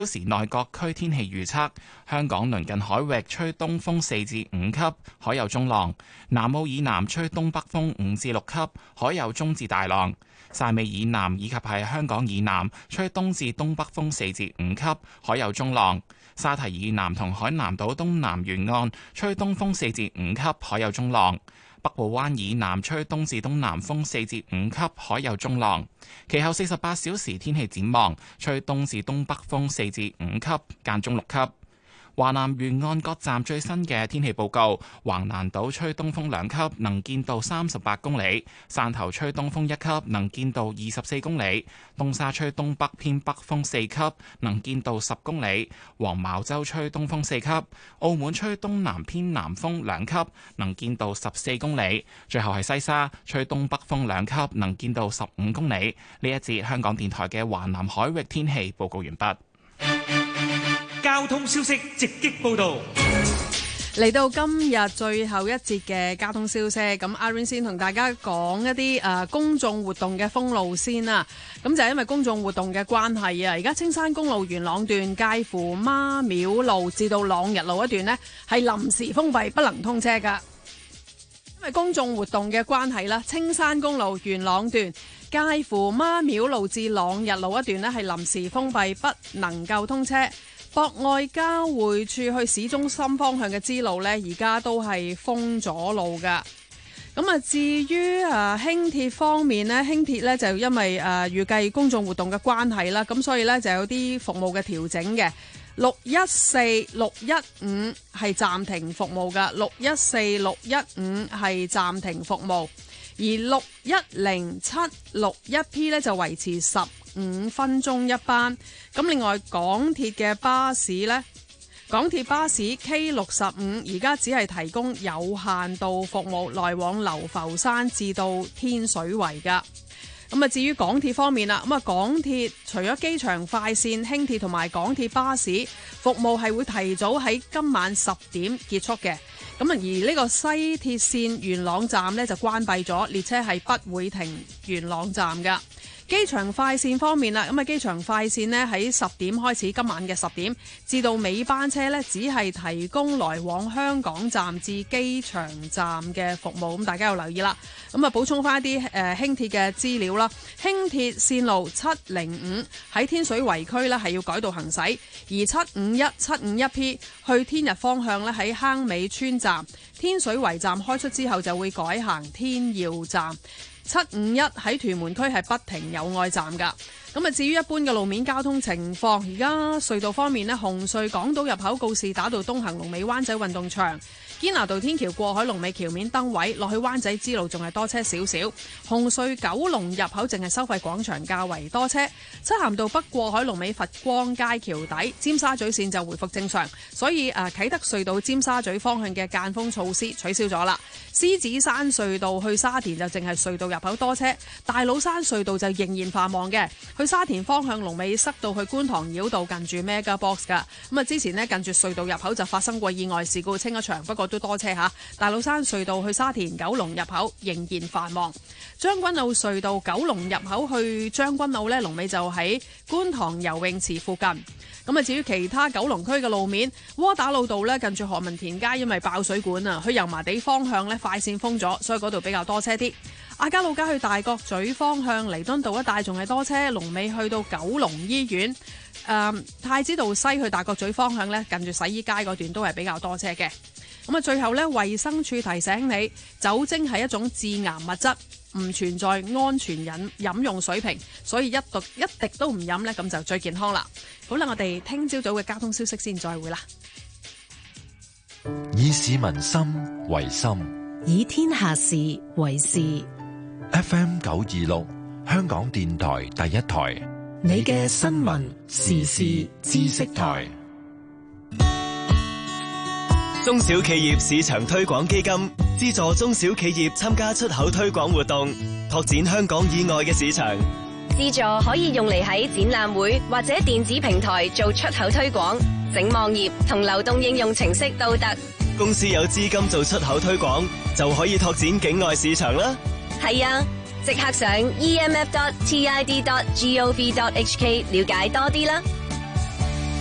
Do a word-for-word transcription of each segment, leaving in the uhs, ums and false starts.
到時內各區天氣預測：香港鄰近海域吹東風四至五級，海有中浪；南澳以南吹東北風五至六級，海有中至大浪；汕尾以南以及係香港以南吹東至東北風四至五級，海有中浪；沙堤以南同海南島東南沿岸吹東風四至五級，海有中浪。北部灣以南吹東至東南風四至五級，海有中浪。其後四十八小時天氣展望，吹東至東北風四至五級，間中六級。華南沿岸各站最新嘅天氣報告：橫瀾島吹東風兩級，能見度三十八公里；汕頭吹東風一級，能見度二十四公里；東沙吹東北偏北風四級，能見度十公里；黃茅洲吹東風四級；澳門吹東南偏南風兩級，能見度十四公里；最後係西沙吹東北風兩級，能見度十五公里。呢一節香港電台嘅華南海域天氣報告完畢。 交通消息直擊報道， 嚟到今日最後一節嘅交通消息，咁阿 Rain 先同大家講一啲誒、呃、公眾活動嘅封路先啦。咁就係因為公眾活動嘅關係啊，而家青山公路元朗段介乎媽廟路至到朗日路一段呢，係臨時封閉，不能通車噶。因為公眾活動嘅關係啦，青山公路元朗段介乎媽廟路至朗日路一段呢，係臨時封閉，不能夠通車。博愛交匯處去市中心方向嘅支路呢，而家都係封咗路噶。咁啊，至於啊輕鐵方面呢，輕鐵呢就因為誒預計公眾活動嘅關係啦，咁所以呢就有啲服務嘅調整嘅。六一四、六一五係暫停服務噶，六一四、六一五係暫停服務，而六一零、七六一 P 呢就維持十五分鐘一班。咁另外港鐵嘅巴士呢，港鐵巴士 K 六十五而家只係提供有限度服務，來往流浮山至到天水圍噶。咁啊，至於港鐵方面啦，咁啊港鐵除咗機場快線、輕鐵同埋港鐵巴士服務係會提早喺今晚十點結束嘅。咁啊，而呢個西鐵線元朗站呢就關閉咗，列車係不會停元朗站噶。機場快線方面啦，咁啊機場快線呢喺十點開始，今晚嘅十點至到尾班車呢，只係提供來往香港站至機場站嘅服務，咁大家要留意啦。咁啊補充翻一啲誒輕鐵嘅資料啦，輕鐵線路七零五喺天水圍區呢係要改道行駛，而七五一、七五一 P 去天日方向呢喺坑尾村站，天水圍站開出之後就會改行天耀站。七五一喺屯門區係不停友愛站噶。咁啊，至於一般嘅路面交通情況，而家隧道方面呢，紅隧港島入口告士打道東行龍尾灣仔運動場，堅拿道天橋過海龍尾橋面燈位，落去灣仔支路仲係多車少少。紅隧九龍入口淨係收費廣場較為多車。漆咸道北過海龍尾佛光街橋底，尖沙咀線就回復正常。所以誒啟德隧道尖沙咀方向嘅間封措施取消咗啦。獅子山隧道去沙田就淨係隧道入口多車，大老山隧道就仍然繁忙嘅。去沙田方向龍尾塞到去觀塘繞道近住 Mega Box 噶。咁啊，之前呢，近住隧道入口就發生過意外事故，清一場，不過都多車吓。大老山隧道去沙田九龍入口仍然繁忙。將軍澳隧道九龍入口去將軍澳呢，龍尾就喺觀塘游泳池附近。咁啊，至於其他九龍區嘅路面，窩打老道呢，近住何文田街因為爆水管啊，去油麻地方向呢，快線封咗，所以嗰度比較多車啲。亞皆老街去大角咀方向彌敦道一帶仲係多車，龍尾去到九龍醫院。誒、呃、太子道西去大角咀方向呢，近住洗衣街嗰段都係比較多車嘅。咁啊，最後呢，衛生署提醒你，酒精係一種致癌物質，唔存在安全飲飲用水平，所以一滴一滴都唔飲呢，咁就最健康啦。好啦，我哋聽朝早嘅交通消息先再會啦。 以市民心為心， 以天下事為事。 F M 九二六，香港電台第一台， 你嘅新聞時事知識台。 中小企業市場推廣基金資助中小企業參加出口推廣活動，拓展香港以外嘅市場。 資助可以用嚟喺展覽會或者電子平台做出口推廣，整網頁同流動應用程式都得。 公司有資金做出口推廣，就可以拓展境外市場啦。 係啊，即刻上 e m f dot t i d dot gov dot h k 了解多啲啦。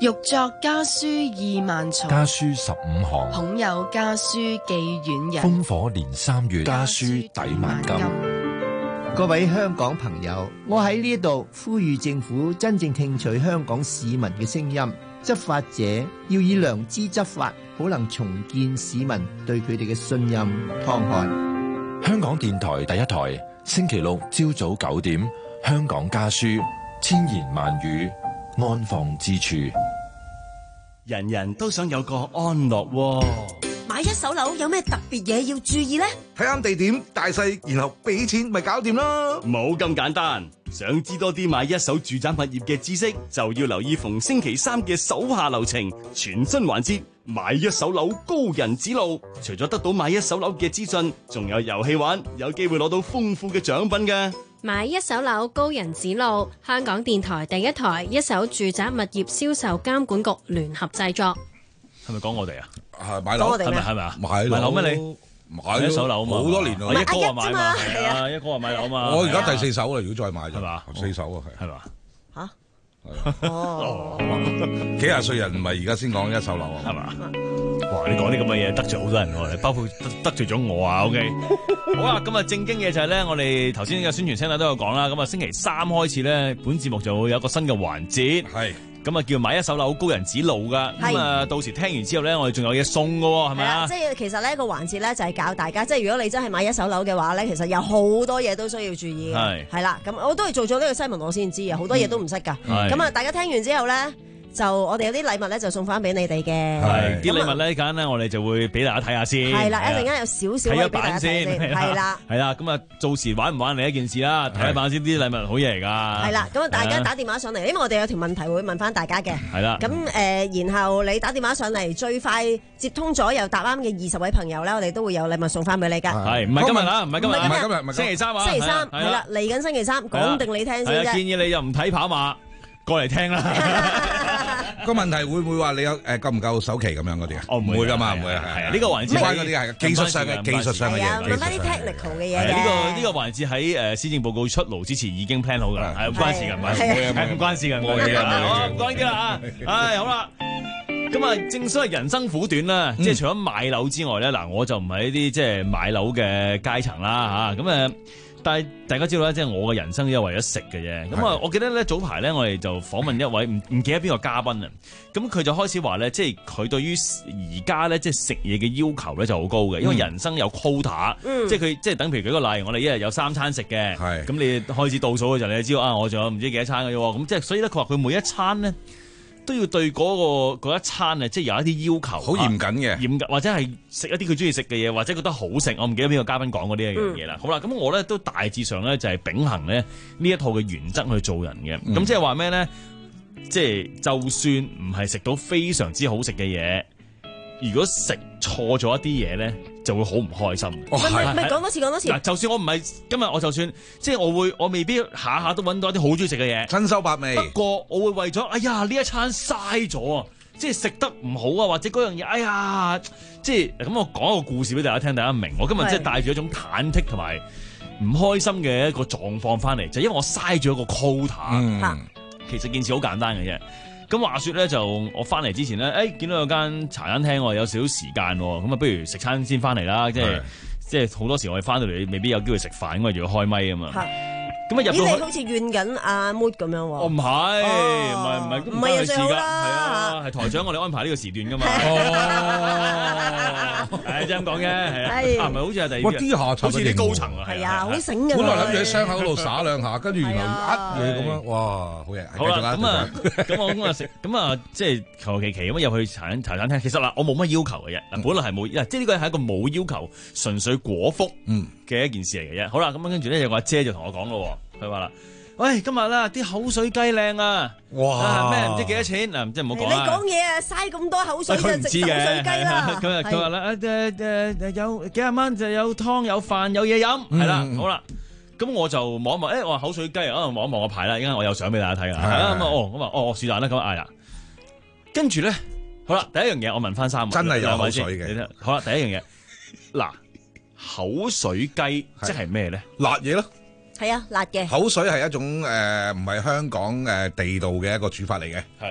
欲作家書意萬重， 家書十五行， 恐有家書寄遠人。 烽火連三月，家書抵萬金。 各位香港朋友，我喺呢度呼籲政府真正聽取香港市民嘅聲音，執法者要以良知執法，好能重建市民對佢哋嘅信任。湯漢， 香港電台第一台，星期六朝早九點，香港家書，千言萬語，安放之處。 人人都想有個安樂窩。 買一手樓有咩特別嘢要注意呢？ 睇啱地點、大細，然後俾錢咪搞掂咯。 冇咁簡單，想知多啲買一手住宅物業嘅知識，就要留意逢星期三嘅手下留情全新環節。買一手樓高人指路，除咗得到買一手樓嘅資訊，仲有遊戲玩，有機會攞到豐富嘅獎品嘅。 買一手樓高人指路，香港電台第一台一手住宅物業銷售監管局聯合製作。 係咪講我哋啊？ 係買樓， 係咪係咪啊？ 買樓咩你？ 買一手樓嘛， 好多年啦。 一哥話買嘛，係啊，一哥話買樓嘛。 我而家第四手啦，如果再買就係嘛？ 四手啊，係係嘛？ 嚇？ 哦，幾廿歲人唔係而家先講一手樓啊？ 係嘛？哇！你講啲咁嘅嘢得罪好多人喎，包括得罪咗我啊 ！OK， 好啦，咁啊正經嘢就係咧，我哋頭先呢個宣傳聲帶都有講啦。咁啊星期三開始咧，本節目就會有一個新嘅環節，係咁啊叫買一手樓高人指路噶。咁啊到時聽完之後咧，我哋仲有嘢送噶喎，係咪啊？ 即係其實呢個環節咧就係教大家，即係如果你真係買一手樓嘅話咧，其實有好多嘢都需要注意嘅。係係啦，咁我都係做咗呢個新聞我先知啊，好多嘢都唔識噶。咁啊，大家聽完之後咧。就我哋有啲禮物咧，就送翻俾你哋嘅。 係啲禮物咧，簡咧我哋就會俾大家睇下先。 係啦，一陣間有少少可以俾大家睇先。係啦， 係啦，咁啊，到時玩唔玩另一件事啦。睇一版先，啲禮物好嘢嚟㗎。 係啦，咁啊，大家打電話上嚟，因為我哋有條問題會問翻大家嘅。 係啦。 咁誒，然後你打電話上嚟，最快接通咗又答啱嘅二十位朋友咧，我哋都會有禮物送翻俾你㗎。 係，唔係今日啊？唔係今日， 唔係今日， 星期三啊。星期三係啦，嚟緊星期三，講定你聽先啫。 建議你又唔睇跑馬，過嚟聽啦。 個問題會唔會話你有誒夠唔夠首期咁樣嗰啲啊？ 哦，唔會噶嘛，唔會係係啊，呢個環節關嗰啲係技術上嘅技術上嘅嘢， 問翻啲 technical 嘅嘢嘅。 呢個呢個環節喺誒施政報告出爐之前已經 plan 好㗎啦，係唔關事㗎，唔關事㗎，唔關事㗎，冇嘢㗎，好唔關機啦啊！唉，好啦，咁啊，正所謂人生苦短啦，即係除咗買樓之外咧，嗱，我就唔係一啲即係買樓嘅階層啦嚇，咁誒。但係大家知道咧，即係我嘅人生都係為咗食嘅啫。咁啊，我記得咧早排咧，我哋就訪問一位唔唔記得邊個嘉賓啊。咁佢就開始話咧，即係佢對於而家咧，即係食嘢嘅要求咧就好高嘅，因為人生有 quota，嗯、即係佢即係等譬如舉個例，我哋一日有三餐食嘅，咁你開始倒數嘅時候，你就知道啊，我仲有唔知幾多餐嘅喎。咁即係所以咧，佢話佢每一餐咧，都要對嗰、嗰個嗰一餐啊，即係有一啲要求， 好嚴謹嘅， 嚴格或者係食一啲佢中意食嘅嘢，或者覺得好食。我唔記得邊個嘉賓講過呢一樣嘢啦。好啦，咁我咧都大致上咧就係秉行咧呢一套嘅原則去做人嘅。咁、嗯、即係話咩咧？即係就算唔係食到非常之好食嘅嘢，如果食錯咗一啲嘢咧，就會好唔開心。 唔係唔係，講多次講多次。 嗱，就算我唔係今日，我就算即係我會，我未必下下都揾到一啲好中意食嘅嘢， 珍饈百味。 不過我會為咗，哎呀呢一餐嘥咗啊！即係食得唔好啊，或者嗰樣嘢，哎呀，即係咁我講一個故事俾大家聽，大家明。我今日即係帶住一種忐忑同埋唔開心嘅一個狀況翻嚟，就因為我嘥咗一個 quota。嗯，其實件事好簡單嘅啫。咁話說咧，就我翻嚟之前咧，誒、哎、見到有間茶餐廳，我有少少時間，咁啊不如食餐先翻嚟啦。即係即係好多時我哋翻到嚟未必有機會食飯，因為要開咪啊嘛。咁啊入到去， 咦你好似怨緊阿 Mood 咁樣喎？ 我唔係，唔係唔係， 唔係啊最好啦， 係啊，係台長我哋安排呢個時段噶嘛。哦，係即係咁講嘅，係啊，唔係好似係第二啲， 啲下好似啲高層啊， 係啊，好醒嘅。 本來諗住喺傷口度灑兩下，跟住然後呃嘢咁樣，哇，好嘢！ 好啦，咁啊，咁我咁啊食，咁啊即係求其其咁入去茶茶餐廳。其實嗱，我冇乜要求嘅啫，嗱，本來係冇，即係呢個係一個冇要求，純粹果腹嘅一件事嚟嘅啫。好啦，咁跟住咧有個阿姐就同我講咯，佢話啦。喂，今日啦，啲口水雞靚啊！哇，咩唔知幾多錢嗱，即係唔好講啦。 你講嘢啊，嘥咁多口水就食口水雞啦。 佢佢話啦，誒誒誒，有幾廿蚊就有湯有飯有嘢飲，係啦，好啦。咁我就望一望，誒，我話口水雞啊，望一望個牌啦，因為我有相俾大家睇啊。係啊，咁啊，哦，咁啊，哦，是但啦，咁嗌啦。跟住咧，好啦，第一樣嘢我問翻三個， 真係有口水嘅。 好啦，第一樣嘢，嗱，口水雞即係咩咧？ 辣嘢咯。 係啊，辣嘅。 口水係一種誒唔係香港誒地道嘅一個煮法嚟嘅。 係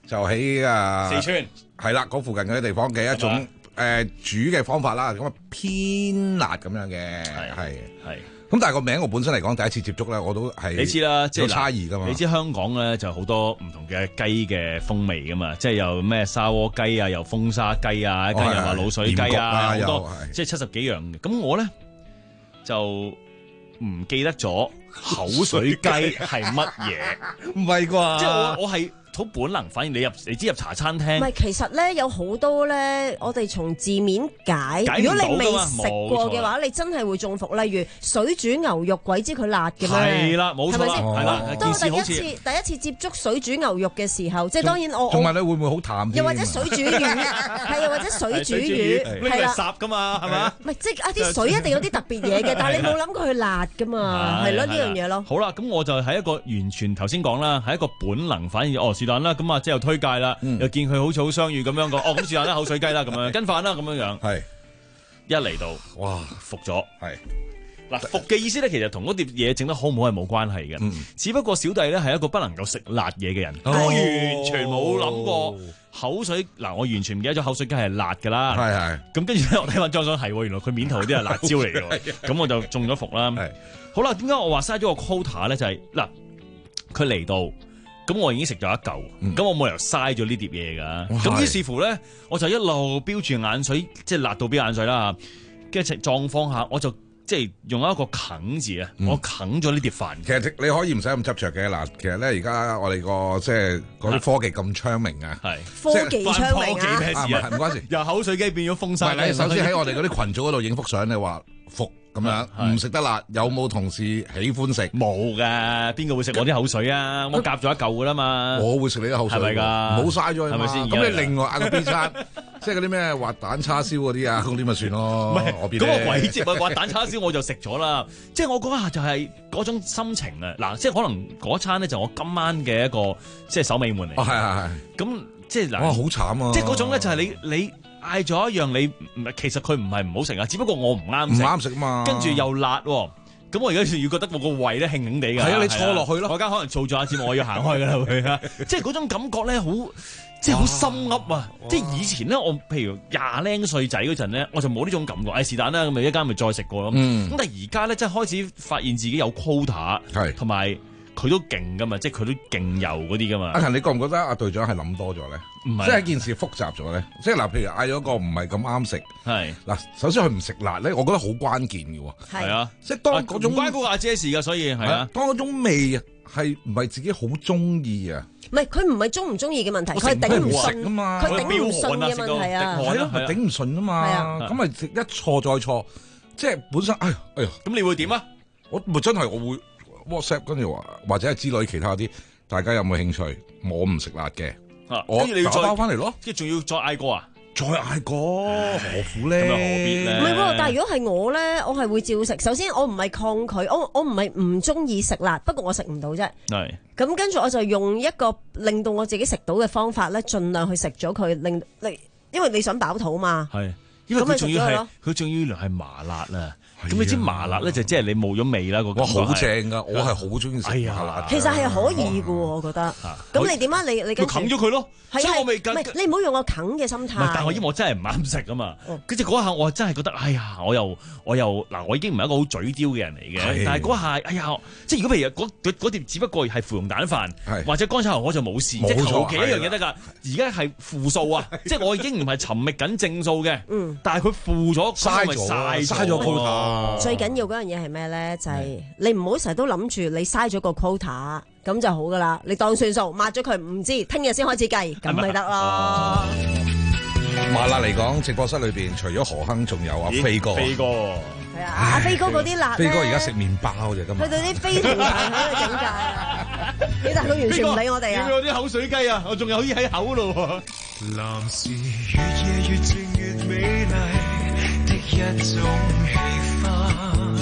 就喺啊四川係啦，嗰附近嗰啲地方嘅一種誒、呃、煮嘅方法啦，咁啊偏辣咁樣嘅，係係。咁但係個名我本身嚟講第一次接觸咧，我都係你知啦，即係有差異噶嘛。 你知香港咧就好多唔同嘅雞嘅風味噶嘛，即係又咩砂鍋雞啊，又風沙雞啊，一間又話滷水雞啊，好多即係七十幾樣嘅。咁我咧就唔記得咗口水雞係乜嘢？ 唔係啩？ 即係我我係。好本能，反而你入你知入茶餐廳， 唔係其實咧有好多咧，我哋從字面解， 解如果你未食過嘅話，你真係會中伏。例如水煮牛肉，鬼知佢辣嘅咩？ 係啦，冇錯啦，係啦。 當我第一次第一次接觸水煮牛肉嘅時候，即係當然我仲問你會唔會好淡？ 又或者水煮魚，係又或者水煮魚，係啦， 霎噶嘛，係嘛？ 唔係即係一啲水一定有啲特別嘢嘅，但係你冇諗過佢辣噶嘛，係咯呢樣嘢咯。 好啦，咁我就係一個完全頭先講啦，係一個本能反應。哦。是但啦，咁啊，即係又推介啦，嗯、又見佢好似好相遇咁樣講，哦，咁是但啦，口水雞啦，咁樣跟飯啦，咁樣樣，係一嚟到，哇，服咗，係嗱，服嘅意思咧，其實同嗰碟嘢整得好唔好係冇關係嘅，嗯、只不過小弟咧係一個不能夠食辣嘢嘅人，哦、我完全冇諗過口水，嗱，我完全唔記得咗口水雞係辣噶啦，係係，咁跟住咧我睇翻張相係，原來佢面頭嗰啲係辣椒嚟嘅，咁我就中咗伏啦，係，好啦，點解我話嘥咗個 quota 咧？就係、是、嗱，佢嚟到。咁我已經食咗一嚿，咁、嗯、我冇理由嘥咗呢碟嘢㗎。咁於是乎咧，我就一路飆住眼水，即係辣到飆眼水啦。嘅狀況下，我就即係用一個啃字啊，嗯、我啃咗呢碟飯。 其實你可以唔使咁執着嘅嗱，其實咧而家我哋個即係嗰啲科技咁昌明啊，係科技昌明啊， 咩事啊？ 唔關事， 由口水雞變咗風沙。 你首先喺我哋嗰啲群組嗰度影幅相，你話服。咁樣唔食得辣，有冇同事喜歡食？ 冇噶，邊個會食我啲口水啊？我夾咗一嚿噶啦嘛。 我會食你啲口水，係咪噶？唔好嘥咗，係咪先？咁你另外嗌個 B 餐，即係嗰啲咩滑蛋叉燒嗰啲啊，嗰啲咪算咯。唔係，咁我鬼接啊！滑蛋叉燒我就食咗啦。即係我嗰下就係嗰種心情啊！嗱，即係可能嗰餐咧就我今晚嘅一個即係守尾門嚟。 哦，係係係。 咁即係嗱， 哇，好慘啊！ 即係嗰種咧就係你你。嗌咗一樣你，其實佢唔係唔好食啊，只不過我唔啱食， 唔啱食啊嘛。 跟住又辣，咁我而家要覺得我個胃咧興興地㗎。 係啊，你坐落去咯。 我而家可能做咗下節目，我要行開㗎啦，會啊。即係嗰種感覺咧，好即係好心噏啊！即係以前咧，我譬如廿零歲仔嗰陣咧，我就冇呢種感覺。誒是但啦，咁咪一間咪再食過咯。咁、嗯、但係而家咧，即係開始發現自己有 quota， 係同埋。佢都勁噶嘛，即係佢都勁油嗰啲噶嘛。阿陳，你覺唔覺得阿隊長係諗多咗咧？唔係，即係件事複雜咗咧。即係嗱，譬如嗌咗個唔係咁啱食，係嗱，首先佢唔食辣咧，我覺得好關鍵嘅喎。係啊，即係當嗰種唔關嗰個阿姐事噶，所以係啊，當嗰種味啊係唔係自己好中意啊？唔係，佢唔係中唔中意嘅問題，佢係頂唔順啊嘛，佢頂唔順嘅問題啊，係咯， 頂唔順啊嘛，咁咪一錯再錯，即係本身，哎呀，哎呀， 咁你會點啊？ 我咪真係我會。WhatsApp 跟住話，或者係之類其他啲，大家有冇興趣？我唔食辣嘅，啊、我你要再包翻嚟咯， 即係仲要再嗌過啊？ 再嗌過，何苦咧？ 何必咧？ 唔係喎，但係如果係我咧，我係會照食。首先，我唔係抗拒，我我唔係唔中意食辣，不過我食唔到啫。係是。咁跟住我就用一個令到我自己食到嘅方法咧，盡量去食咗佢，令你因為你想飽肚嘛。係。因為佢仲要係佢仲要原來係麻辣啊！咁你知麻辣咧就即係你冇咗味啦，個感覺哇好正噶，我係好中意食麻辣。 其實係可以噶，我覺得。咁你點啊？你你佢啃咗佢咯，所以我未跟。 你唔好用個啃嘅心態。 但係我因為我真係唔啱食啊嘛。跟住嗰下我真係覺得，哎呀，我又我又嗱，我已經唔係一個好嘴刁嘅人嚟嘅。但係嗰下，哎呀，即係如果譬如嗰嗰碟只不過係芙蓉蛋飯，或者乾炒牛河就冇事，即係求其一樣嘢得㗎。而家係負數啊，即係我已經唔係尋覓緊正數嘅。但係佢負咗， 嘥咗，嘥咗 quota。 最緊要嗰樣嘢係咩咧？就係你唔好成日都諗住你嘥咗個 quota 咁就好噶啦。你當算數，抹咗佢唔知，聽日先開始計，咁咪得咯。 麻辣嚟講，直播室裏邊除咗何鏗，仲有阿飛哥。 飛哥係啊，阿飛哥嗰啲辣飛哥而家食麵包啫，今日。 佢對啲飛同埋喺度境界。你但佢完全唔理我哋啊！ 要我啲口水雞啊！我仲有可以喺口度。 男士越夜越靜越美麗的一種氣氛，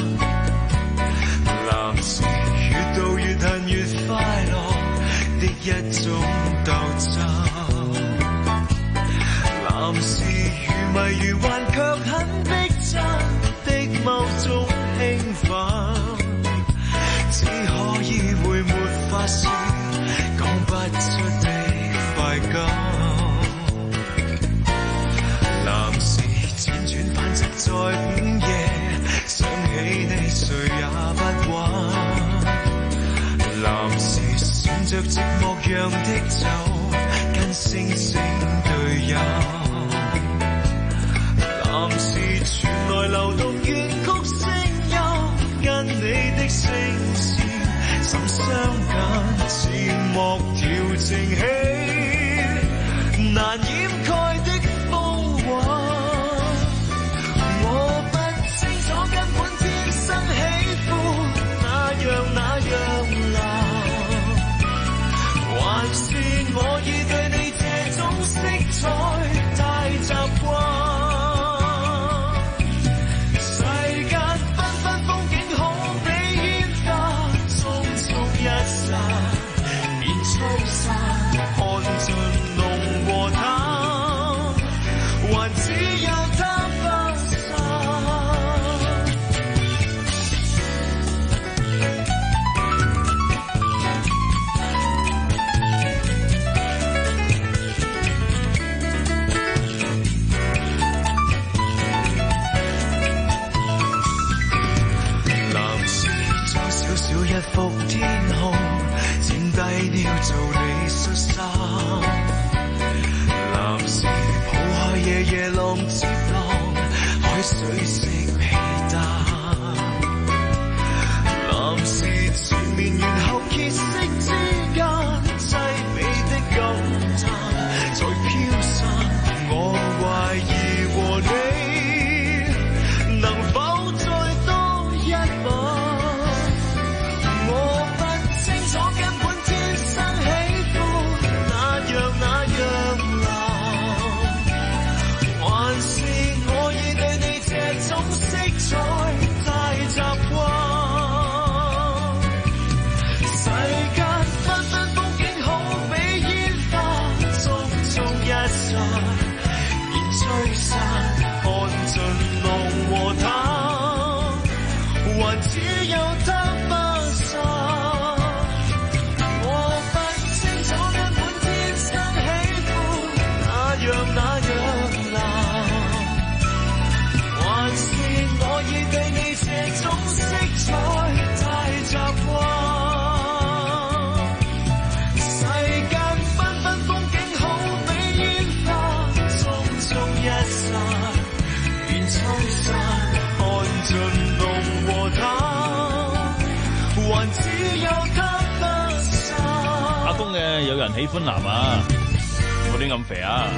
男士越到越恨越快樂的一種鬥爭，男士如迷如幻卻很逼真的某種興奮，只可以會沒法說講不出的快感。 寂寞樣的走，跟星星對遊。男士傳來流動粵曲聲音，跟你的聲線甚相近，字幕調整起難掩蓋的風華。我不清楚根本天生喜歡那樣那樣流，還是我已對你這種色彩太習慣。幅天空，剩低了做你恤衫。男士抱下夜夜浪接浪，海水色皮蛋。男士前面然後結識之間，凄美的感嘆在飄散。我懷疑和你能否再多一晚。 阿公嘅有人喜歡男啊，冇啲咁肥啊！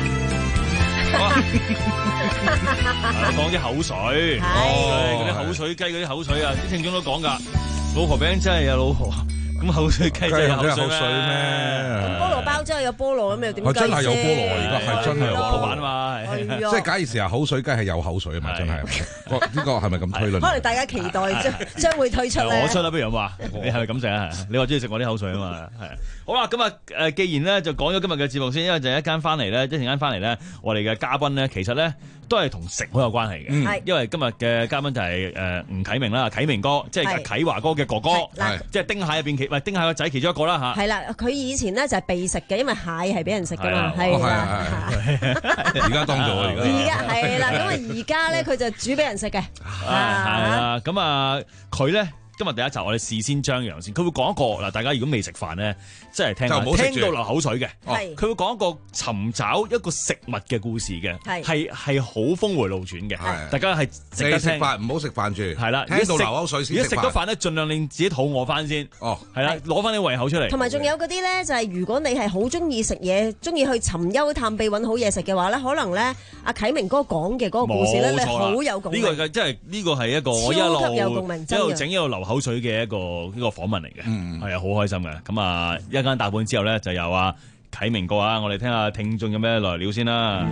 講啲口水，嗰啲口水雞嗰啲口水啊，啲聽眾都講㗎，老婆餅真係有老婆。咁口水雞真係有口水咩？ 菠蘿包真係有菠蘿咁又點？ 真係有菠蘿，而家係真係有菠蘿啊嘛！ 即係假如時候口水雞係有口水啊嘛，真係。呢個係咪咁推論？ 可能大家期待將將會推出咧。 我出啦，不如話你係咪咁食啊？你話中意食我啲口水啊嘛？係。好啦，咁啊誒，既然咧就講咗今日嘅節目先，因為就一間翻嚟咧，一陣間翻嚟咧，我哋嘅嘉賓咧，其實咧都係同食好有關係嘅。係。因為今日嘅嘉賓就係誒吳啟明啦，啟明哥，即係啟華哥嘅哥哥，即係丁蟹入邊其唔係丁蟹個仔其中一個啦嚇。係啦，佢以前咧就係被食嘅，因為蟹係俾人食噶嘛，係啦。 而家當咗而家。 而家係啦，咁啊而家咧佢就煮俾人食嘅。 係啊，咁啊佢咧。今日第一集我哋事先張揚先，佢會講一個嗱，大家如果未食飯咧，即係聽聽到流口水嘅，佢會講一個尋找一個食物嘅故事嘅，係係好峰迴路轉嘅，大家係值得聽。 食飯唔好食飯住， 係啦， 聽到流口水先食飯。 如果食咗飯咧，盡量令自己肚餓翻先，哦，係啦，攞翻啲胃口出嚟。 同埋仲有嗰啲咧，就係如果你係好中意食嘢，中意去尋幽探秘揾好嘢食嘅話咧，可能咧阿啟明哥講嘅嗰個故事咧，你好有共鳴。 呢個嘅即係呢個係一個我一路一路整一路流口水嘅一個呢個訪問嚟嘅，係啊，好開心嘅。咁啊，一間大半之後咧，就由阿啟明哥啊，我哋聽下聽眾有咩來料先啦。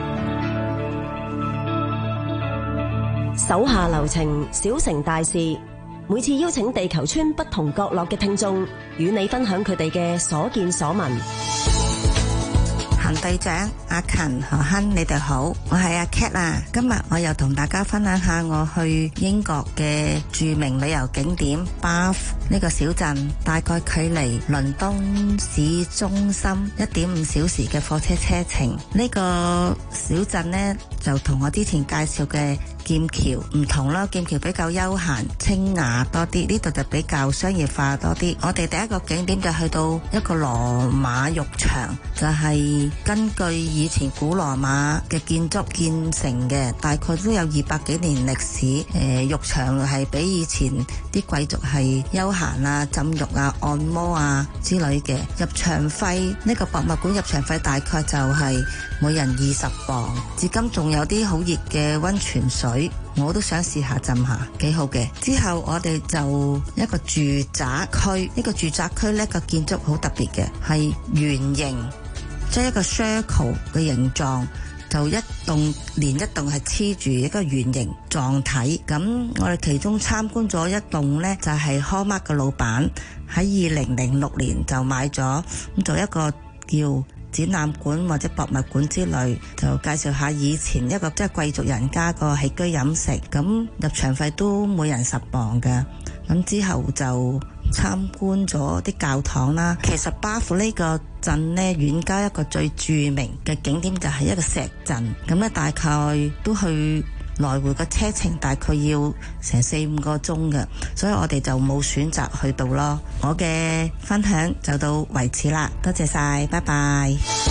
手下留情，小成大事。每次邀請地球村不同角落嘅聽眾，與你分享佢哋嘅所見所聞。 陳隊長、阿勤、何亨，你哋好，我係阿 Cat 啊。今日我又同大家分享下我去英國嘅著名旅遊景點巴夫呢個小鎮，大概距離倫敦市中心一點五小時嘅火車車程。呢個小鎮呢， 就同我之前介紹嘅劍橋唔同啦，劍橋比較休閒清雅多啲，呢度就比較商業化多啲。我哋第一個景點就去到一個羅馬浴場，就係根據以前古羅馬嘅建築建成嘅，大概都有二百幾年歷史。誒，浴場係比以前啲貴族係休閒啊、浸浴啊、按摩啊之類嘅。入場費，呢個博物館入場費大概就係每人二十磅。至今仲有啲好熱嘅溫泉水，我都想試下浸下，幾好嘅。之後我哋就一個住宅區，呢個住宅區呢個建築好特別嘅，係圓形，即係一個 circle 嘅形狀，就一棟連一棟係黐住一個圓形狀體。咁我哋其中參觀咗一棟呢，就係 Hallmark 嘅老闆喺二零零六年就買咗，咁做一個叫展覽館或者博物館之類，就介紹下以前一個即係貴族人家個起居飲食。咁入場費都每人十磅嘅。咁之後就參觀咗啲教堂啦。其實巴庫呢個鎮呢，遠郊一個最著名嘅景點就係一個石陣。咁咧大概都去來回嘅車程大概要成四五個鐘嘅，所以我哋就冇選擇去到咯。我嘅分享就到為此啦，多謝晒，拜拜。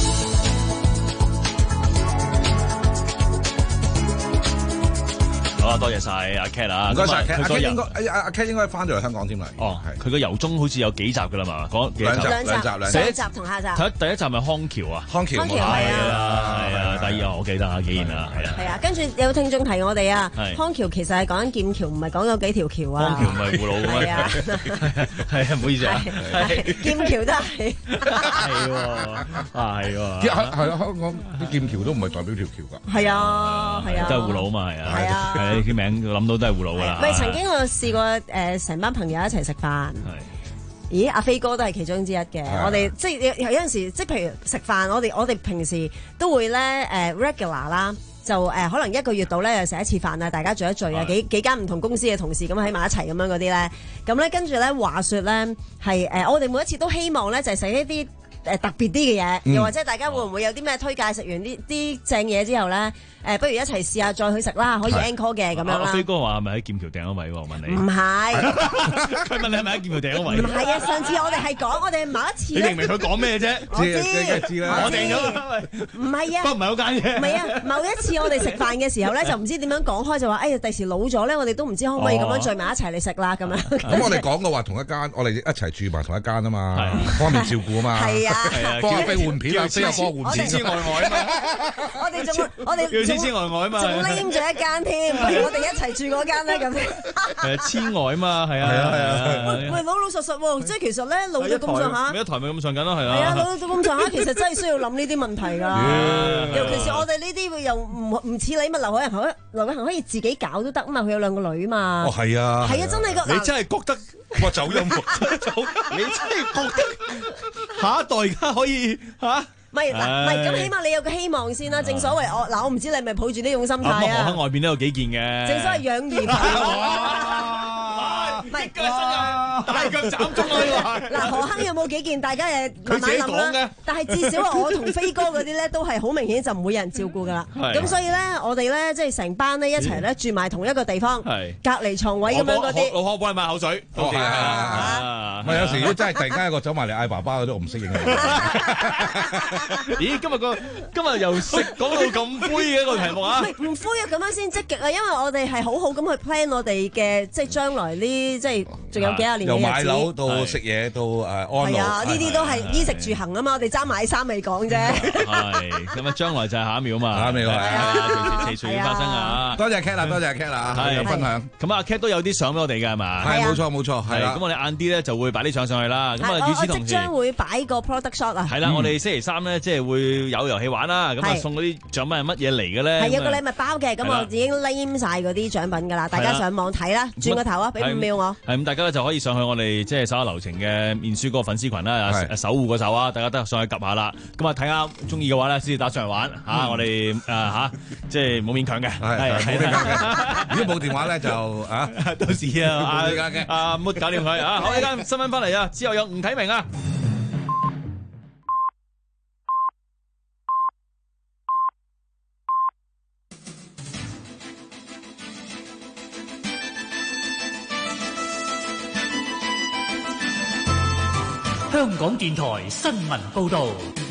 好啊，多謝晒阿 Cat 啊， 唔該晒 Cat。阿 Cat 應該阿阿 Cat 應該翻咗嚟香港添啦。 哦，係佢個遊蹤好似有幾集噶啦嘛，講幾集？ 兩集兩集兩集同下集。 睇第一集咪康橋啊， 康橋係啊係啊，第二我記得啊，既然啊係啊。 係啊，跟住有聽眾提我哋啊，康橋其實係講緊劍橋，唔係講咗幾條橋啊。 康橋唔係葫蘆咩？係啊，係啊，唔好意思啊。 劍橋都係。 係喎，啊係喎。 係係啊，香港啲劍橋都唔係代表條橋㗎。 係啊係啊。 都係葫蘆嘛係啊。 係啊。 係啲名諗到都係葫蘆㗎啦。 咪曾經我試過誒，成班朋友一齊食飯。咦，阿飛哥都係其中之一嘅。我哋即係有有陣時，即係譬如食飯，我哋我哋平時都會咧誒 regular 啦，就誒可能一個月度咧又食一次飯啊，大家聚一聚啊，幾幾間唔同公司嘅同事咁喺埋一齊咁樣嗰啲咧，咁咧跟住咧話説咧係誒，我哋每一次都希望咧就係食一啲誒特別啲嘅嘢，又或者大家會唔會有啲咩推介？食完啲啲正嘢之後咧？誒，不如一齊試下再去食啦，可以 encore 嘅咁樣啦。 阿飛哥話係咪喺劍橋訂咗位喎？我問你。 唔係， 佢問你係咪喺劍橋訂咗位？ 唔係啊！上次我哋係講，我哋某一次。 你明唔明佢講咩啫？ 我知， 知啦。 我訂咗。唔係啊。 不過唔係嗰間嘢。 唔係啊！某一次我哋食飯嘅時候咧，就唔知點樣講開，就話：哎呀，第時老咗咧，我哋都唔知可唔可以咁樣聚埋一齊嚟食啦咁樣。 咁我哋講嘅話同一間，我哋一齊住埋同一間啊嘛，方便照顧啊嘛。 係啊。 幫阿飛換片啊，飛阿哥換片。 黐黐外外啊嘛。 我哋仲我哋要黐黐外外啊嘛。 拎咗一間添，不如我哋一齊住嗰間咧咁。 誒黐外啊嘛，係啊係啊係啊。 喂，老老實實喎，即係其實咧老咗咁上下， 一台咪咁上緊咯，係啊。 係啊，老咗咁上下，其實真係需要諗呢啲問題㗎。尤其是我哋呢啲又唔唔似你咪劉海恒，劉海恒可以自己搞都得啊嘛，佢有兩個女嘛。 哦，係啊。 係啊，真係㗎。 你真係覺得哇走音喎，走音。你真係覺得下一代而家可以嚇？ 唔係嗱，唔係咁，起碼你有個希望先啦。正所謂我嗱，我唔知你係咪抱住呢種心態啊。 咁喺外邊都有幾件嘅。 正所謂養兒唔係大腳斬中啊！ 嗱，何坑有冇幾件？大家誒慢慢諗啦。但係至少我同飛哥嗰啲咧，都係好明顯就唔會有人照顧噶啦。咁所以咧，我哋咧即係成班咧一齊咧住埋同一個地方，隔離床位咁樣嗰啲。 老婆幫你買口水。 哦，係啊。唔係有時如果真係突然間有個走埋嚟嗌爸爸嗰啲，我唔適應。 咦，今日個今日又識講到咁灰嘅一個題目啊！ 唔灰啊，咁樣先積極啊！因為我哋係好好咁去 plan 我哋嘅即係將來呢，即係仲有幾廿年嘅日子。 由買樓到食嘢到誒安老。 係啊，呢啲都係衣食住行啊嘛！我哋爭買衫未講啫。 係咁啊，將來就係下一秒啊嘛！ 下一秒係啊， 隨時隨時發生啊！ 多謝 Cat 啦，多謝 Cat 啦，係有分享。 咁啊，Cat 都有啲相俾我哋嘅係嘛？ 係冇錯冇錯，係啦。 咁我哋晏啲咧就會擺啲相上去啦。咁啊，與此同時， 我即將會擺個 product shot 啊。 係啦，我哋星期三咧即係會有遊戲玩啦。咁啊，送嗰啲獎品係乜嘢嚟嘅咧？ 係有個禮物包嘅，咁我已經 name 晒嗰啲獎品㗎啦。大家上網睇啦，轉個頭啊，俾五秒我。 係咁，大家咧就可以上去我哋即係稍後流程嘅面書嗰個粉絲群啦，守護嗰手啊，大家得上去 𥄫 下啦。咁啊，睇下中意嘅話咧，先至打上嚟玩嚇。我哋誒嚇，即係冇勉強嘅， 係冇勉強嘅。如果冇電話咧，就啊， 到時啊，阿阿 Mood 搞掂佢啊。好，呢間新聞翻嚟啊，之後有吳啟明啊。 香港電台新聞報道。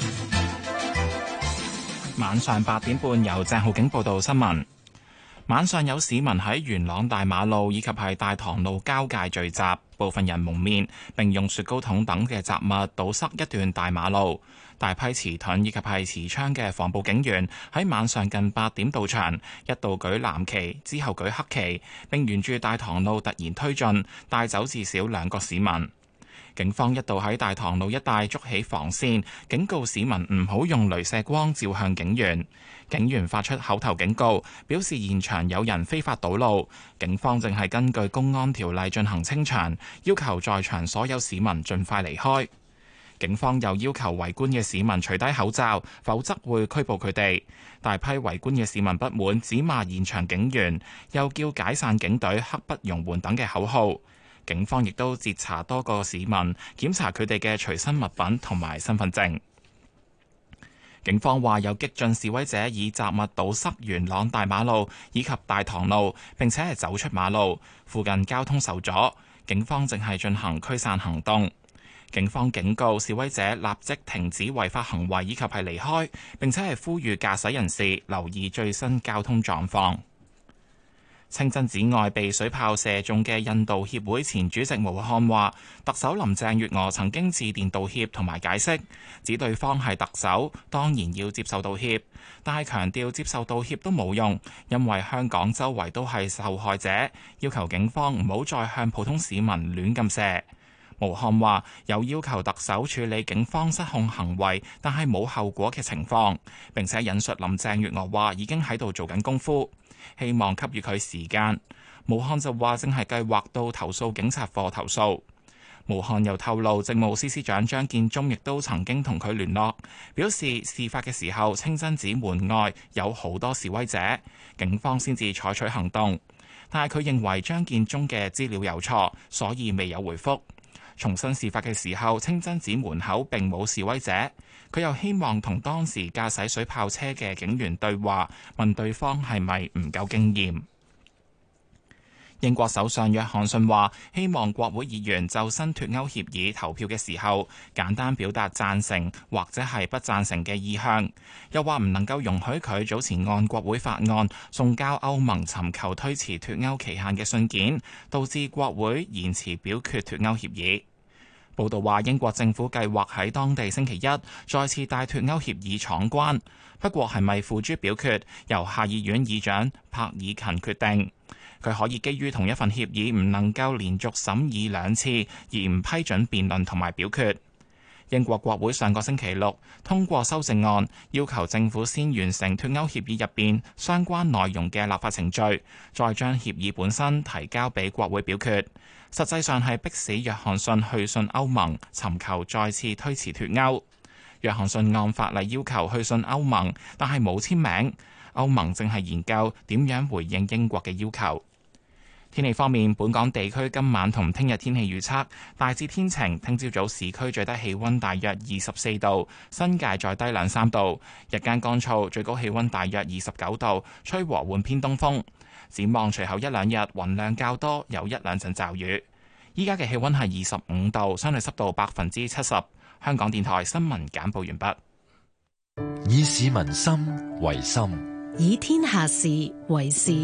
晚上八點半，由鄭浩景報道新聞。晚上有市民喺元朗大馬路以及係大棠路交界聚集，部分人蒙面並用雪糕筒等嘅雜物堵塞一段大馬路。大批持盾以及係持槍嘅防暴警員喺晚上近八點到場，一度舉藍旗，之後舉黑旗，並沿住大棠路突然推進，帶走至少兩個市民。警方一度喺大棠路一帶築起防線，警告市民唔好用雷射光照向警員。警員發出口頭警告，表示現場有人非法堵路，警方正係根據公安條例進行清場，要求在場所有市民盡快離開。警方又要求圍觀嘅市民除低口罩，否則會拘捕佢哋。大批圍觀嘅市民不滿，指罵現場警員，又叫解散警隊、刻不容緩等嘅口號。警方亦都截查多個市民，檢查佢哋嘅隨身物品同埋身份證。警方話有激進示威者以雜物堵塞元朗大馬路以及大棠路，並且係走出馬路，附近交通受阻。警方正係進行驅散行動。警方警告示威者立即停止違法行為以及係離開，並且係呼籲駕駛人士留意最新交通狀況。清真寺外被水炮射中嘅印度協會前主席毛漢話，特首林鄭月娥曾經致電道歉同埋解釋，指對方係特首，當然要接受道歉，但係強調接受道歉都冇用，因為香港周圍都係受害者，要求警方唔好再向普通市民亂咁射。毛漢話有要求特首處理警方失控行為，但係冇後果嘅情況，並且引述林鄭月娥話已經喺度做緊功夫。希望給予佢時間。毛漢就話正係計劃到投訴警察課投訴。毛漢又透露，政務司司長張建宗亦都曾經同佢聯絡，表示事發嘅時候清真寺門外有好多示威者，警方先至採取行動。但係佢認為張建宗嘅資料有錯，所以未有回覆。重新事發嘅時候，清真寺門口並冇示威者。佢又希望同當時駕駛水炮車嘅警員對話，問對方係咪唔夠經驗。英國首相約翰遜話，希望國會議員就新脫歐協議投票嘅時候，簡單表達贊成或者係不贊成嘅意向。又話唔能夠容許佢早前按國會法案送交歐盟尋求推遲脫歐期限嘅信件，導致國會延遲表決脫歐協議。報道話，英國政府計劃喺當地星期一再次帶脫歐協議闖關，不過係咪付諸表決，由下議院議長柏爾勤決定。佢可以基於同一份協議唔能夠連續審議兩次，而唔批准辯論同埋表決。英國國會上個星期六通過修正案，要求政府先完成脫歐協議入邊相關內容嘅立法程序，再將協議本身提交俾國會表決。實際上係迫使約翰遜去信歐盟，尋求再次推遲脫歐。約翰遜按法例要求去信歐盟，但係冇簽名。歐盟正係研究點樣回應英國嘅要求。天氣方面，本港地區今晚同聽日天氣預測大致天晴，聽朝早市區最低氣溫大約二十四度，新界再低兩三度。日間乾燥，最高氣溫大約二十九度，吹和緩偏東風。展望隨後一兩日雲量較多，有一兩陣驟雨。依家嘅氣溫係二十五度，相對濕度百分之七十。香港電台新聞簡報完畢。 以市民心為心， 以天下事為事。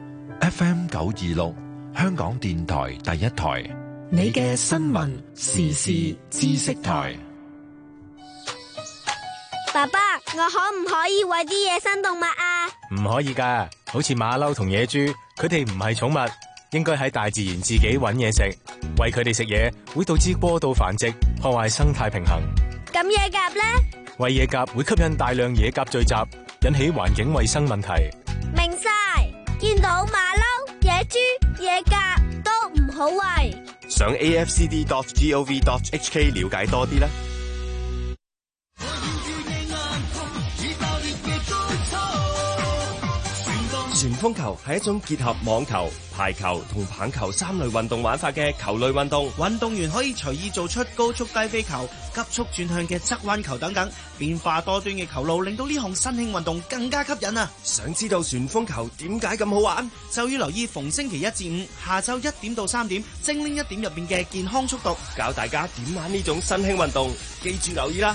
F M 九二六，香港電台第一台， 你嘅新聞時事知識台。 爸爸，我可唔可以餵啲野生動物啊？ 唔可以噶，好似馬騮同野豬，佢哋唔係寵物，應該喺大自然自己搵嘢食。餵佢哋食嘢會導致過度繁殖，破壞生態平衡。 咁野鴿呢？ 餵野鴿會吸引大量野鴿聚集，引起環境衛生問題。 明晒，見到馬騮、野豬、野鴿都唔好餵。 上 A F C D dot gov dot H K 了解多啲啦。 旋風球係一種結合網球、排球同棒球三類運動玩法嘅球類運動， 運動員可以隨意做出高速低飛球、急速轉向嘅側彎球等等，變化多端嘅球路令到呢項新興運動更加吸引啊！ 想知道旋風球點解咁好玩， 就要留意逢星期一至五下晝一點到三點精靈一點入邊嘅健康速讀， 教大家點玩呢種新興運動，記住留意啦！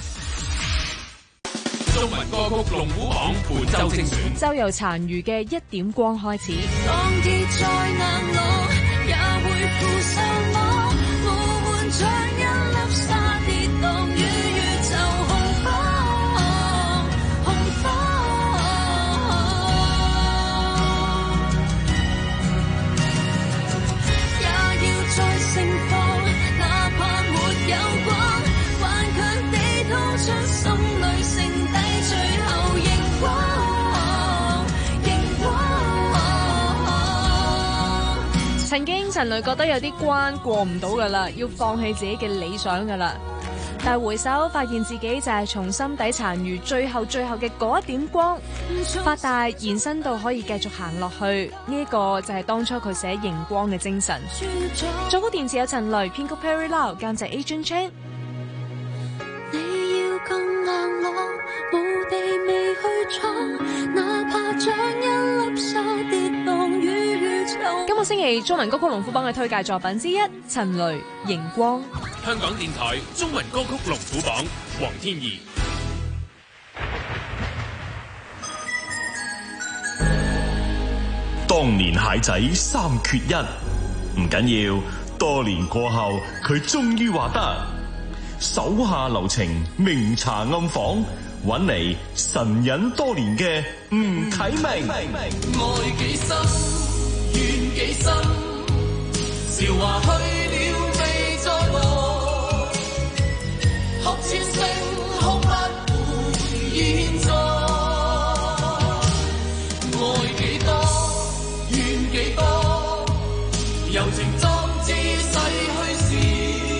中文歌曲龍虎榜本周精選， 就由殘餘嘅一點光開始。 當鐵再硬朗，也會負受我，無門像一粒沙跌宕，與宇宙紅火，紅火，也要再盛放，哪怕沒有光，頑強地掏出心裏剩低最後熒光，熒光。 曾經陳雷覺得有啲關過唔到㗎啦，要放棄自己嘅理想㗎啦，但係回首發現自己就係從心底殘餘最後最後嘅嗰一點光，發大延伸到可以繼續行落去，呢一個就係當初佢寫熒光嘅精神。作曲填詞有陳雷，編曲 Perry Lau， 監製 Adrian Cheng。 你要更硬朗，無地未去闖，哪怕像一粒沙跌宕於宇宙。 今個星期中文歌曲龍虎榜嘅推介作品之一，陳雷熒光。 香港電台中文歌曲龍虎榜，黃天怡。 當年蟹仔三缺一，唔緊要，多年過後佢終於話得。手下留情，明查暗訪，揾嚟神隱多年嘅吳啟明。 愛幾深，怨幾深，韶華去了未再來，哭千聲哭不回現在。愛幾多，怨幾多，柔情裝置逝去時。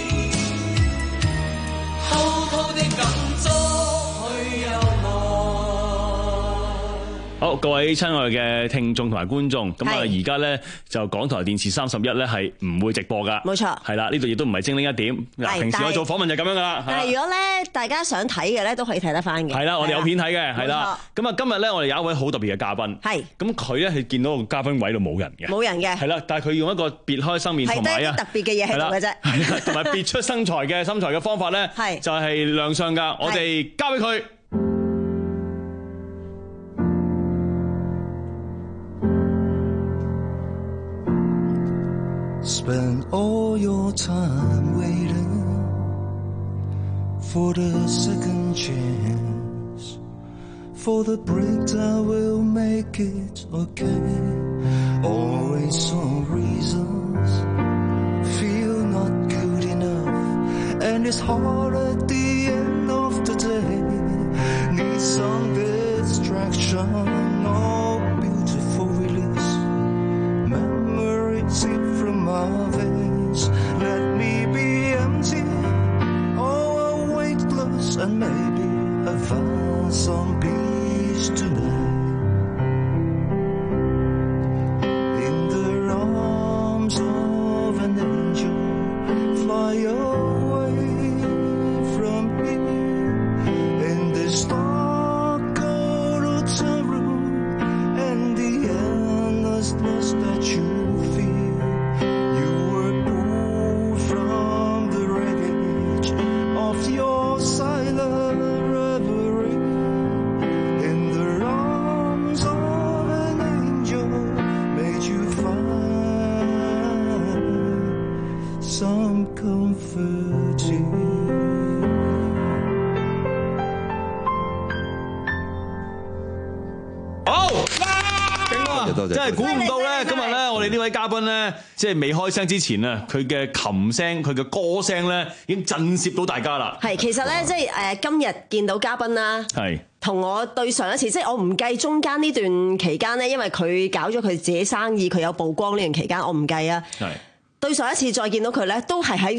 好，各位親愛嘅聽眾同埋觀眾，咁啊而家咧就港台電視三十一咧係唔會直播噶， 冇錯， 係啦，呢度亦都唔係精靈一點。嗱，平時我做訪問就咁樣噶啦。 但係如果咧大家想睇嘅咧，都可以睇得翻嘅。 係啦，我哋有片睇嘅，係啦。咁啊，今日咧我哋有一位好特別嘅嘉賓，係咁佢咧係見到個嘉賓位度冇人嘅， 冇人嘅， 係啦，但係佢用一個別開生面同埋啊特別嘅嘢喺度嘅啫， 係啦，同埋別出身材嘅身材嘅方法咧，係就係亮相噶，我哋交俾佢。 Spend all your time waiting for the second chance, for the break that will make it okay. Always some reasons feel not good enough, and it's hard at the end of the day. Need some distraction or beautiful release. Memories from my veins, let me be empty, oh weightless, and maybe I find some peace tonight. In the arms of an angel, fly away from here. In this dark hotel room, and the endlessness that you 真係估唔到咧！今日咧，我哋呢位嘉賓咧，即係未開聲之前啊，佢嘅琴聲、佢嘅歌聲咧，已經震懾到大家啦。 係，其實咧，即係誒，今日見到嘉賓啦，係同我對上一次，即係我唔計中間呢段期間咧，因為佢搞咗佢自己生意，佢有曝光呢段期間，我唔計啊。係對上一次再見到佢咧，都係喺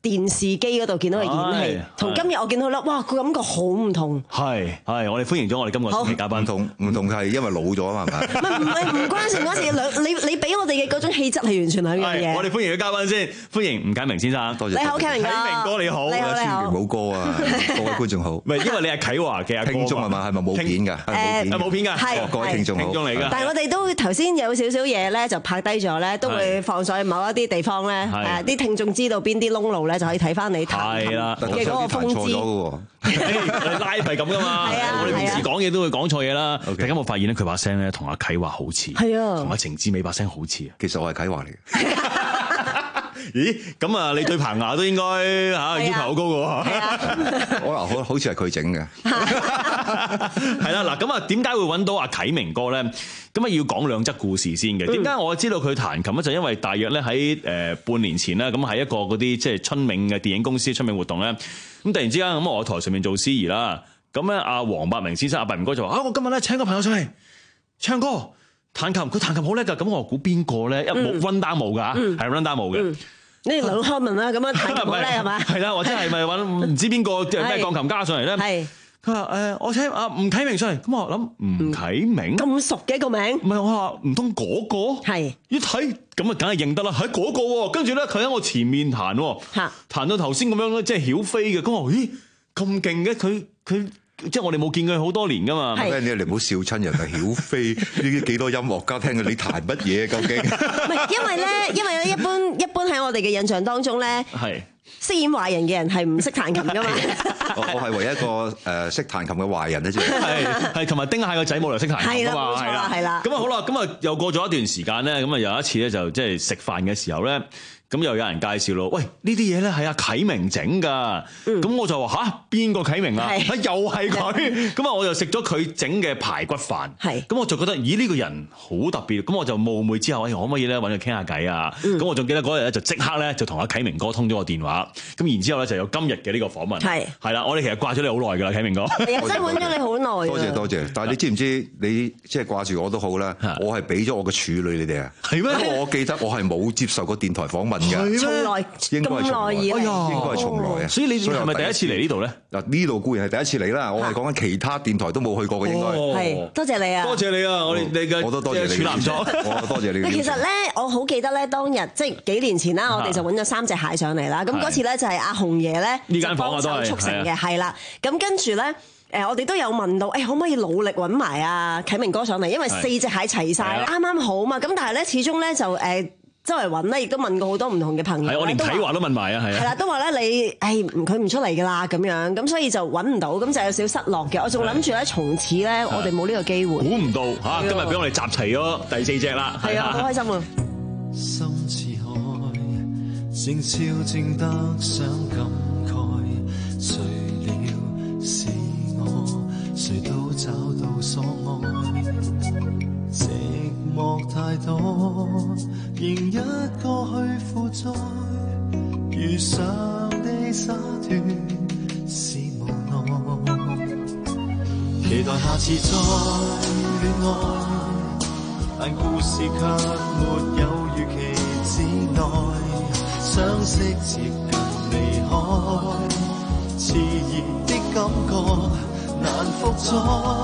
電視機嗰度見到佢演戲，同今日我見到咧，哇，個感覺好唔同。 係係，我哋歡迎咗我哋今個星期嘉賓， 唔同唔同係因為老咗啊嘛，係咪？ 唔係唔關事，唔關事，兩你你俾我哋嘅嗰種氣質係完全兩樣嘢。 我哋歡迎嘅嘉賓先，歡迎吳啟明先生， 多謝。 你好，啟明哥。 啟明哥你好， 你好你好。 冇歌啊，各位觀眾好。 唔係因為你係啟華嘅阿哥聽眾係嘛？係咪冇片㗎？ 誒冇片㗎， 係各位聽眾好。 聽眾嚟㗎。 但係我哋都頭先有少少嘢咧，就拍低咗咧，都會放上去某一啲地方咧，誒啲聽眾知道邊啲窿路咧，就可以睇翻你彈琴嘅嗰個風姿。 拉係咁噶嘛，我哋平時講嘢都會講錯嘢啦。大家有冇發現咧？佢把聲咧同阿啟華好似， 係啊， 同阿程志美把聲好似啊。 其實我係啟華嚟嘅。 咦？咁啊，你對棚牙都應該嚇要求好高嘅喎。係啊， 我嗱好好似係佢整嘅。 係啦，嗱咁啊，點解會揾到阿啟明哥咧？咁啊，要講兩則故事先嘅。點解我知道佢彈琴咧？就因為大約咧喺誒半年前咧，咁喺一個嗰啲即係春茗嘅電影公司春茗活動咧，咁突然之間咁我喺台上面做司儀啦，咁咧阿黃百鳴先生阿百鳴哥就話啊，我今日咧請個朋友上嚟唱歌彈琴，佢彈琴好叻㗎。咁我估邊個咧？一冇 run down 冇㗎，係 run down 冇嘅。 你哋梁漢文啦，咁樣彈琴好叻係嘛？ 係啦，或者係咪揾唔知邊個咩鋼琴家上嚟咧？ 係。 佢話誒，我請阿吳啟明上嚟，咁我諗吳啟明咁熟嘅個名， 唔係我話唔通嗰個？係一睇咁啊，梗係認得啦，係嗰個喎。跟住咧，佢喺我前面彈，彈到頭先咁樣咧，即係曉飛嘅。咁我咦咁勁嘅？佢佢即係我哋冇見佢好多年噶嘛。 係你你唔好笑親人啊！曉飛呢啲幾多音樂家聽嘅，你彈乜嘢究竟？ 唔係因為咧，因為咧一般一般喺我哋嘅印象當中咧，係飾演壞人嘅人係唔識彈琴噶嘛。 我我係唯一一個誒識彈琴嘅壞人咧，啫。 係係同埋丁蟹個仔冇嚟識彈琴㗎嘛，係啦， 係啦。 咁啊好啦，咁啊又過咗一段時間咧，咁啊有一次咧就即係食飯嘅時候咧，咁又有人介紹咯，喂呢啲嘢咧係阿啟明整㗎。咁我就話吓，邊個啟明啊？又係佢。咁啊我就食咗佢整嘅排骨飯。係。咁我就覺得咦呢個人好特別。咁我就冒昧之後，可唔可以咧揾佢傾下偈啊？咁我仲記得嗰日咧就即刻咧就同阿啟明哥通咗個電話。咁然之後咧就有今日嘅呢個訪問。係。係啦，我哋其實掛咗你好耐㗎啦，啟明哥。 真揾咗你好耐。 多謝多謝。但係你知唔知你即係掛住我都好啦，我係俾咗我嘅處女你哋啊。係咩？因為我記得我係冇接受過電台訪問㗎。 從來應該係從來，應該係從來啊！ 所以你係咪第一次嚟呢度咧？ 嗱，呢度固然係第一次嚟啦，我係講緊其他電台都冇去過嘅，應該係。多謝你啊！ 多謝你啊！我哋你嘅我都多謝你。處男座，我多謝你。 其實咧，我好記得咧，當日即係幾年前啦，我哋就揾咗三隻蟹上嚟啦。咁嗰次咧就係阿紅爺咧， 呢間房都係促成嘅，係啦。咁跟住咧。誒，我哋都有問到，誒可唔可以努力揾埋阿啟明哥上嚟？因為四隻蟹齊晒，啱啱好嘛。咁但係咧，始終咧就誒周圍揾咧，亦都問過好多唔同嘅朋友。 係，我連啟華都問埋啊，係。 係啦，都話咧你誒佢唔出嚟㗎啦，咁樣咁所以就揾唔到，咁就有少少失落嘅。我仲諗住咧，從此咧我哋冇呢個機會。 估唔到嚇，今日俾我哋集齊咗第四隻啦。 係啊，好開心啊！ 心似海，靜悄靜得想感慨，誰料是誰都找到所愛，寂寞太多，仍一個去負載，遇上的灑脫是無奈，期待下次再戀愛，但故事卻沒有預期之內，相識接近離開，熾熱的感覺難復再，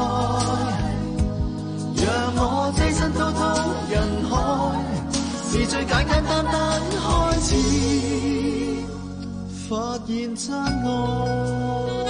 讓我躋身滔滔人海，是最簡簡單單開始，發現真愛。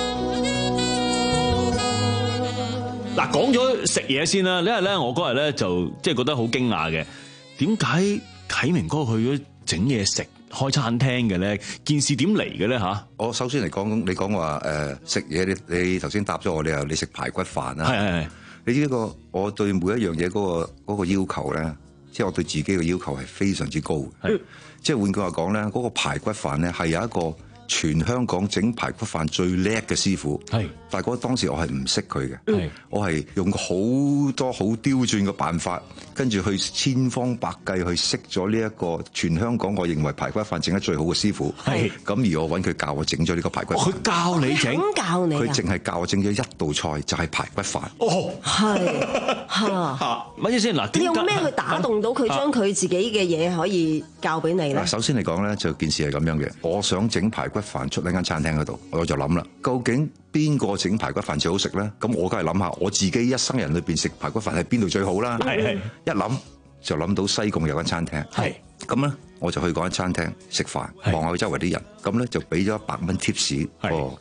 嗱，講咗食嘢先啦，因為咧我嗰日咧就即係覺得好驚訝嘅，點解啟明哥去咗整嘢食？開餐廳嘅咧，件事點嚟嘅咧嚇？ 我首先嚟講，你講話誒食嘢，你你頭先答咗我，你又你食排骨飯啦。係係係。你知呢個我對每一樣嘢嗰個嗰個要求咧，即係我對自己嘅要求係非常之高嘅。係。即係換句話講咧，嗰個排骨飯咧係有一個全香港整排骨飯最叻嘅師傅。係。但係嗰當時我係唔識佢嘅。係。我係用好多好刁鑽嘅辦法，跟住去千方百計去識咗呢一個全香港我認為排骨飯整得最好嘅師傅。係。咁而我揾佢教我整咗呢個排骨飯。 佢教你整？ 咁教你？ 佢淨係教我整咗一道菜，就係排骨飯。 哦， 係嚇。 咪先嗱， 你用咩去打動到佢，將佢自己嘅嘢可以教俾你咧？ 首先嚟講咧，就件事係咁樣嘅。我想整排骨飯出喺間餐廳嗰度，我就諗啦，究竟邊個整排骨飯最好食咧？咁我梗係諗下，我自己一生人裏邊食排骨飯係邊度最好啦？係係，一諗就諗到西貢有間餐廳。係咁咧，我就去嗰間餐廳食飯，望下佢周圍啲人，咁咧就俾咗一百蚊貼士。哦，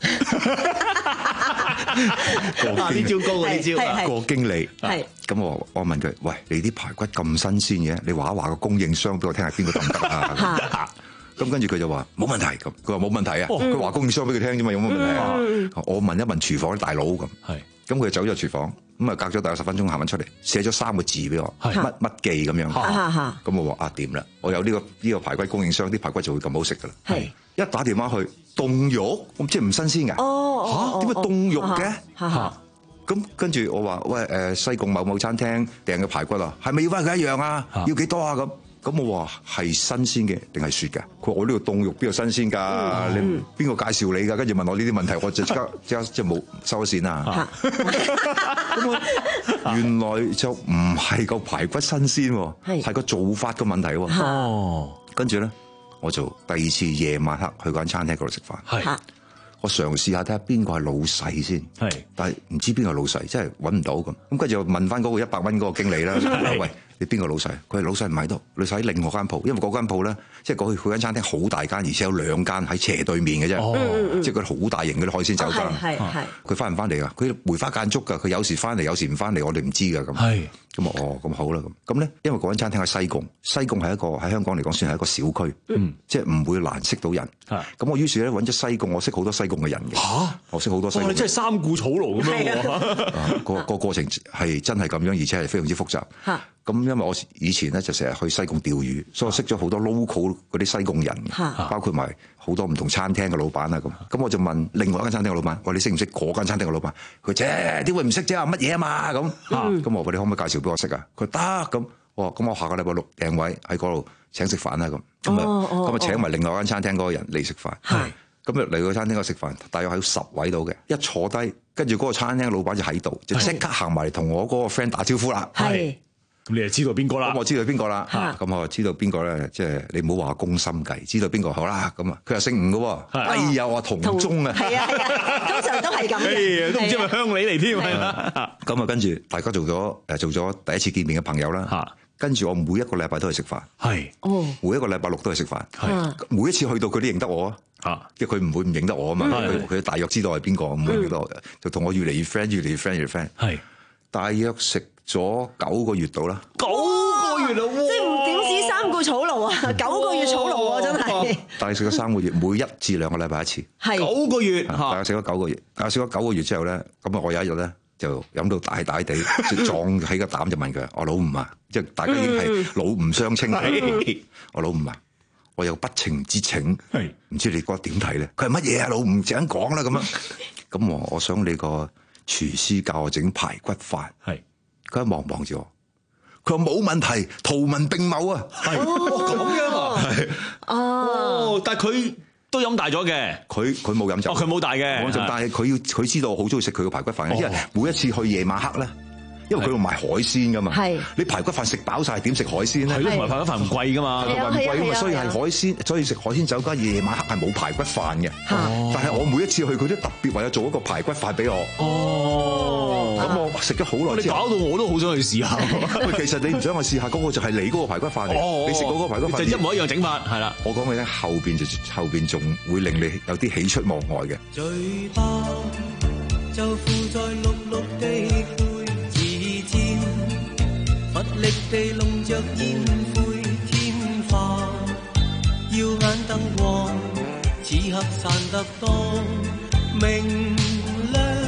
呢招高啊！呢招個經理係咁，我我問佢：喂，你啲排骨咁新鮮嘅，你話一話個供應商俾我聽下邊個得唔得啊？咁跟住佢就話冇問題，咁佢話冇問題啊。佢話供應商俾佢聽啫嘛，有乜問題啊？嗯、我問一問廚房啲大佬咁，咁佢就走咗廚房，咁啊隔咗大概十分鐘行翻出嚟，寫咗三個字俾我，乜乜記咁樣。咁我話啊掂啦，我有呢、呢個呢、呢個排骨供應商，啲排骨就會咁好食噶啦。一打電話去凍肉，咁即係唔新鮮㗎。嚇點解凍肉嘅？嚇咁跟住我話喂，誒西貢某某餐廳訂嘅排骨啊，係咪要翻佢一樣啊？要幾多啊？咁咁我話係新鮮嘅定係雪㗎？佢話我呢度凍肉邊有新鮮㗎？嗯、你邊個介紹你㗎？跟住問我呢啲問題，我就即刻即刻即係冇收咗線啦。咁我原來就唔係個排骨新鮮喎，係個做法嘅問題喎。哦，跟住咧我就第二次夜晚黑去嗰間餐廳嗰度食飯。係。我嘗試下睇下邊個係老細先，係，但係唔知邊個老細，真係揾唔到咁。咁跟住又問翻嗰個一百蚊嗰個經理啦，喂，你邊個老細？佢係老細唔喺度，老細喺另外間鋪，因為嗰間鋪咧，即係嗰佢間餐廳好大間，而且有兩間喺斜對面嘅啫，哦、即係佢好大型嗰啲海鮮酒家。係係，佢翻唔翻嚟啊？佢梅花間竹㗎，佢有時翻嚟，有時唔翻嚟，我哋唔知㗎咁。係。咁啊，哦，咁好啦，咁咁咧，因為嗰間餐廳喺西貢，西貢係一個喺香港嚟講算係一個小區，嗯，即係唔會難識到人。係，咁我於是咧揾咗西貢，我識好多西貢嘅人嘅。嚇，我識好多西貢。哇，你真係三顧草廬咁樣喎。個個過程係真係咁樣，而且係非常之複雜。嚇，咁因為我以前咧就成日去西貢釣魚，所以我識咗好多 local 嗰啲西貢人，包括埋好多唔同餐廳嘅老闆啊咁。咁我就問另外一間餐廳嘅老闆，我話你識唔識嗰間餐廳嘅老闆？佢啫點會唔識啫？乜嘢啊嘛咁。咁我話你可唔可以介紹俾我識啊？佢得咁，我話咁我下個禮拜六訂位喺嗰度請食飯啦咁，咁啊咁啊請埋另外間餐廳嗰個人嚟食飯，係咁啊嚟個餐廳嗰度食飯，大約喺十位度嘅，一坐低，跟住嗰個餐廳嘅老闆就喺度，就即刻行埋嚟同我嗰個 friend 打招呼啦，係，咁你就知道邊個啦，咁我知道邊個啦，咁我知道邊個咧，即係你唔好話攻心計，知道邊個好啦，咁啊佢又姓吳嘅喎，哎呀我同宗啊，係啊係啊，通常都係咁嘅，都唔知係咪鄉里嚟添，係啦，咁啊跟住大家做咗誒做咗第一次見面嘅朋友啦。跟住我每一個禮拜都去食飯，係，哦，每一個禮拜六都去食飯，係，每一次去到佢都認得我啊，即係佢唔會唔認得我啊嘛，佢佢大約知道係邊個，唔會認得我，就同我越嚟越 friend，越嚟越 friend，越嚟越 friend，係，大約食咗九個月到啦，九個月啊，即係唔點止三顧草廬啊，九個月草廬啊，真係，大約食咗三個月，每一至兩個禮拜一次，係，九個月，大約食咗九個月，大約食咗九個月之後咧，咁啊我有一日咧。就飲到大大地，就撞起個膽就問佢：我老吳啊，即係大家已經係老吳相稱。我老吳啊，我有不情之請，唔知你覺得點睇咧？佢係乜嘢啊？老吳請講啦咁樣。咁我我想你個廚師教我整排骨飯。係，佢一望望住我，佢話冇問題，圖文並茂啊。係，咁樣啊？係，哦，但係佢。都飲大咗嘅，佢佢冇飲酒，佢冇大嘅，但係佢要佢知道我好中意食佢個排骨飯，因為每一次去夜晚黑咧，因為佢度賣海鮮噶嘛，你排骨飯食飽晒點食海鮮咧？係咯，同埋排骨飯唔貴噶嘛，唔貴噶嘛，所以係海鮮，所以食海鮮酒家夜晚黑係冇排骨飯嘅。但係我每一次去，佢都特別為咗做一個排骨飯俾我。哦，咁我食咗好耐，你搞到我都好想去試下。其實你唔想去試下，嗰個就係你嗰個排骨飯嚟。你食嗰個排骨飯就一模一樣整法，係啦。我講嘅咧後邊就後邊仲會令你有啲喜出望外嘅。嘴巴就附在綠綠地灰指尖，乏力地弄着煙灰天花，耀眼燈光此刻散得多明亮。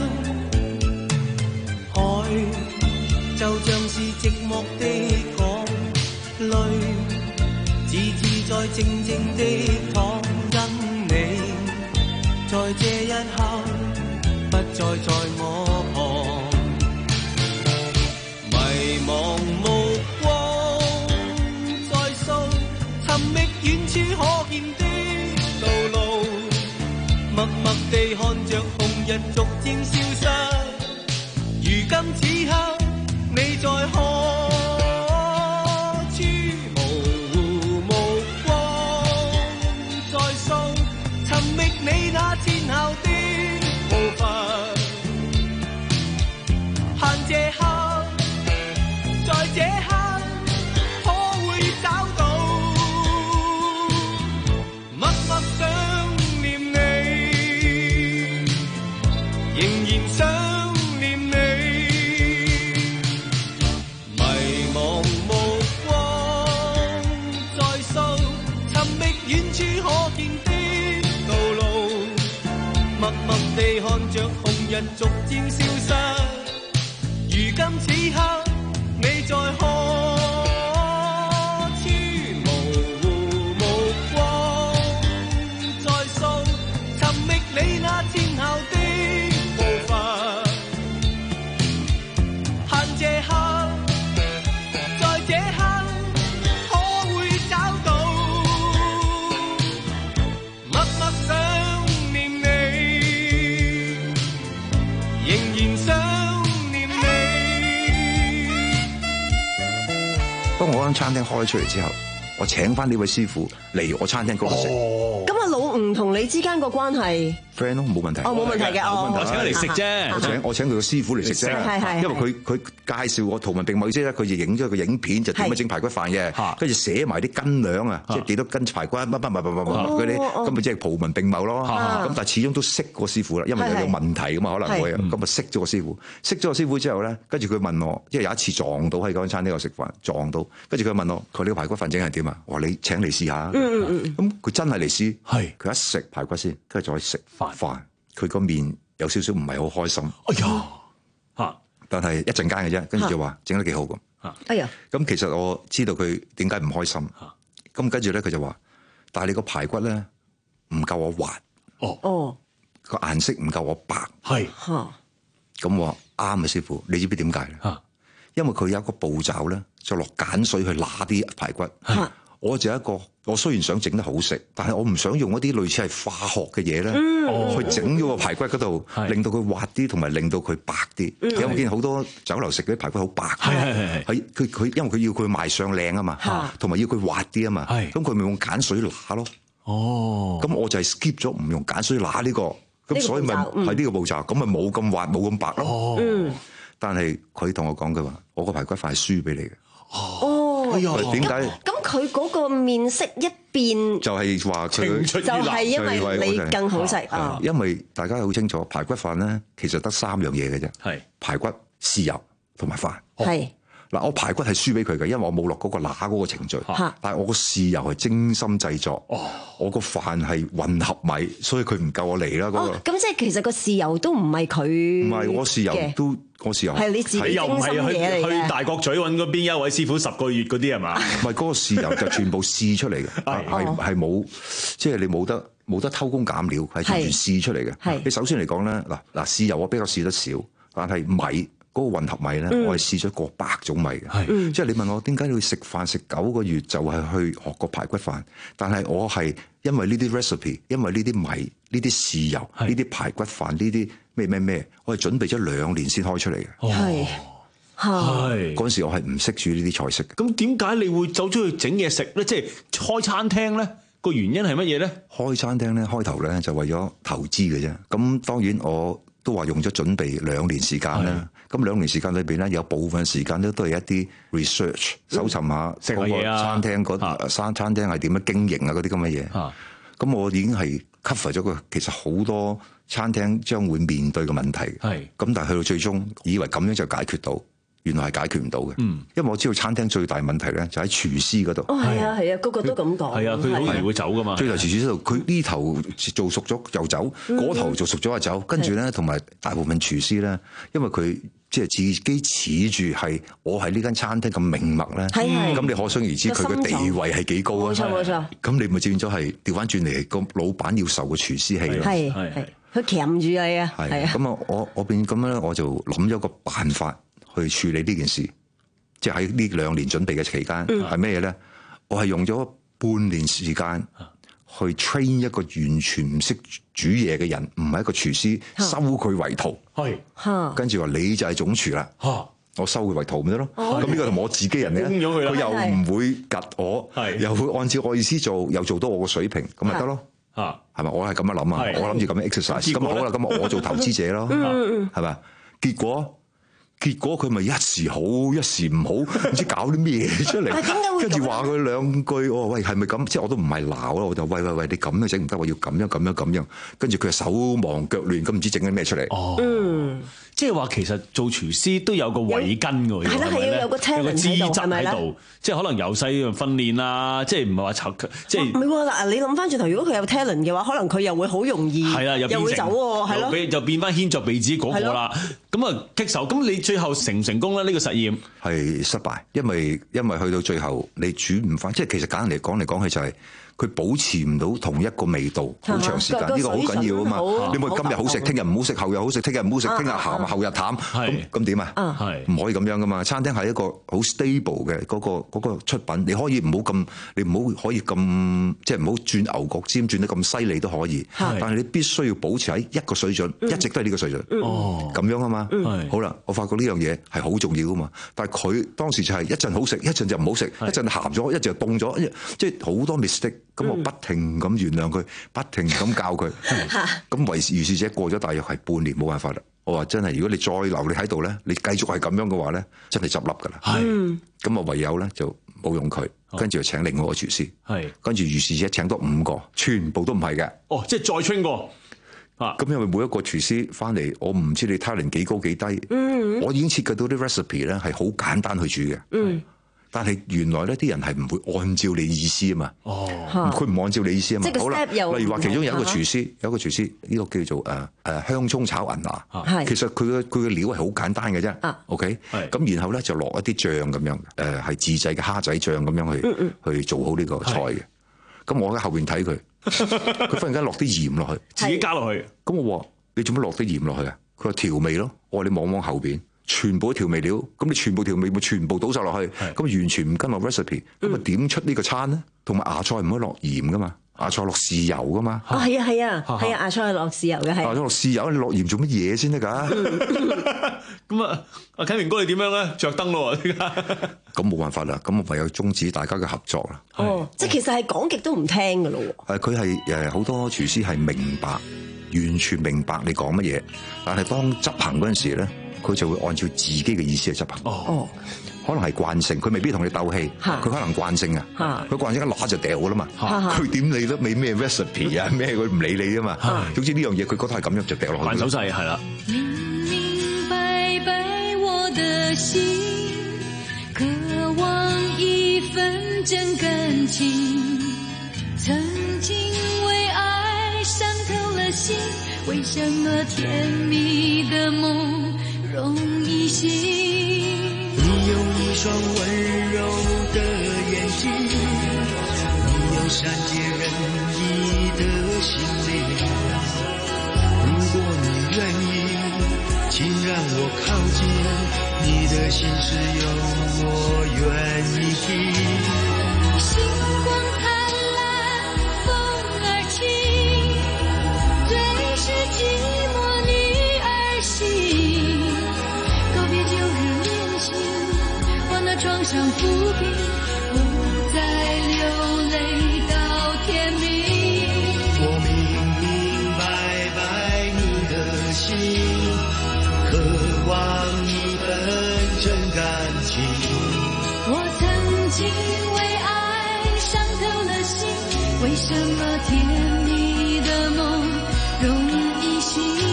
海就像是寂寞的港淚，自自在靜靜地躺跟你，在這一刻不再在我旁，迷茫目光在掃尋覓遠處可見的道路，默默地看着紅日逐漸消失。如今此刻你在看日逐漸消失。如今此刻，你在何處？模糊目光在掃，尋覓你那天后的步伐。恨這刻，在這刻，可會找到？默默想念你，仍然想念你。 當我間餐廳開出嚟之後，我請翻呢位師傅嚟我餐廳嗰度食。 咁啊，老吳同你之間個關係 friend 咯，冇問題。 哦，冇問題嘅， 冇問題。 我請佢嚟食啫， 我請我請佢個師傅嚟食啫。 係係。 因為佢佢介紹我圖文並茂意思咧，佢就影咗個影片，就點樣整排骨飯嘅，跟住寫埋啲斤兩啊，即係幾多斤排骨乜乜乜乜乜乜嗰啲，咁咪即係圖文並茂咯。咁但係始終都識個師傅啦，因為有有問題噶嘛，可能會咁咪識咗個師傅。識咗個師傅之後咧，跟住佢問我，因為有一次撞到喺嗰間餐廳度食飯，撞到，跟住佢問我，佢呢個排骨飯整係點啊？我話你請嚟試下。咁佢真係嚟試，佢一食排骨先，跟住再食飯飯。佢個面有少少唔係好開心。哎呀，嚇！但係一陣間嘅啫，跟住就話整得幾好咁。 哎呀！ 咁其實我知道佢點解唔開心。咁跟住咧，佢就話：但係你個排骨咧唔夠我滑。哦哦，個顏色唔夠我白。係嚇。咁我話啱啊，師傅，你知唔知點解咧？嚇！因為佢有一個步驟咧，就落鹼水去揦啲排骨。係。我就一個，我雖然想整得好食，但係我唔想用一啲類似係化學嘅嘢咧，嗯、去整咗個排骨嗰度，哦、令到佢滑啲，同埋令到佢白啲。嗯、有冇見好多酒樓食嗰啲排骨好白？係係係係。佢佢因為佢要佢賣相靚啊嘛，同埋要佢滑啲啊嘛。咁佢咪用鹼水揦咯。哦。咁我就係 skip 咗唔用鹼水揦呢個，咁所以咪係呢個步驟，咁咪冇咁滑，冇咁白咯。哦。嗯。但係佢同我講嘅話，我個排骨飯係輸俾你嘅。哦。點解？咁佢嗰個面色一變，就係話佢就係因為你更好食啊！因為大家好清楚，排骨飯咧其實得三樣嘢嘅啫，係排骨、豉油同埋飯。係嗱，我排骨係輸俾佢嘅，因為我冇落嗰個揦嗰個程序。但係我個豉油係精心製作，我個飯係混合米，所以佢唔夠我嚟啦。嗰個咁即係其實個豉油都唔係佢，唔係我豉油都。我豉油係你自己精心嘢嚟嘅，去大角咀揾嗰邊一位師傅十個月嗰啲係嘛？唔係嗰個豉油就全部試出嚟嘅，係係冇，即係你冇得冇得偷工減料，係完全試出嚟嘅。你首先嚟講咧，嗱嗱豉油我比較試得少，但係米嗰個混合米咧，我係試咗過百種米嘅。即係你問我點解你要食飯食九個月就係去學個排骨飯？但係我係因為呢啲 recipe， 因為呢啲米、呢啲豉油、呢啲排骨飯、呢啲咩咩咩，我係準備咗兩年先開出嚟嘅。係係嗰陣時我係唔識煮呢啲菜式嘅。咁點解你會走出去整嘢食咧？即係開餐廳咧？個原因係乜嘢咧？開餐廳咧，開頭咧就為咗投資嘅啫。咁當然我都話用咗準備兩年時間啦。咁兩年時間裏邊咧，有部分時間咧都係一啲 research，搜尋下嗰個餐廳嗰餐餐廳係點樣經營啊嗰啲咁嘅嘢。咁、啊、我已經係 cover 咗個其實好多餐廳將會面對嘅問題。係咁，但係去到最終以為咁樣就解決到，原來係解決唔到嘅。嗯，因為我知道餐廳最大問題咧就喺廚師嗰度。哦，係啊，係啊，個個都咁講。係啊，佢好易會走噶嘛。最頭廚師度，佢呢頭做熟咗又走，嗰頭做熟咗又走，跟住咧同埋大部分廚師咧，因為佢。即係自己恃住係我係呢間餐廳咁名脈咧，咁你可想而知佢嘅地位係幾高啊！冇錯冇錯。咁你咪變咗係調翻轉嚟，個老闆要受個廚師氣咯。係係，佢鉗住你啊！係啊。咁啊，我我變咁樣咧，我就諗咗個辦法去處理呢件事。即係喺呢兩年準備嘅期間係咩嘢咧？我係用咗半年時間去 train 一個完全唔識煮嘢嘅人，唔係一個廚師，收佢為徒。係，跟住話你就係總廚啦。我收佢為徒咪得咯。咁呢個係我自己人嚟，佢又唔會夾我，又會按照我意思做，又做到我個水平，咁咪得咯。係咪？我係咁樣諗啊，我諗住咁樣 exercise。咁好啦，咁我做投資者咯，係咪？結果。結果佢咪一時好一時唔好，唔知搞啲咩嘢出嚟，跟住話佢兩句，我話喂係咪咁？即係我都唔係鬧咯，我就喂喂喂，你咁樣整唔得，我要咁樣咁樣咁樣。跟住佢手忙腳亂，咁唔知整緊咩出嚟。哦， 即係話其實做廚師都有個慧根㗎喎， 係啦係要有個 talent 有個資質喺喺度，即係可能由細訓練啦，即係唔係話籌即係唔係喎嗱，你諗翻轉頭，如果佢有 talent 嘅話，可能佢又會好容易係啦，又會走喎，係咯， 就變翻牽着鼻子嗰個啦。咁啊棘手，咁你最後成唔成功咧？呢個實驗係失敗，因為因為去到最後你煮唔翻，即係其實簡單嚟講嚟講去就係、是。佢保持唔到同一個味道好長時間，呢個好緊要啊嘛！你咪今日好食，聽日唔好食，後日好食，聽日唔好食，聽日鹹，後日淡，咁咁點啊？唔可以咁樣噶嘛！餐廳係一個好 stable 嘅嗰個嗰個出品，你可以唔好咁，你唔好可以咁，即係唔好轉牛角尖，轉得咁犀利都可以。但係你必須要保持喺一個水準，一直都係呢個水準。哦，咁樣啊嘛。好啦，我發覺呢樣嘢係好重要啊嘛。但係佢當時就係一陣好食，一陣就唔好食，一陣鹹咗，一陣就凍咗，即係好多 mistake。咁我不停咁原諒佢，不停咁教佢。咁為如是者過咗大約係半年，冇辦法啦。我話真係，如果你再留你喺度咧，你繼續係咁樣嘅話咧，真係執笠㗎啦。係。咁我唯有咧就冇用佢，跟住就請另外一個廚師。係。跟住如是者請多五個，全部都唔係嘅。哦，即係再 train 過。啊。咁因為每一個廚師翻嚟，我唔知你 talent 幾高幾低。嗯。我已經設計到啲 recipe 咧係好簡單去煮嘅。嗯。但係原來呢啲人係唔會按照你意思啊嘛，佢唔按照你意思啊嘛。好啦，例如話其中有一個廚師，有一個廚師呢個叫做誒誒香葱炒銀芽，其實佢嘅佢嘅料係好簡單嘅啫。OK，咁然後咧就落一啲醬咁樣，誒係自製嘅蝦仔醬咁樣去去做好呢個菜嘅。咁我喺後邊睇佢，佢忽然間落啲鹽落去， 自己加落去。 咁我話你做乜落啲鹽落去啊？佢話調味咯。我話你望望後邊。全部調味料，咁你全部調味咪全部倒晒落去，咁完全唔跟落 recipe，咁啊點出呢個餐咧？同埋芽菜唔可以落鹽噶嘛，芽菜落豉油噶嘛。 哦，係啊係啊，係啊，芽菜係落豉油嘅，係。 芽菜落豉油，你落鹽做乜嘢先得㗎？ 咁啊，阿啟明哥你點樣咧？着燈咯，依家。 咁冇辦法啦，咁我唯有終止大家嘅合作啦。 哦，即係其實係講極都唔聽㗎咯喎。 誒，佢係誒好多廚師係明白，完全明白你講乜嘢，但係當執行嗰陣時咧。佢就會按照自己嘅意思去執行。哦，可能係慣性，佢未必同你鬥氣，佢可能慣性啊。佢慣性一攞就掉噶啦嘛。佢點理都未咩 recipe 啊咩，佢唔理你啊嘛。總之呢樣嘢佢覺得係咁樣就掉落去。 慣手勢係啦。明明白白我的心，渴望一份真感情，曾經為愛傷透了心，為什麼甜蜜的夢容易醒？ 你有一雙溫柔的眼睛，你有善解人意的心靈。如果你願意，請讓我靠近，你的心事有我願意聽。星光燦爛，風兒輕，最是寂寞女兒心。床上撫平，不再流淚到天明。我明明白白你的心，渴望一份真感情。我曾經為愛傷透了心，為什麼甜蜜的夢容易醒？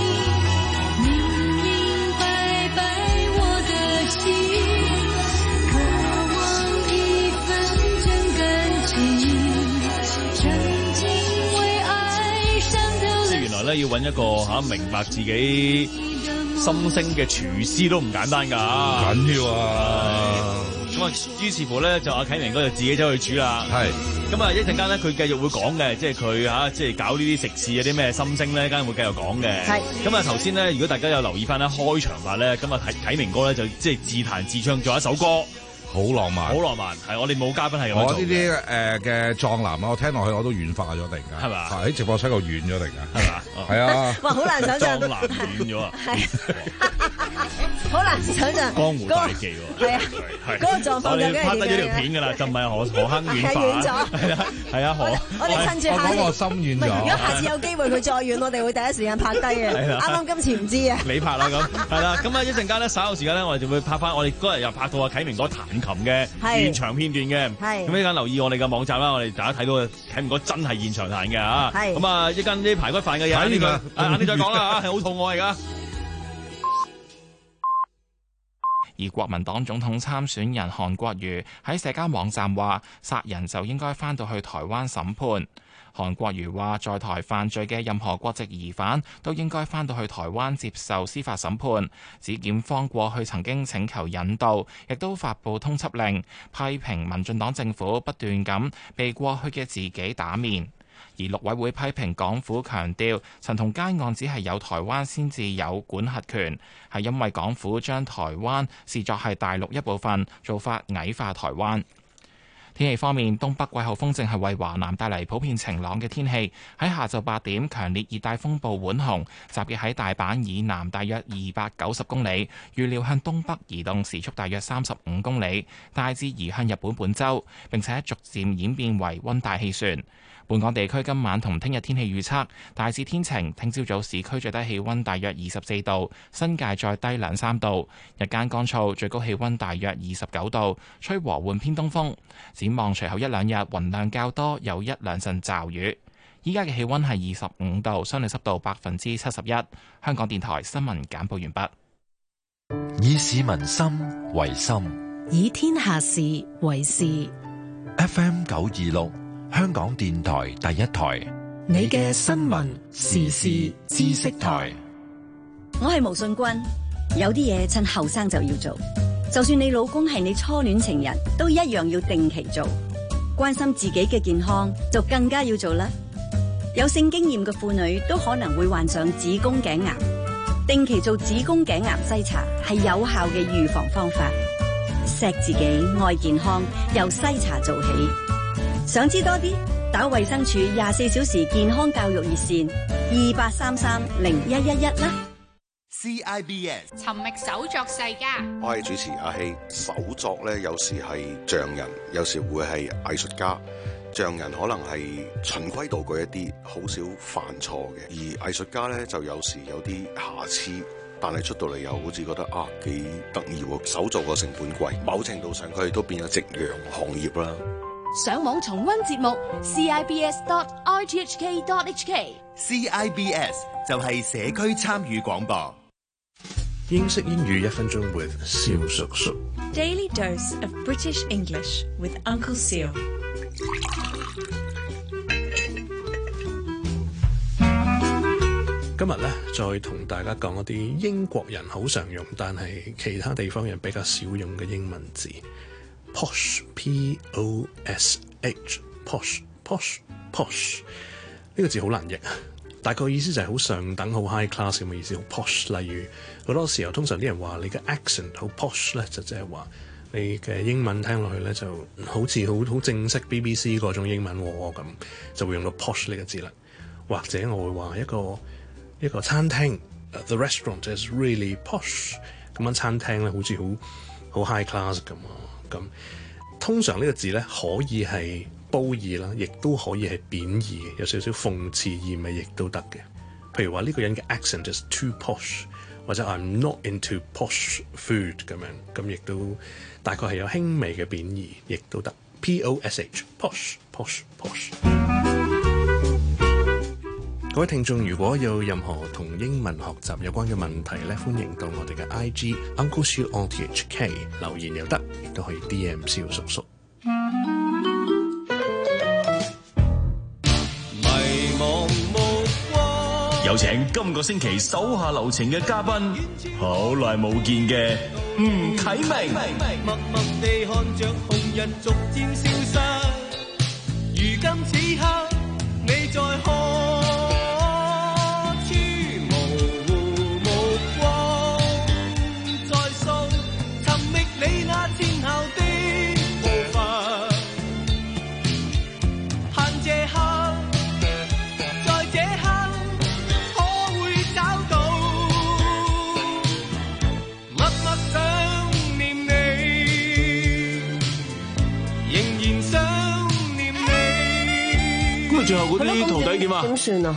要揾一個嚇明白自己心聲嘅廚師都唔簡單㗎，唔緊要啊！ 咁啊，於是乎咧就阿啟明哥就自己走去煮啦。係咁啊，一陣間咧佢繼續會講嘅，即係佢嚇即係搞呢啲食肆有啲咩心聲咧，梗係會繼續講嘅。係咁啊，頭先咧，如果大家有留意翻咧開場白咧，咁啊啟明哥咧就即係自彈自唱咗一首歌。 好浪漫， 好浪漫，係我哋冇嘉賓係咁樣做嘅。 我呢啲誒嘅壯男啊，我聽落去我都軟化咗，突然間係嘛？喺直播室度軟咗，突然間係嘛？係啊！ 哇，好難想象， 壯男軟咗啊！ 好難想象， 江湖大忌喎。係啊， 嗰個狀況就梗係拍低咗條片㗎啦，就唔係何何坑軟化。 軟咗， 係啊，係啊，何我哋趁住下次， 我個心軟咗。 如果下次有機會佢再軟，我哋會第一時間拍低嘅。啱啱今次唔知啊。 你拍啦咁，係啦，咁啊一陣間咧稍後時間咧，我哋就會拍翻我哋嗰日又拍到阿啟明哥彈琴嘅現場片段嘅。係咁，一陣留意我哋嘅網站啦，我哋大家睇到啟明哥真係現場彈嘅嚇。係咁啊，一間啲排骨飯嘅嘢呢個，啊你再講啦嚇，係好肚餓而家。 而國民黨總統參選人韓國瑜喺社交網站話：殺人就應該返到去台灣審判。韓國瑜話：在台犯罪嘅任何國籍疑犯都應該返到去台灣接受司法審判。指檢方過去曾經請求引渡，亦都發布通緝令，批評民進黨政府不斷咁被過去嘅自己打面。而陸委會批評港府強調陳同佳案只係有台灣先至有管轄權，係因為港府將台灣視作係大陸一部分，做法矮化台灣。天氣方面，東北季候風正係為華南帶嚟普遍晴朗嘅天氣。喺下晝八點，強烈熱帶風暴浣熊集結喺大阪以南大約二百九十公里，預料向東北移動，時速大約三十五公里，大致移向日本本州，並且逐漸演變為溫帶氣旋。本港地區今晚同聽日天氣預測大致天晴，聽朝早市區最低氣溫大約二十四度，新界再低兩三度，日間乾燥，最高氣溫大約二十九度，吹和緩偏東風。展望隨後一兩日雲量較多，有一兩陣驟雨。依家嘅氣溫係二十五度，相對濕度百分之七十一。香港電台新聞簡報完畢。 以市民心為心， 以天下事為事。 F M 九二六。香港電台第一台， 你嘅新聞時事知識台。 我係毛信君，有啲嘢趁後生就要做，就算你老公係你初戀情人，都一樣要定期做。關心自己嘅健康，就更加要做啦。有性經驗嘅婦女都可能會患上子宮頸癌，定期做子宮頸癌篩查係有效嘅預防方法。錫自己，愛健康，由篩查做起。想知多啲，打衛生署廿四小時健康教育熱線二八三三零一一一啦。 C I B S 尋覓手作世家， 我係主持阿希。手作咧，有時係匠人，有時會係藝術家。匠人可能係循規蹈矩一啲，好少犯錯嘅；而藝術家咧，就有時有啲瑕疵，但係出到嚟又好似覺得啊幾得意喎。手作個成本貴，某程度上佢哋都變咗夕陽行業啦。 上網重溫節目 c i b s dot r t h k dot h k C I B S 就係社區參與廣播。 英式英語一分鐘 with 蕭叔叔。 Daily dose of British English with Uncle Seal。 今日咧，再同大家講一啲英國人好常用，但係其他地方人比較少用嘅英文字。Posh, P O S H, posh, posh, posh。呢個字好難譯，大概意思就係好上等、好 high class 咁嘅意思，好 posh。例如好多時候，通常啲人話你嘅 accent 好 posh 咧，就即係話你嘅英文聽落去咧就好似好好正式 B B C 嗰種英文喎，咁就會用到 posh 呢個字啦。或者我會話一個一個餐廳 ，the restaurant is really posh。咁樣餐廳咧好似好好 high class 咁啊。咁通常呢個字咧可以係褒義啦，亦都可以係貶義，有少少諷刺意味，亦都得嘅。譬如話呢個人嘅 accent is too posh， 或者 I'm not into posh food 咁樣，咁亦都大概係有輕微嘅貶義，亦都得。P O S H posh posh posh。各位聽眾，如果有任何同英文學習有關嘅問題咧，歡迎到我哋嘅 I G Uncle Siu on T H K 留言又得，亦都可以 D M 蕭叔叔。 迷茫目光， 有請今個星期手下留情嘅嘉賓，好耐冇見嘅吳啟明。 默默地看着紅日逐漸消失，如今此刻你在看。 最後嗰啲徒弟點啊？ 點算啊？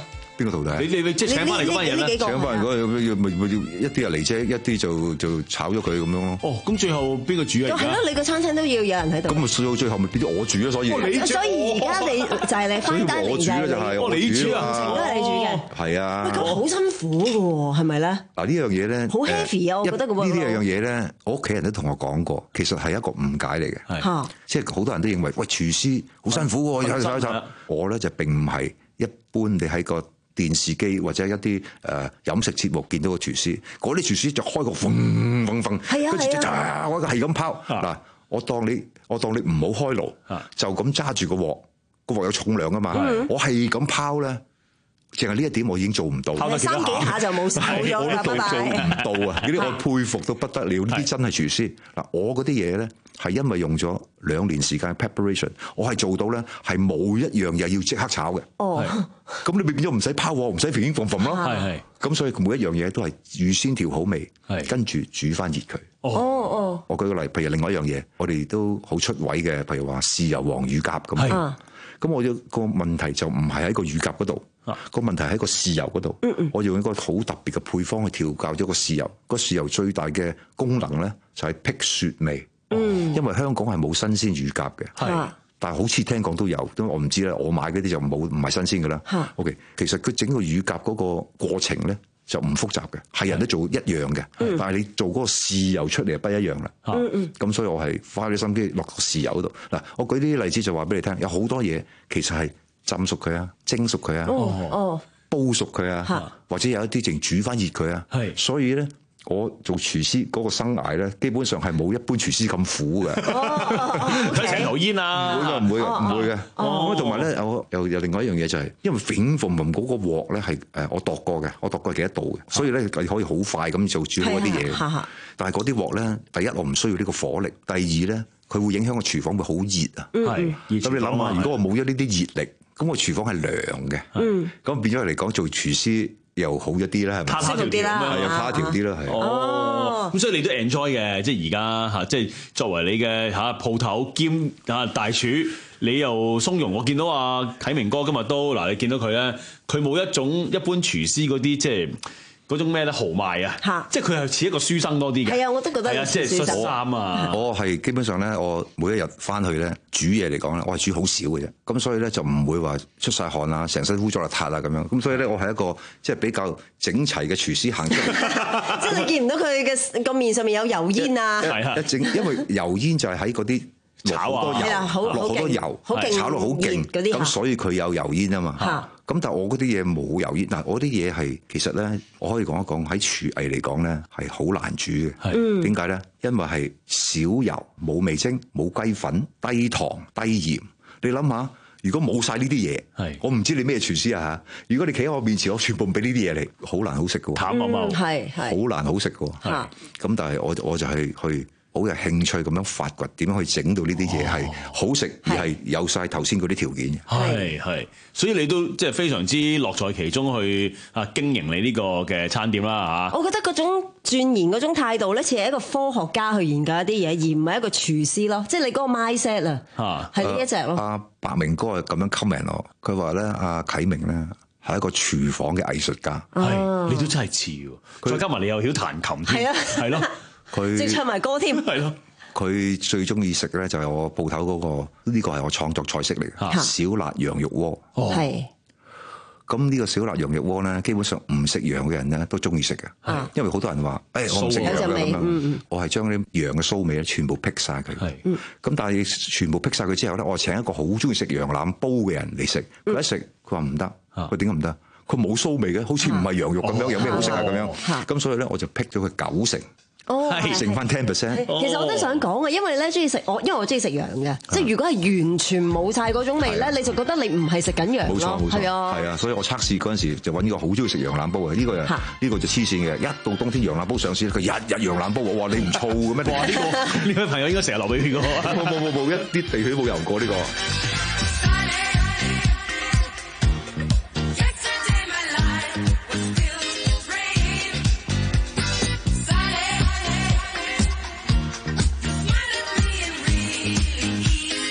邊個徒弟？ 你你你即係請翻嚟嗰班人咧？ 請翻嚟嗰要咪咪要一啲人嚟啫，一啲就就炒咗佢咁樣咯。 哦，咁最後邊個煮啊？ 係咯，你個餐廳都要有人喺度。 咁啊，到最後咪變咗我煮咯，所以。 所以而家你就係你翻單嚟就係你。 我你煮啊， 全都係你煮嘅。 係啊。 喂，咁好辛苦嘅喎，係咪咧？ 嗱呢樣嘢咧， 好 heavy 啊，我覺得咁樣。 呢啲樣嘢咧，我屋企人都同我講過，其實係一個誤解嚟嘅。 係。 即係好多人都認為，喂，廚師好辛苦喎，有有有。我咧就並唔係一般，你喺個電視機或者一啲誒、呃、飲食節目見到個廚師，嗰啲廚師就開個風風風，跟住就炸，我係咁拋。嗱，我當你我當你唔好開爐，就咁揸住個鑊，個鑊有重量啊嘛，我係咁拋咧。淨係呢一點我已經做唔到， 三幾下就冇冇咗啦，拜拜。 做唔到啊！呢啲我佩服到不得了，呢啲真係廚師。嗱，我嗰啲嘢咧係因為用咗兩年時間 preparation， 我係做到咧係冇一樣嘢要即刻炒嘅。哦，咁你咪變咗唔使拋鑊，唔使平平放放咯。係係。咁所以每一樣嘢都係預先調好味，跟住煮翻熱佢。哦哦。我舉個例，譬如另外一樣嘢，我哋都好出位嘅，譬如話豉油黃乳鴿咁。係。咁我個問題就唔係喺個乳鴿嗰度。個問題喺個豉油嗰度，嗯嗯我用一個好特別嘅配方去調教咗個豉油。個豉油最大嘅功能咧就係辟雪味，嗯、因為香港係冇新鮮乳鴿嘅，係，但係好似聽講都有，因為我唔知咧，我買嗰啲就冇，唔係新鮮㗎啦。OK，其實佢整個乳鴿嗰個過程咧就唔複雜嘅，係人都做一樣嘅，嗯、但係你做嗰個豉油出嚟係不一樣啦。咁、嗯嗯、所以我係花啲心機落個豉油嗰度。嗱，我舉啲例子就話俾你聽，有好多嘢其實係。浸熟佢啊，蒸熟佢啊，哦哦，煲熟佢啊，或者有一啲淨煮翻熱佢啊，係，所以咧，我做廚師嗰個生涯咧，基本上係冇一般廚師咁苦嘅。 佢請油煙啊， 唔會嘅，唔會嘅，唔會嘅。咁同埋咧，有又有另外一樣嘢就係，因為粉鳳鳳嗰個鑊咧係誒我度過嘅，我度過係幾多度嘅，所以咧可以好快咁做煮好一啲嘢。但係嗰啲鑊咧，第一我唔需要呢個火力，第二咧佢會影響個廚房會好熱啊。係，咁你諗下，如果我冇咗呢啲熱力。咁個廚房係涼嘅，咁、嗯、變咗嚟講做廚師又好一啲啦，係咪？ 舒服啲啦， 係又卡條啲啦，係。 哦，咁所以你都 enjoy 嘅，即係而家嚇，即係作為你嘅嚇鋪頭兼嚇大廚，你又鬆容。我見到阿啟明哥今日都嗱，你見到佢咧，佢冇一種一般廚師嗰啲即係。嗰種咩咧豪邁啊，即係佢係似一個書生多啲嘅。係啊，我都覺得係啊，即係恤衫啊。我係基本上咧，我每一日翻去咧煮嘢嚟講咧，我係煮好少嘅啫。咁所以咧就唔會話出晒汗啊，成身污糟邋遢啊咁樣。咁所以咧我係一個即係比較整齊嘅廚師行出嚟。 即係你見唔到佢嘅個面上面有油煙啊？ 係一整，因為油煙就係喺嗰啲炒好多油，落好多油，炒到好勁嗰啲，咁所以佢有油煙啊嘛。咁但係我嗰啲嘢冇油煙，嗱我啲嘢係其實咧，我可以講一講喺廚藝嚟講咧係好難煮嘅。點解咧？因為係少油、冇味精、冇雞粉、低糖、低鹽。你諗下，如果冇晒呢啲嘢，我唔知你咩廚師啊嚇。如果你企喺我面前，我全部唔俾呢啲嘢你，好難好食嘅喎。 淡茂茂， 係係好難好食嘅喎。咁但係我我就係去。好有興趣咁樣發掘點樣去整到呢啲嘢係好食，而係有晒頭先嗰啲條件。 係係，所以你都即係非常之樂在其中去啊經營你呢個嘅餐店啦嚇。 我覺得嗰種鑽研嗰種態度咧，似係一個科學家去研究一啲嘢，而唔係一個廚師咯。即係你嗰個 mindset 啊，係呢一隻咯。 阿白明哥係咁樣 comment 我，佢話咧阿啟明咧係一個廚房嘅藝術家。 係，你都真係似喎。再加埋你又曉彈琴添，係啊，係咯。 佢即唱埋歌添， 係咯。 佢最中意食咧就係我鋪頭嗰個，呢個係我創作菜式嚟嘅，小辣羊肉鍋。係。咁呢個小辣羊肉鍋咧，基本上唔食羊嘅人咧都中意食嘅，因為好多人話，誒我唔食羊嘅咁樣。我係將啲羊嘅臊味咧全部辟晒佢。係。咁但係全部辟晒佢之後咧，我請一個好中意食羊腩煲嘅人嚟食，佢一食佢話唔得，佢點解唔得？佢冇臊味嘅，好似唔係羊肉咁樣，有咩好食啊咁樣？咁所以咧我就辟咗佢九成。哦，剩翻 ten percent。 其實我都想講啊，因為咧中意食我，因為我中意食羊嘅，即係如果係完全冇晒嗰種味咧，你就覺得你唔係食緊羊咯。冇錯冇錯，係啊，係啊，所以我測試嗰陣時就揾個好中意食羊腩煲嘅，呢個呢個就黐線嘅。一到冬天羊腩煲上市，佢日日羊腩煲，我話你唔燥嘅咩？哇！呢個呢位朋友應該成日流鼻血㗎喎。 冇冇冇冇，一啲鼻血都冇流過呢個。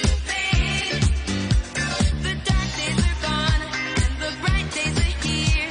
The dark days are gone and the bright days are here.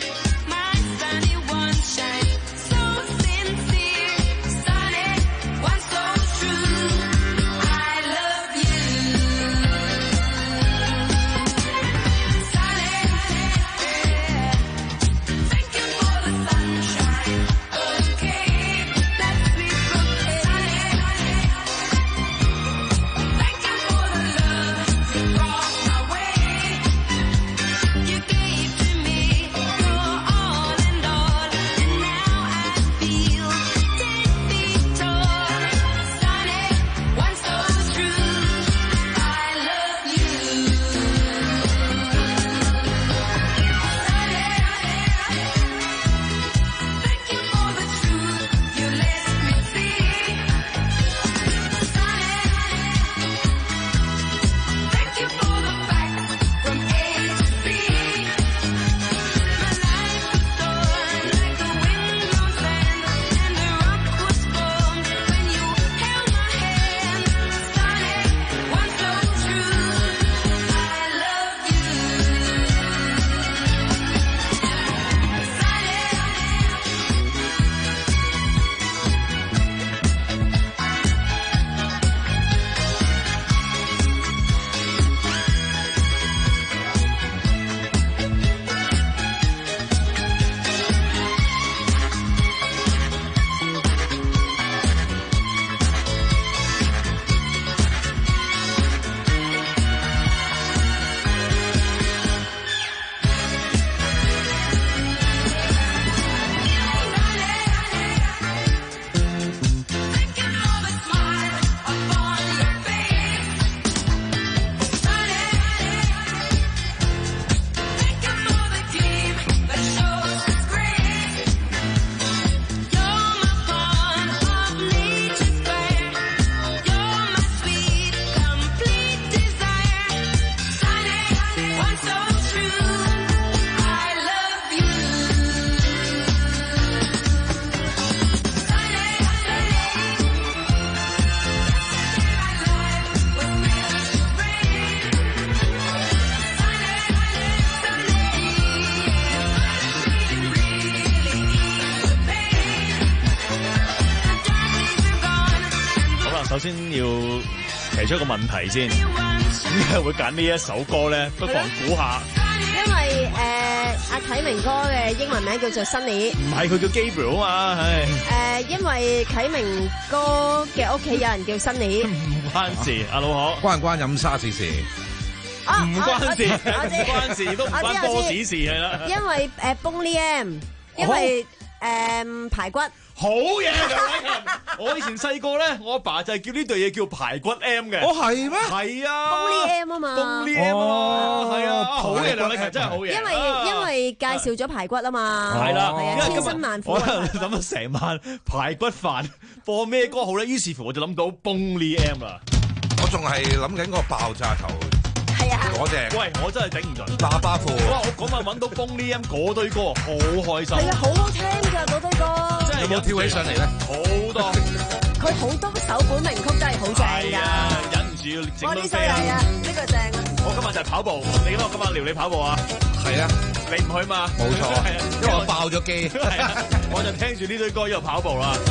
首先要提出一個問題先，點解會揀呢一首歌咧？不妨估下。 因為誒阿啟明哥嘅英文名叫做 Sunny， 唔係佢叫 Gabriel 啊嘛，係。 誒、呃，因為啟明哥嘅屋企有人叫 Sunny， 唔關事，阿老可關唔關飲沙士事？ 唔、啊、關事，唔、啊、關事，都唔關波士事係啦。 因為誒 Boney M， 因為誒、呃、排骨。 好嘢，梁偉勤！我以前細個咧，我阿爸就係叫呢對嘢叫排骨 M 嘅。 哦，係咩？ 係啊 ，Boney M 啊嘛 ，Boney M 啊嘛，係啊，好嘢，梁偉勤真係好嘢。 因為因為介紹咗排骨啊嘛， 係啦， 係啊，千辛萬苦。 我諗咗成晚排骨飯播咩歌好咧？於是乎我就諗到 Boney M 啦。 我仲係諗緊嗰個爆炸頭。 係啊， 嗰隻。 喂，我真係頂唔順。 喇叭褲。 哇！我嗰晚揾到 Boney M 嗰堆歌，好開心。 係啊，好好聽㗎嗰堆歌。 有冇跳起上嚟咧？ 好多， 佢好多首本名曲都係好正㗎。 忍唔住要整到飛啊！ 呢首係啊，呢個正啊！ 我今日就係跑步，你諗我今晚撩你跑步啊？ 係啊， 你唔去嘛？ 冇錯，係啊，因為我爆咗機。 係啊，我就聽住呢堆歌一路跑步啦。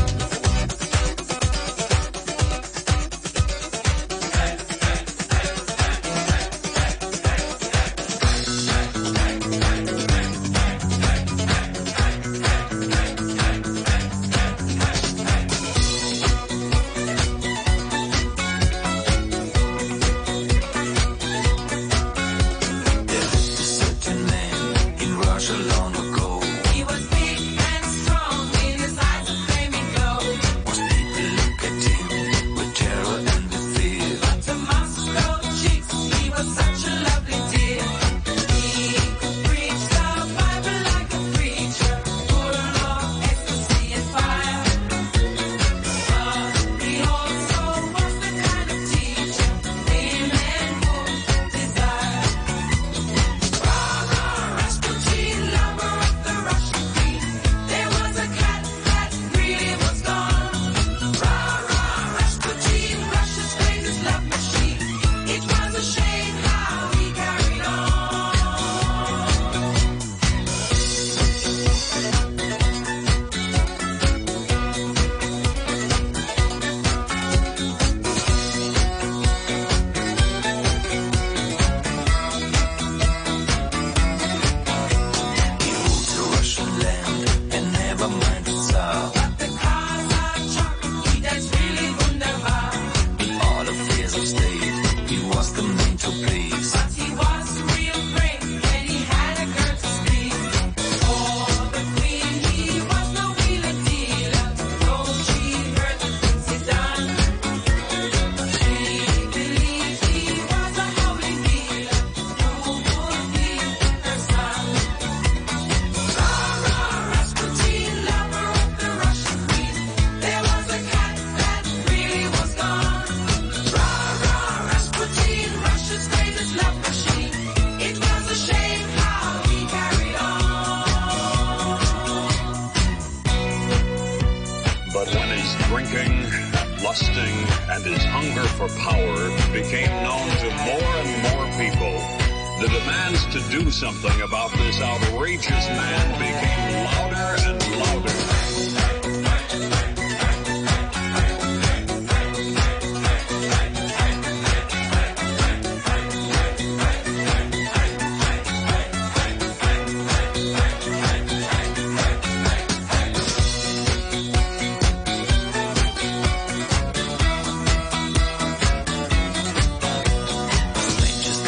Something about this outrageous man became louder and louder.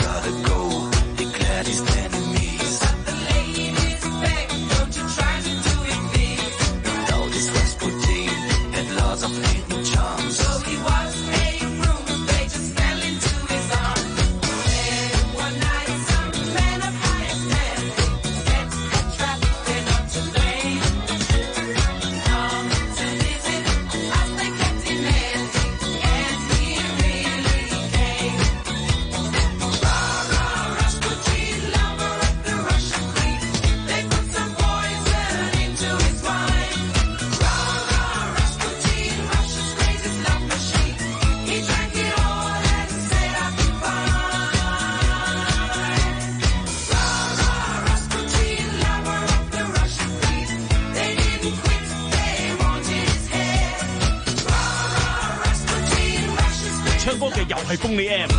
Declared his enemies. But the ladies beg, don't you try to 唱歌嘅又係風里 M。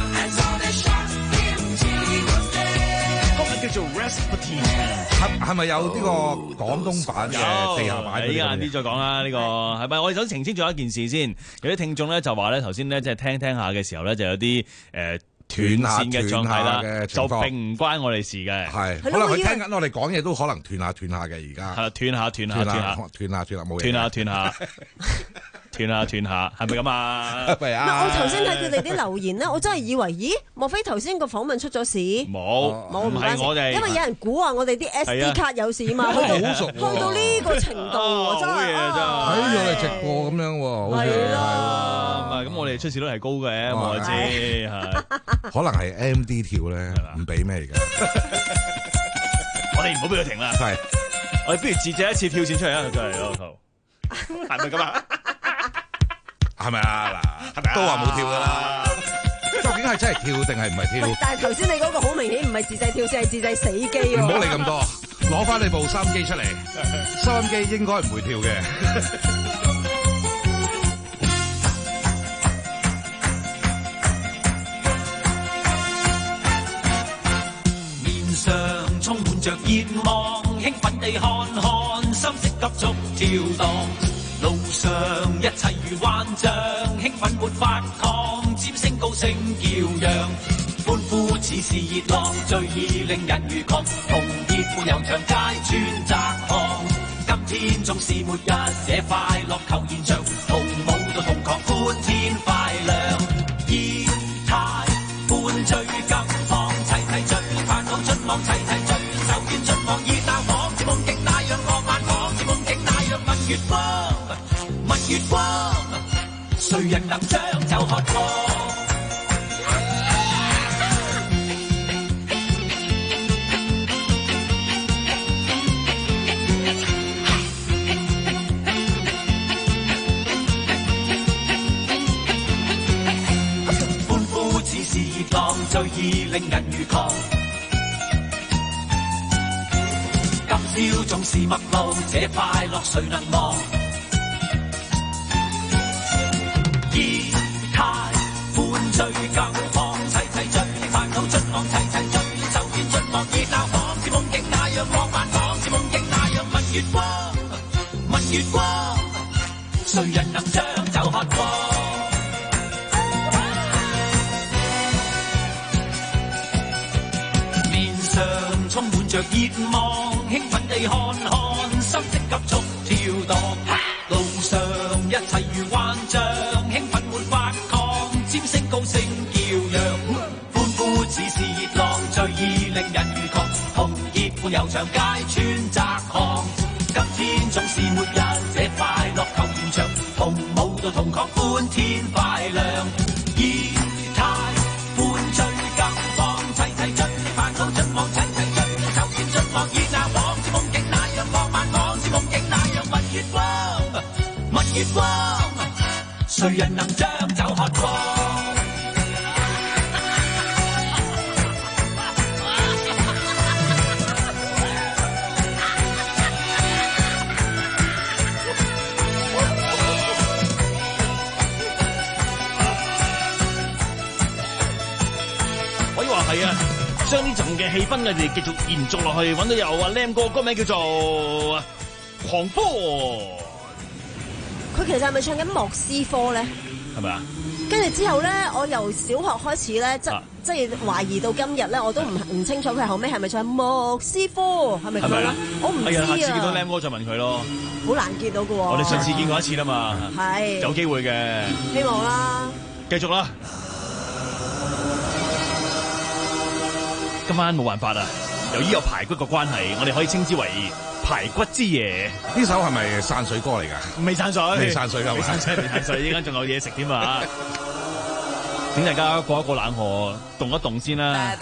叫做 Rasputin， 係係咪有呢個廣東版嘅地下版？ 依家晏啲再講啦，呢、呢個係咪？我哋想澄清咗一件事先。有啲聽眾咧就話咧，頭先咧即係聽聽下嘅時候咧，就有啲誒、呃、斷線嘅狀態啦，就並唔關我哋事嘅。係， 可能佢聽緊我哋講嘢都可能斷下斷下嘅而家。 係斷下斷下斷下斷下斷下冇嘢。 斷下斷下。斷下斷下，係咪咁啊？ 係啊！我頭先睇佢哋啲留言咧，我真係以為，咦？莫非頭先個訪問出咗事？ 冇冇，唔係我哋， 因為有人估話我哋啲 S D 卡有事嘛。 好熟， 去到呢個程度喎，真係睇咗我哋直播咁樣喎，好似係咯。 咁咁我哋出事率係高嘅，我知係。 可能係 M D 跳咧，唔俾咩㗎？ 我哋唔好俾佢停啦。係，我哋不如自借一次跳線出嚟啊！真係嗰套，係咪咁啊？ 係咪啊？嗱，都話冇跳噶啦，究竟係真係跳定係唔係跳？ 但係頭先你嗰個好明顯唔係自製跳線，係自製死機喎。 唔好理咁多，攞翻你部收音機出嚟，收音機應該唔會跳嘅。 面上充滿着熱望，興奮地看看，心息急速跳動。路上一切如幻象，興奮沒法抗，尖聲高聲叫嚷，歡呼似是熱浪，最易令人如狂，紅葉伴遊長街穿窄巷。今天總是末日，這快樂求現象，同舞到同狂歡天快亮，儀態歡醉更放，齊齊醉，煩惱盡忘，齊齊醉，手牽盡忘熱鬧，仿似夢境那樣浪漫，仿似夢境那樣問月光。問月光，誰人能將就渴望？歡呼似是熱浪，最易令人如狂。今宵總是陌路，這快樂誰能忘？儀態歡醉更放，齊齊醉，煩惱盡忘，齊齊醉，手牽盡忘熱鬧，仿似夢境那樣浪漫，仿似夢境那樣問月光，問月光，誰人能將就渴望？面上充滿着熱望，興奮地看看，心息急速跳動，路上一切如幻象。尖聲高聲叫嚷，歡呼似是熱浪，最易令人如狂，紅葉伴遊長街穿窄巷。今天總是末日，這快樂求現場，同舞到同狂歡天快亮，儀態歡醉更放，齊齊醉，煩惱盡忘，齊齊醉，手牽盡忘熱鬧，仿似夢境那樣浪漫，仿似夢境那樣問月光，問月光，誰人能將就渴望？ 係啊，將呢陣嘅氣氛啊，哋繼續延續落去，揾到有阿 Lam 哥，歌名叫做《狂科》。 佢其實係咪唱緊莫斯科咧？ 係咪啊？ 跟住之後咧，我由小學開始咧，即啊即係懷疑到今日咧，我都唔唔清楚佢後尾係咪唱莫斯科，係咪咁樣？我唔知啊。 下次見到 Lam 哥就問佢咯。 好難見到㗎喎。 我哋上次見過一次啦嘛。 係。 有機會嘅。 希望啦。繼續啦。今晚冇辦法啦，由於有排骨嘅關係，我哋可以稱之為排骨之夜。 呢首係咪散水歌嚟㗎？ 未散水， 未散水㗎， 未散水，未散水，依家仲有嘢食添啊！請大家過一過冷河，凍一凍先啦。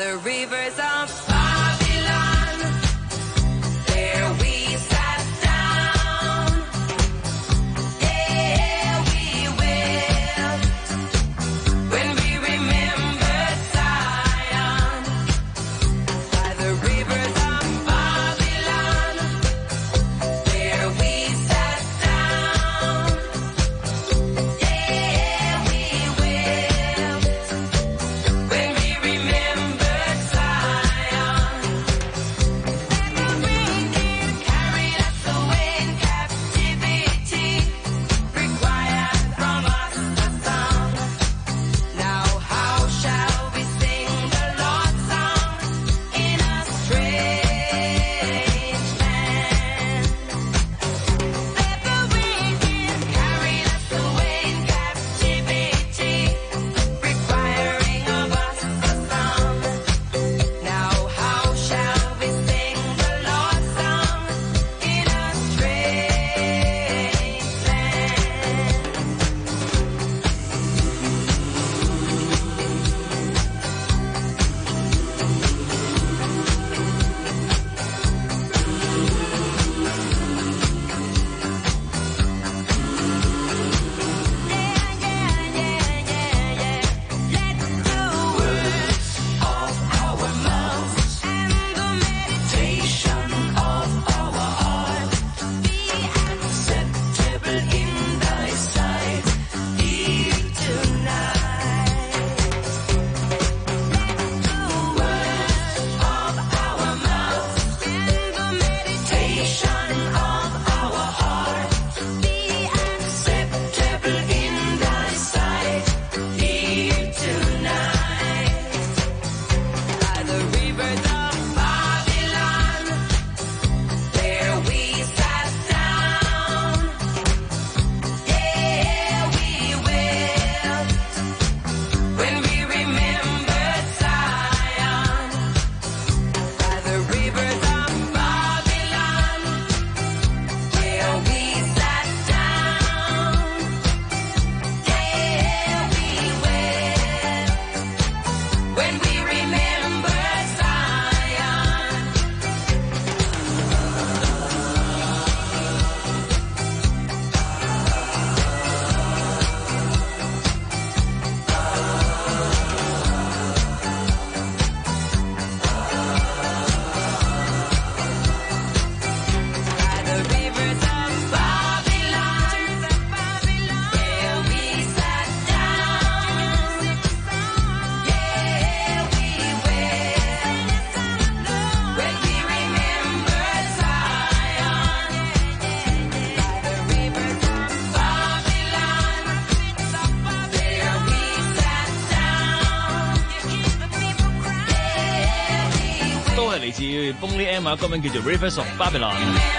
嚟自 Boney M 啊，歌名叫做 Rivers of Babylon。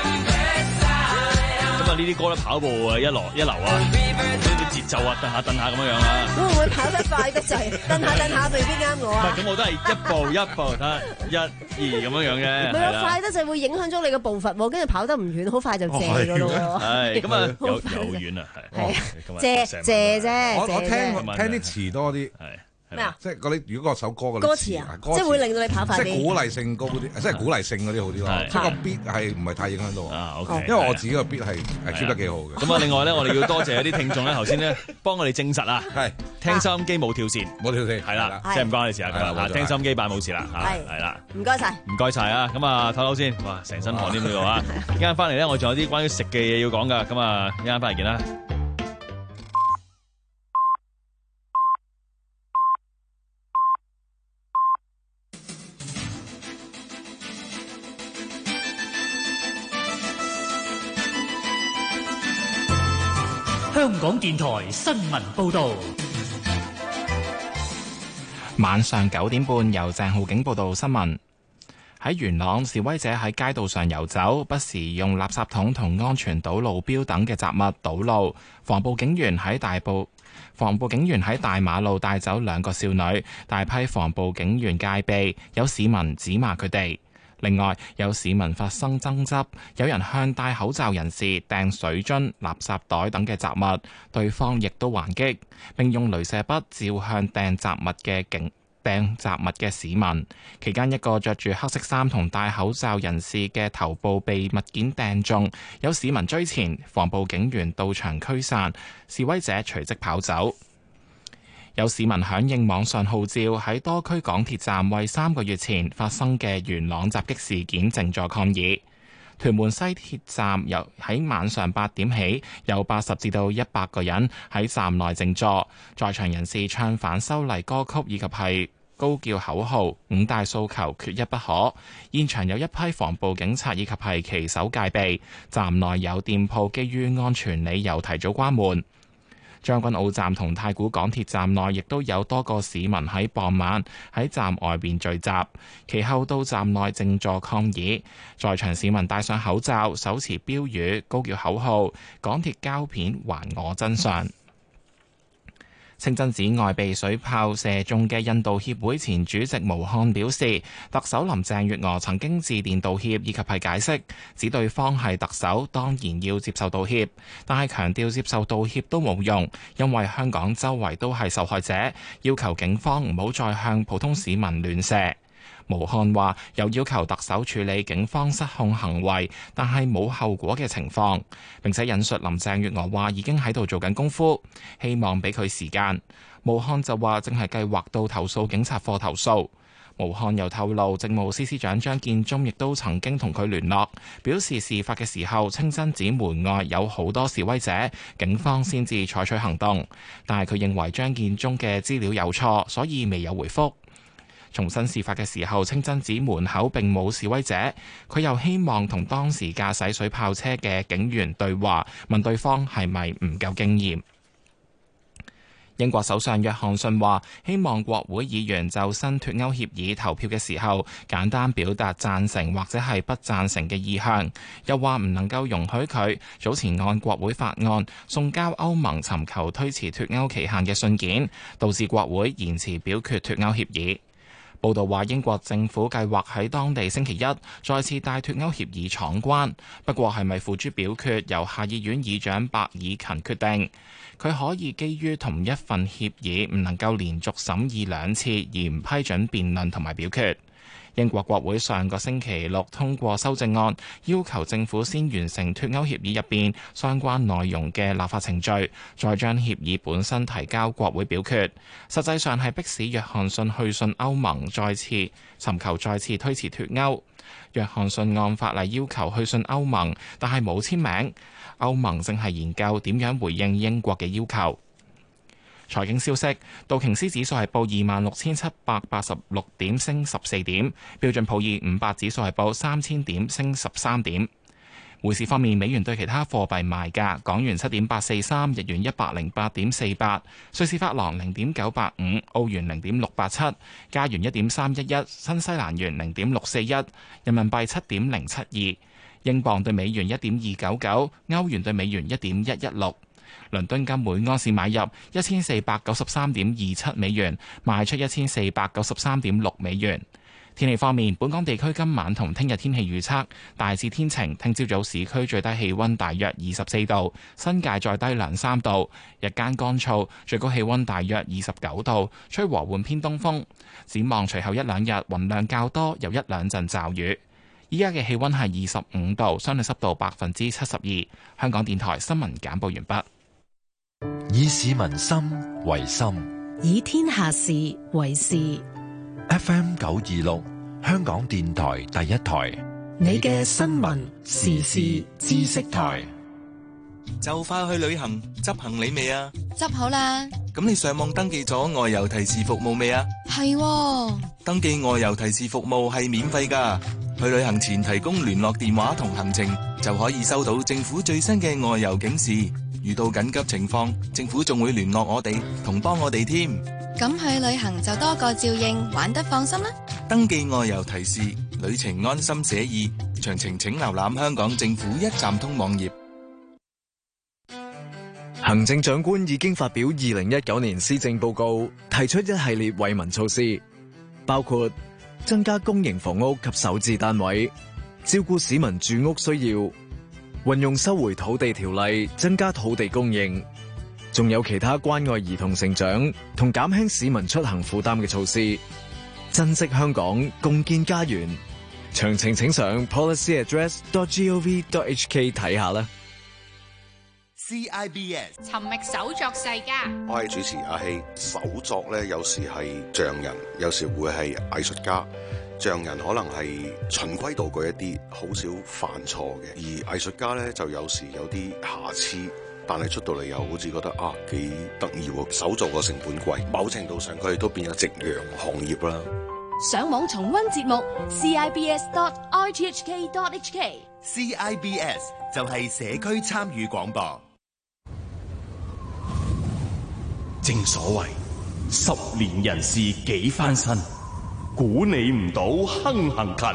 咁啊，呢啲歌咧跑步啊一流一流啊，啲節奏啊，蹬下蹬下咁樣樣啊。 會唔會跑得快得滯？蹬下蹬下未必啱我啊。 唔係，咁我都係一步一步睇一二咁樣樣嘅。 唔係啊，快得滯會影響咗你嘅步伐喎，跟住跑得唔遠，好快就謝㗎咯喎。 係咁啊，有有遠啊，係。 謝謝啫。 我我聽聽啲詞多啲。係。 咩啊？ 即係嗰啲如果嗰首歌嘅歌詞啊，即係會令到你跑快啲， 即係鼓勵性高啲，即係鼓勵性嗰啲好啲咯。即係個 beat 係唔係太影響到啊？OK， 因為我自己個 beat 係係 keep 得幾好嘅。 咁啊，另外咧，我哋要多謝一啲聽眾咧，頭先咧幫我哋證實啊，係聽收音機冇跳線， 冇跳線， 係啦，即係唔關你事啊，啊，聽收音機版冇事啦，係係啦， 唔該晒， 唔該晒啊！咁啊，唞唞先，哇，成身汗添呢度啊！一陣間翻嚟咧，我仲有啲關於食嘅嘢要講噶，咁啊，一陣間翻嚟見啦。 香港電台新聞報導， 晚上九點半由鄭浩景報道新聞。喺元朗，示威者喺街道上遊走，不時用垃圾桶同安全島路標等嘅雜物堵路。防暴警員喺大埔防暴警員喺大馬路帶走兩個少女，大批防暴警員戒備，有市民指罵佢哋。另外，有市民發生爭執，有人向戴口罩人士掟水樽、垃圾袋等嘅雜物，對方亦都還擊，並用鐳射筆照向掟雜物嘅警掟雜物嘅市民。期間，一個着住黑色衫同戴口罩人士嘅頭部被物件掟中，有市民追前，防暴警員到場驅散，示威者隨即跑走。有市民響應網上號召，喺多區港鐵站為三個月前發生嘅元朗襲擊事件靜坐抗議。屯門西鐵站由喺晚上八點起，有八十至到一百個人喺站內靜坐，在場人士唱反修例歌曲以及係高叫口號，五大訴求缺一不可。現場有一批防暴警察以及係旗手戒備，站內有店鋪基於安全理由提早關門。將軍澳站同太古港鐵站內亦都有多個市民喺傍晚喺站外邊聚集，其後到站內靜坐抗議。在場市民戴上口罩，手持標語，高叫口號，港鐵膠片還我真相。清真寺外被水炮射中嘅印度協會前主席毛漢表示，特首林鄭月娥曾經致電道歉以及係解釋，指對方係特首，當然要接受道歉，但係強調接受道歉都冇用，因為香港周圍都係受害者，要求警方唔好再向普通市民亂射。毛漢話又要求特首處理警方失控行為，但係冇後果嘅情況，並且引述林鄭月娥話已經喺度做緊功夫，希望俾佢時間。毛漢就話正係計劃到投訴警察課投訴。毛漢又透露，政務司司長張建宗亦都曾經同佢聯絡，表示事發嘅時候清真寺門外有好多示威者，警方先至採取行動，但係佢認為張建宗嘅資料有錯，所以未有回覆。重新事發嘅時候，清真寺門口並冇示威者。佢又希望同當時駕駛水炮車嘅警員對話，問對方係咪唔夠經驗。英國首相約翰遜話，希望國會議員就新脫歐協議投票嘅時候，簡單表達贊成或者係不贊成嘅意向。又話唔能夠容許佢早前按國會法案送交歐盟尋求推遲脫歐期限嘅信件，導致國會延遲表決脫歐協議。報道話，英國政府計劃喺當地星期一再次帶脫歐協議闖關，不過係咪付諸表決，由下議院議長白爾勤決定。佢可以基於同一份協議唔能夠連續審議兩次而唔批准辯論同埋表決。英國國會上個星期六通過修正案，要求政府先完成脫歐協議入邊相關內容嘅立法程序，再將協議本身提交國會表決。實際上係迫使約翰遜去信歐盟，再次尋求再次推遲脫歐。約翰遜按法例要求去信歐盟，但係冇簽名。歐盟正係研究點樣回應英國嘅要求。財經消息，道瓊斯指數係報二萬六千七百八十六點，升十四點；標準普爾五百指數係報三千點，升十三點。 匯市方面，美元對其他貨幣賣價：港元七點八四三，日元一百零八點四八，瑞士法郎零點九八五，澳元零點六八七，加元一點三一一，新西蘭元零點六四一，人民幣七點零七二。英鎊對美元一點二九九，歐元對美元一點一一六，倫敦金每安士買入一千四百九十三點二七美元，賣出一千四百九十三點六美元。天氣方面，本港地區今晚同聽日天氣預測大致天晴，聽朝早市區最低氣溫大約二十四度，新界再低兩三度，日間乾燥，最高氣溫大約二十九度，吹和緩偏東風。展望隨後一兩日雲量較多，有一兩陣驟雨。依家嘅氣溫係二十五度，相對濕度百分之七十二。香港電台新聞簡報完畢。 以市民心為心， 以天下事為事。 F M 九二六，香港電台第一台， 你嘅新聞時事知識台。 就快去旅行，執行李未啊？ 執好啦。 咁你上網登記咗外遊提示服務未啊？ 係喎。 登記外遊提示服務係免費㗎。去旅行前提供聯絡電話同行程，就可以收到政府最新嘅外遊警示。遇到緊急情況，政府仲會聯絡我哋，同幫我哋添。 咁去旅行就多個照應，玩得放心啦。 登記外遊提示，旅程安心寫意。詳情請瀏覽香港政府一站通網頁。 行政長官已經發表二零一九年施政報告，提出一系列惠民措施，包括增加公營房屋及首置單位，照顧市民住屋需要，運用收回土地條例增加土地供應，仲有其他關愛兒童成長同減輕市民出行負擔嘅措施。珍惜香港，共建家園。詳情請上 policy address dot gov dot hk 睇下啦。 C I B S 尋覓手作世家， 我係主持阿希。手作咧，有時係匠人，有時會係藝術家。匠人可能係循規蹈矩一啲，好少犯錯嘅；而藝術家咧，就有時有啲瑕疵，但係出到嚟又好似覺得啊幾得意喎。手作個成本貴，某程度上佢哋都變咗夕陽行業啦。 上網重溫節目 c i b s dot r t h k dot h k C I B S 就係社區參與廣播。 正所謂十年人事幾番新，估你唔到亨行勤。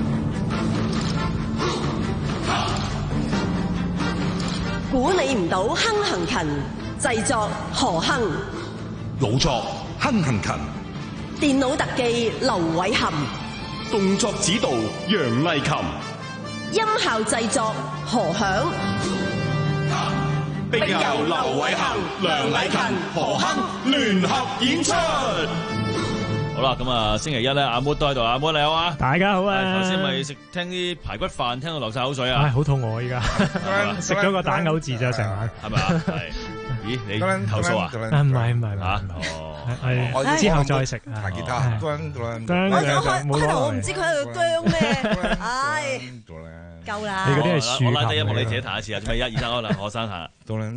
估你唔到亨行勤，製作何亨， 老作亨行勤， 電腦特技劉偉含， 動作指導楊麗琴， 音效製作何響。 並由劉偉恒、梁禮勤、何亨聯合演出。 好啦，咁啊，星期一咧，阿 Mo 都喺度，阿 Mo 你好啊， 大家好啊。 頭先咪食聽啲排骨飯，聽到流晒口水啊， 唉，好肚餓依家，食咗個蛋牛治咋成晚， 係咪啊？係，咦，你投訴啊？ 唔係唔係唔係嚇，係之後再食啊。 彈吉他， 姜姜姜，我開頭我唔知佢喺度姜咩，唉。夠啦！ 你嗰啲係樹， 我拉低音樂你自己彈一次啊！做咩一、二、三，可能學生下。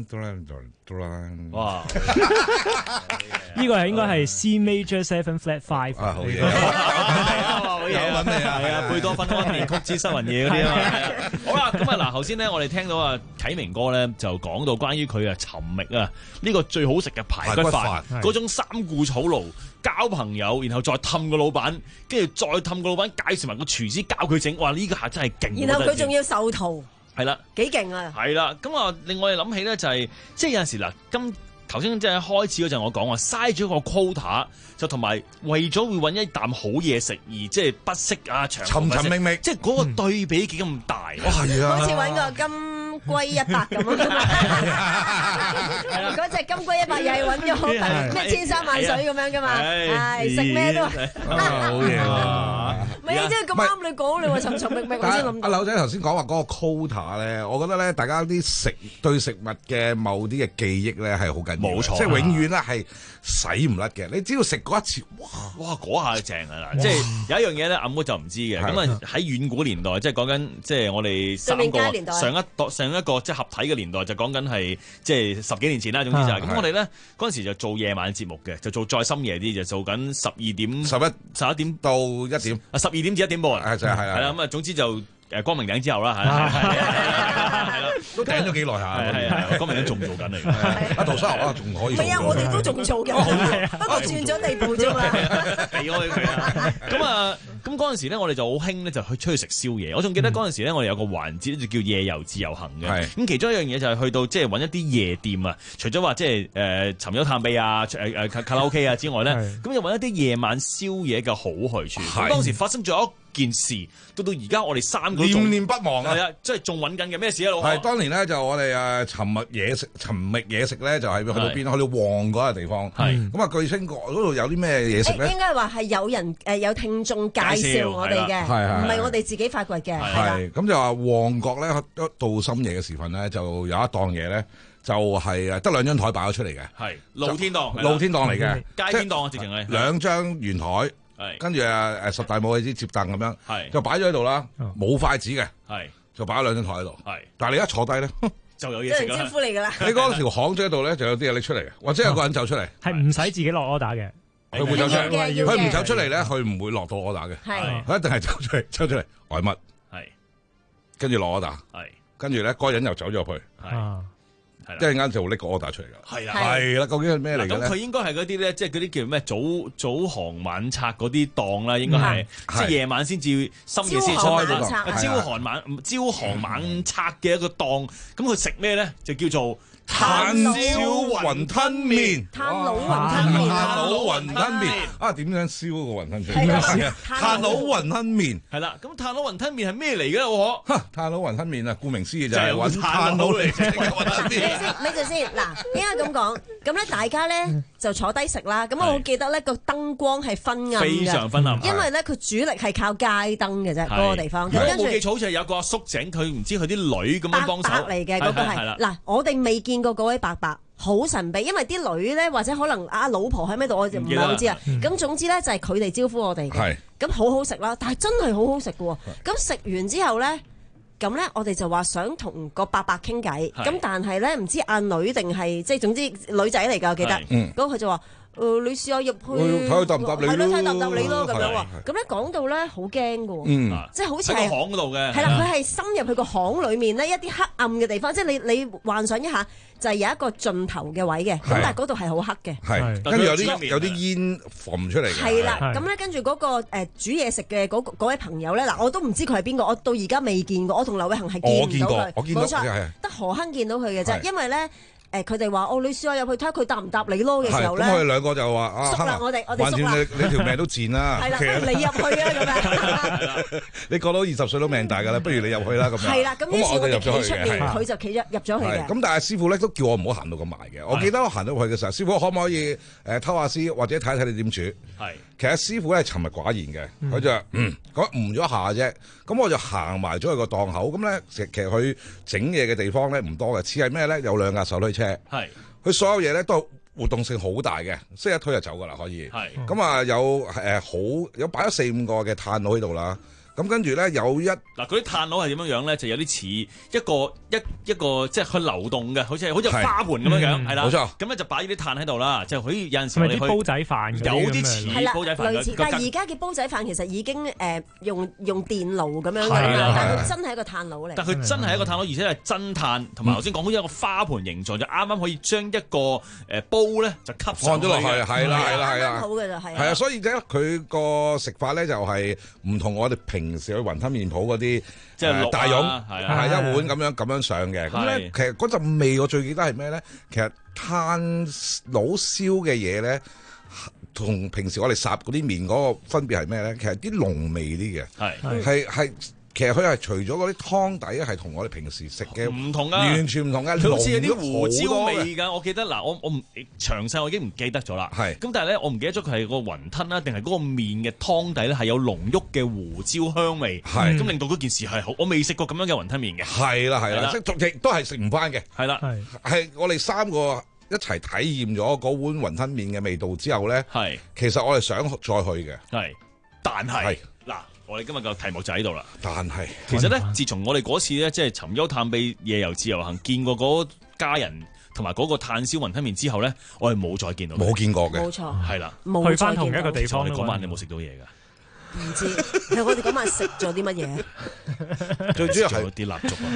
哇！ 呢個係應該係 C major seven flat five。 啊，好嘢！ 好嘢！ 有品味啊！ 係啊，貝多芬安眠曲之失魂夜嗰啲啊嘛。好啦，咁啊嗱，頭先咧我哋聽到啊啟明哥咧就講到關於佢啊尋覓啊呢個最好食嘅排骨飯，嗰種三顧草廬。交朋友，然後再氹個老闆，跟住再氹個老闆介紹埋個廚師教佢整，哇！呢、這個下真係勁。 然後佢仲要授徒， 係啦， 幾勁啊！ 係啦，咁啊，令我哋諗起咧就係、是，即係有陣時嗱，今頭先即係開始嗰陣我講話嘥咗個 quota，就同埋為咗會揾一啖好嘢食而即係不惜啊長尋尋覓覓， 即係嗰個對比幾咁大。 哦，係啊， 好似揾個金龜一百咁啊！嗰隻金龜一百又係揾咗咩千山萬水咁樣噶嘛？係食咩都好嘢喎！ 唔係啊，即係咁啱你講，你話尋尋覓覓，我先諗。 阿柳仔頭先講話嗰個 quota 咧，我覺得咧，大家啲食對食物嘅某啲嘅記憶咧係好緊要，冇錯，即係永遠咧係洗唔甩嘅。你只要食過一次，哇哇嗰下正啊啦！即係有一樣嘢咧，阿妹就唔知嘅。咁啊喺遠古年代，即係講緊即係我哋三個上一代上一個即係合體嘅年代，就講緊係即係十幾年前啦。總之就係咁，我哋咧嗰陣時就做夜晚節目嘅，就做再深夜啲，就做緊十二點、十一、十一點到一點啊，十二點至一點半。係就係係啦。咁啊，總之就誒光明頂之後啦，係係啦， 都頂咗幾耐下， 係係光明頂仲做緊嚟嘅， 阿陶生啊仲可以， 唔係啊，我哋都仲做緊，不過轉咗地步啫嘛， 避開佢啦。咁啊，咁嗰陣時咧，我哋就好興咧，就去出去食宵夜。我仲記得嗰陣時咧，我哋有個環節就叫夜遊自由行嘅。咁其中一樣嘢就係去到即係揾一啲夜店啊，除咗話即係誒尋幽探秘啊、誒誒卡拉 OK 啊之外咧，咁就揾一啲夜晚宵夜嘅好去處。咁當時發生咗件事，到到而家我哋三個念念不忘啊！ 係啊，即係仲揾緊嘅咩事啊？老係當年咧就我哋誒尋覓嘢食，尋覓嘢食咧就係去到邊？去到旺嗰個地方。係咁啊！據稱嗰度有啲咩嘢食咧？ 應該話係有人誒有聽眾介紹我哋嘅，唔係我哋自己發掘嘅。 係咁就話旺角咧，一到深夜嘅時分咧，就有一檔嘢咧，就係誒得兩張台擺咗出嚟嘅。係露天檔， 露天檔嚟嘅， 街邊檔啊，直情係兩張圓台。跟住誒誒十大武器啲接凳咁樣，就擺咗喺度啦，冇筷子嘅，就擺咗兩張台喺度。但係你一坐低咧， 就有嘢食啦。 招呼你㗎啦。 你嗰條巷仔喺度咧，就有啲嘢拎出嚟嘅，或者有個人走出嚟， 係唔使自己落 order 嘅。 佢會走出嚟，佢唔走出嚟咧，佢唔會落到 order 嘅。係，佢一定係走出嚟，走出嚟外乜？係，跟住落 order。係，跟住咧，嗰個人又走咗去。係。一陣間就拎個 order 出嚟㗎，係啦，係啦，究竟係咩嚟嘅咧？ 咁佢應該係嗰啲咧，即係嗰啲叫咩早早行晚拆嗰啲檔啦，應該係即係夜晚先至深夜先出開嗰個朝行晚朝行晚拆嘅一個檔。咁佢食咩咧？就叫做炭燒雲吞麵， 炭爐雲吞麵， 炭爐雲吞麵啊！點樣燒個雲吞麵？炭爐雲吞麵係啦。咁炭爐雲吞麵係咩嚟嘅咧？我嚇炭爐雲吞麵啊，顧名思義就係揾炭爐嚟整嘅雲吞麵。 咪住先嗱，點解咁講？咁咧大家咧就坐低食啦。咁我好記得咧個燈光係昏暗嘅， 非常昏暗。 因為咧佢主力係靠街燈嘅啫，嗰個地方。 咁冇記錯，好似係有個阿叔整佢，唔知佢啲女咁樣幫手。 伯伯嚟嘅嗰個係嗱，我哋未見過嗰位伯伯。好神秘，因為啲女咧或者可能阿老婆喺咩度，我就唔係好知啊。咁總之咧就係佢哋招呼我哋嘅，咁好好食啦。但係真係好好食嘅喎。咁食完之後咧，咁咧我哋就話想同個伯伯傾偈。咁但係咧唔知阿女定係即係總之女仔嚟㗎，我記得。咁佢就話：誒你試下入去， 睇佢答唔答你咯， 係咯，睇答唔答你咯咁樣喎。咁咧講到咧好驚嘅喎，即係好似係喺個巷嗰度嘅。 係啦，佢係深入去個巷裡面咧一啲黑暗嘅地方，即係你你幻想一下。就係有一個盡頭嘅位嘅，咁但係嗰度係好黑嘅， 係跟住有啲有啲煙放出嚟嘅。 係啦，咁咧跟住嗰個誒煮嘢食嘅嗰嗰位朋友咧，嗱我都唔知佢係邊個，我到而家未見過，我同劉偉恒係見唔到佢，冇錯，得何亨見到佢嘅啫，因為咧。誒佢哋話：哦，你試下入去睇下佢答唔答你咯嘅時候咧， 咁我哋兩個就話：啊， 縮啦，我哋我哋縮啦， 你你條命都賤啦， 係啦，不如你入去啊咁樣。 你過到二十歲都命大㗎啦，不如你入去啦咁樣。 係啦，咁於是我哋企出面，佢就企咗入咗去嘅。 咁但係師傅咧都叫我唔好行到咁埋嘅。我記得我行到去嘅時候，師傅可唔可以誒偷下師或者睇睇你點煮？係。其實師傅咧係沉默寡言嘅，佢就嗯講誤咗下啫。咁我就行埋咗去個檔口，咁咧其實佢整嘢嘅地方咧唔多嘅，似係咩咧？有兩架手推車，係佢所有嘢咧都活動性好大嘅，即係一推就走噶啦，可以。係咁啊，有誒好有擺咗四五個嘅炭爐喺度啦。咁跟住咧有一嗱嗰啲炭爐係點樣樣咧？就有啲似一個一一個即係佢流動嘅，好似好似花盆咁樣樣，係啦。冇錯。咁咧就擺啲炭喺度啦，就好似有陣時我哋去煲仔飯， 有啲似煲仔飯類似。但係而家嘅煲仔飯其實已經誒用用電爐咁樣㗎啦，但係佢真係一個炭爐嚟。 但係佢真係一個炭爐，而且係真炭，同埋頭先講好似一個花盆形狀，就啱啱可以將一個誒煲咧就吸上咗落去，係啦係啦係啦。 好嘅就係。 係啊，所以咧佢個食法咧就係唔同我哋平。平時去雲吞麵鋪嗰啲即係大蓉係一碗咁樣咁樣上嘅，咁咧其實嗰陣味我最記得係咩咧？其實炭爐燒嘅嘢咧，同平時我哋霎嗰啲麵嗰個分別係咩咧？其實啲濃味啲嘅，係係係。其實佢係除咗嗰啲湯底係同我哋平時食嘅唔同啊， 完全唔同嘅， 佢好似有啲胡椒味㗎。我記得嗱，我我唔詳細我已經唔記得咗啦。係咁，但係咧，我唔記得咗佢係個雲吞啦，定係嗰個麵嘅湯底咧係有濃郁嘅胡椒香味。係咁令到嗰件事係好，我未食過咁樣嘅雲吞麵嘅。係啦係啦，即係亦都係食唔翻嘅。係啦係係我哋三個一齊體驗咗嗰碗雲吞麵嘅味道之後咧，係其實我哋想再去嘅。係，但係嗱。我哋今日個題目就喺度啦，但係其實咧，自從我哋嗰次咧，即係尋幽探秘夜遊自由行，見過嗰家人同埋嗰個炭燒雲吞麵之後咧，我係冇再見到，冇見過嘅，冇錯，係啦， 去翻同一個地方。 你嗰晚你冇食到嘢㗎？ 唔知，係我哋嗰晚食咗啲乜嘢？ 最主要係啲蠟燭啊！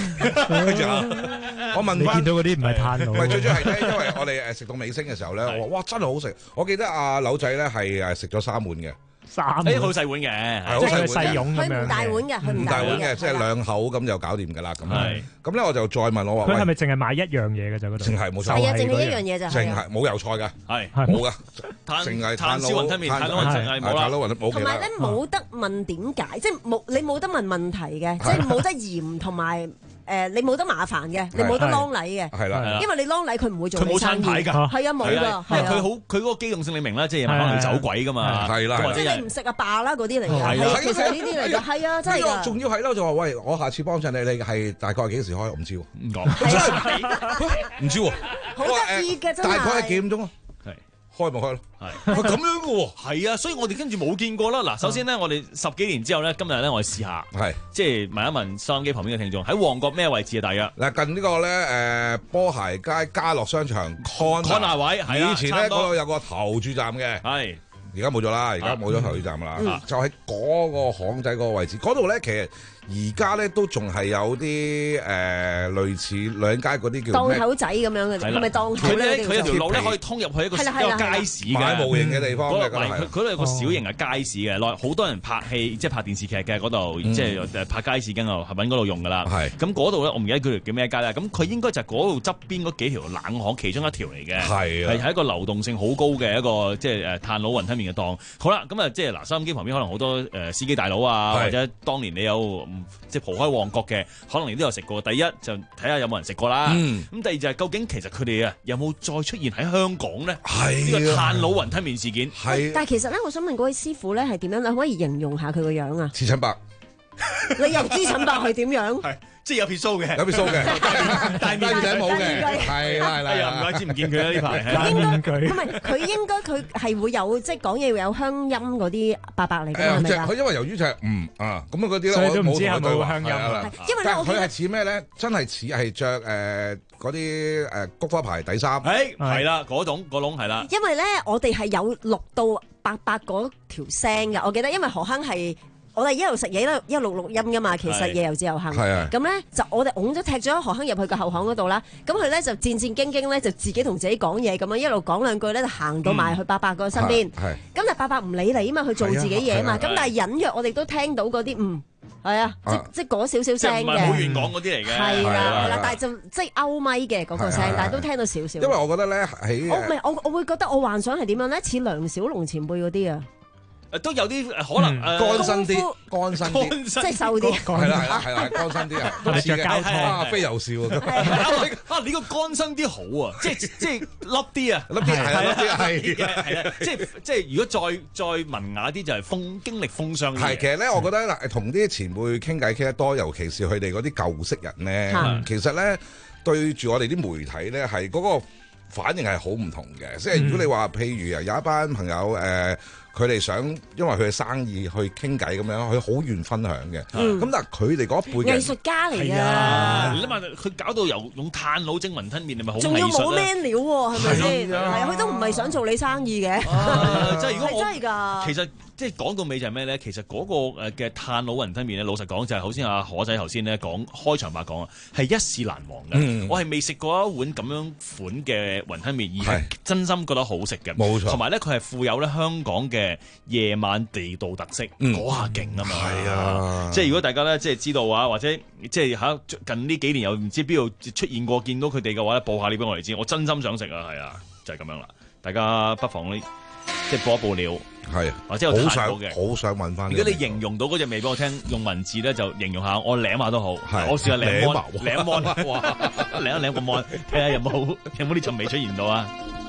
我我問翻， 你見到嗰啲唔係炭爐， 唔係最主要係咧，因為我哋誒食到尾聲嘅時候咧，我話哇真係好食！我記得阿柳仔咧係誒食咗三碗嘅。 三碗誒好細碗嘅， 係好細細蓉咁樣。 佢唔大碗嘅，佢唔大碗嘅，即係兩口咁就搞掂㗎啦。咁樣咁咧我就再問我話， 佢係咪淨係買一樣嘢嘅就嗰度？ 淨係冇錯。 係啊，淨係一樣嘢就係。 淨係冇油菜㗎，係冇㗎，淨係炭燒雲吞麵，炭撈淨係冇啦。 同埋咧冇得問點解，即係冇你冇得問問題嘅，即係冇得鹽同埋。誒，你冇得麻煩嘅，你冇得啷禮嘅， 係啦， 因為你啷禮佢唔會做。 佢冇餐牌㗎， 係啊冇㗎， 係佢好佢嗰個機動性你明啦，即係可能走鬼㗎嘛， 係啦， 或者你唔食啊罷啦嗰啲嚟㗎，係其實呢啲嚟㗎，係啊真係㗎。 仲要係啦，就話喂，我下次幫襯你，你係大概幾時開？我唔知喎， 唔講， 唔知喎， 好得意嘅真係。 大概係幾點鐘啊？開咪開咯，係咁樣嘅喎， 係啊，所以我哋跟住冇見過啦。嗱，首先咧，我哋十幾年之後咧，今日咧，我哋試下，係即係問一問收音機旁邊嘅聽眾，喺旺角咩位置啊？大約嗱，近呢個咧誒波鞋街家樂商場 corner 位，係以前咧嗰度有個投注站嘅，係而家冇咗啦，而家冇咗投注站啦，就喺嗰個巷仔嗰個位置，嗰度咧其實。而家咧都仲係有啲誒類似女人街嗰啲叫檔口仔咁樣嘅，係咪檔口咧？ 佢有條路咧可以通入去一個一個街市嘅買模型嘅地方嘅， 佢佢度有個小型嘅街市嘅，內好多人拍戲，即係拍電視劇嘅嗰度，即係誒拍街市跟住揾嗰度用噶啦。係咁嗰度咧，我唔記得佢條叫咩街啦。咁佢應該就係嗰度側邊嗰幾條冷巷其中一條嚟嘅，係係係一個流動性好高嘅一個即係誒炭佬雲吞麵嘅檔。好啦，咁啊即係嗱，收音機旁邊可能好多誒司機大佬啊，或者當年你有。即係蒲開旺角嘅，可能你都有食過。第一就睇下有冇人食過啦。咁、嗯、第二就係究竟其實佢哋啊有冇再出現喺香港咧？係呢個炭佬雲吞麵事件。係。但係其實咧，我想問嗰位師傅咧係點樣？你可唔可以形容下佢個樣啊？ 似陳伯。 你由朱陳伯係點樣？ 係。即係有撇鬚嘅， 有撇鬚嘅，戴面頂帽嘅，係啦係啦， 唔怪之唔見佢啦呢排。 應該唔係佢應該佢係會有即係講嘢會有鄉音嗰啲伯伯嚟㗎係咪啊？ 佢因為由於就係嗯啊咁啊嗰啲咧， 所以都唔知係咪鄉音啦。 因為咧， 佢係似咩咧？真係似係着誒嗰啲誒菊花牌底衫。 誒係啦，嗰種嗰籠係啦。 因為咧，我哋係有錄到伯伯嗰條聲㗎，我記得，因為何坑係。我哋一路食嘢咧，一路錄音噶嘛。其實夜遊自由行，咁咧就我哋拱咗踢咗何坑入去個後巷嗰度啦。咁佢咧就戰戰兢兢咧，就自己同自己講嘢咁樣，一路講兩句咧，就行到埋去伯伯個身邊。咁但係伯伯唔理你啊嘛，佢做自己嘢啊嘛。咁但係隱約我哋都聽到嗰啲嗯係啊，即即嗰少少聲嘅。 唔係好遠講嗰啲嚟嘅。係啦係啦，但係就即係歐咪嘅嗰個聲，但係都聽到少少。 因為我覺得咧喺我唔係我我會覺得我幻想係點樣咧？似梁小龍前輩嗰啲啊。 都有啲可能乾身啲，乾身啲， 即係瘦啲。 係啦係啦係啦，乾身啲啊，都似嘅。啊，飛又笑啊！你個乾身啲好啊，即係即係凹啲啊， 凹啲係啊，凹啲係係啦，即係即係如果再再文雅啲就係風經歷風霜。 係其實咧，我覺得嗱，同啲前輩傾偈傾得多，尤其是佢哋嗰啲舊式人咧，其實咧對住我哋啲媒體咧係嗰個反應係好唔同嘅。即係如果你話譬如啊，有一班朋友誒。佢哋想因為佢嘅生意去傾偈咁樣，佢好願分享嘅。咁、嗯、但係佢哋嗰一輩嘅藝術家嚟嘅。 你諗下，佢搞到由用炭佬蒸雲吞麵，係咪好藝術？仲要冇咩料喎，係咪先？係啊，佢都唔係想做你生意嘅。 即係如果我真係㗎。 其實即係講到尾就係咩咧？其實嗰個誒嘅炭佬雲吞麵咧，老實講就係好似阿何仔頭先咧講開場白講啊，係一試難忘嘅。嗯、我係未食過一碗咁樣款嘅雲吞麵，而係真心覺得好食嘅。冇錯。同埋咧，佢係富有咧香港嘅夜晚地道特色，嗰下勁啊嘛！係啊，即係如果大家咧即係知道啊，或者即係嚇近呢幾年又唔知邊度出現過見到佢哋嘅話咧，報下呢俾我哋知，我真心想食啊！係啊，就係、是、咁樣啦。大家不妨呢即係報一報料，係或者有睇到嘅， 好想問翻。 如果你形容到嗰隻味俾我聽，用文字咧就形容下，我舐下都好。我試下舐摸舐摸哇，舐一舐個摸，睇下有冇有冇呢陣味出現到啊！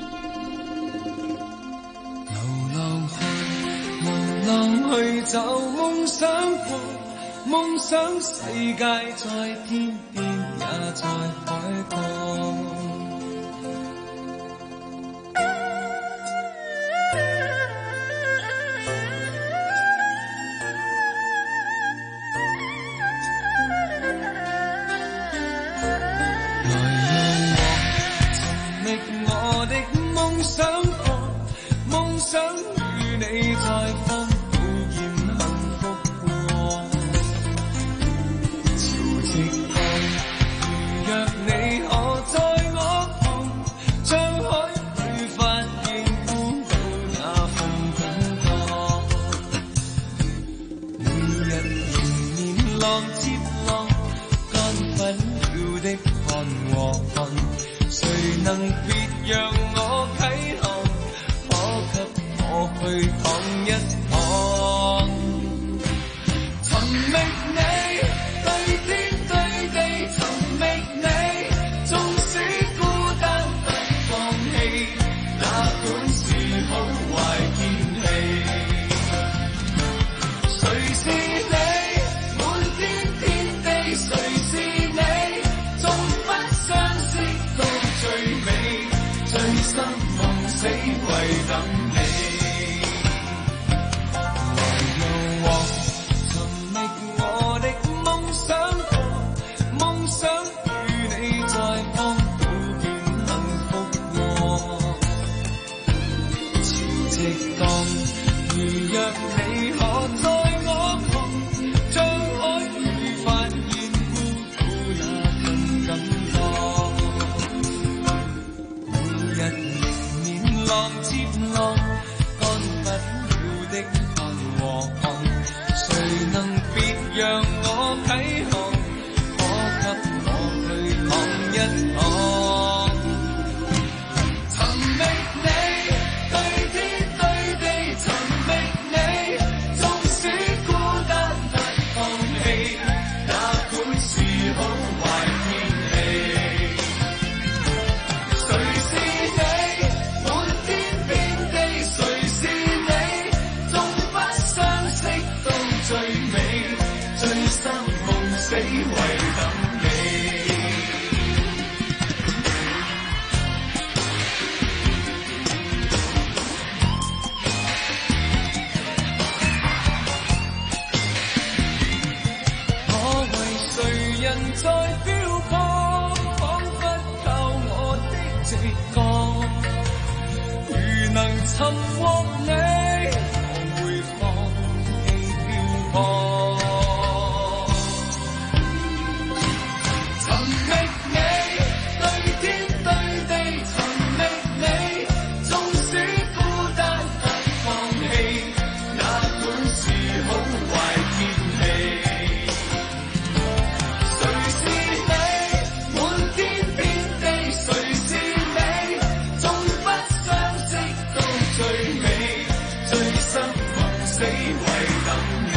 流去找夢想過，夢想世界在天邊也在海角。來讓我尋覓我的夢想過，夢想與你在風。 直降。如若你可在我旁，像海如發現孤苦也更感覺。每日迎面浪接浪，乾不了的盼和望，誰能別讓我啟航？可給我去趟一趟。尋覓你，對天對地尋覓你，縱使孤單不放棄，哪管是好壞天氣。誰是你？滿天遍地誰是你？縱不相識到最尾，醉生夢死為等你。我為誰人在漂泊，彷彿靠我的直覺。如能尋獲你，我會放棄漂泊。尋覓你，對天對地尋覓你，縱使孤單不放棄，哪管是好壞天氣。誰是你？滿天遍地誰是你？縱不相識到最尾，醉生夢死為等你。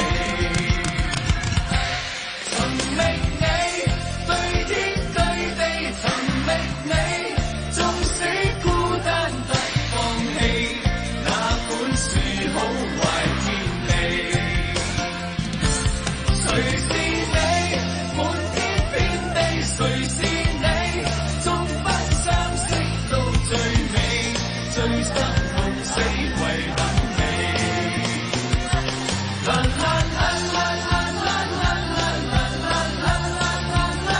尋覓你，對天對地尋覓你，縱使孤單不放棄，哪管是好壞天氣。誰是你？滿天遍地誰是你？縱不相識到最尾，醉生夢死為等你。啦啦啦啦啦啦啦啦啦啦啦啦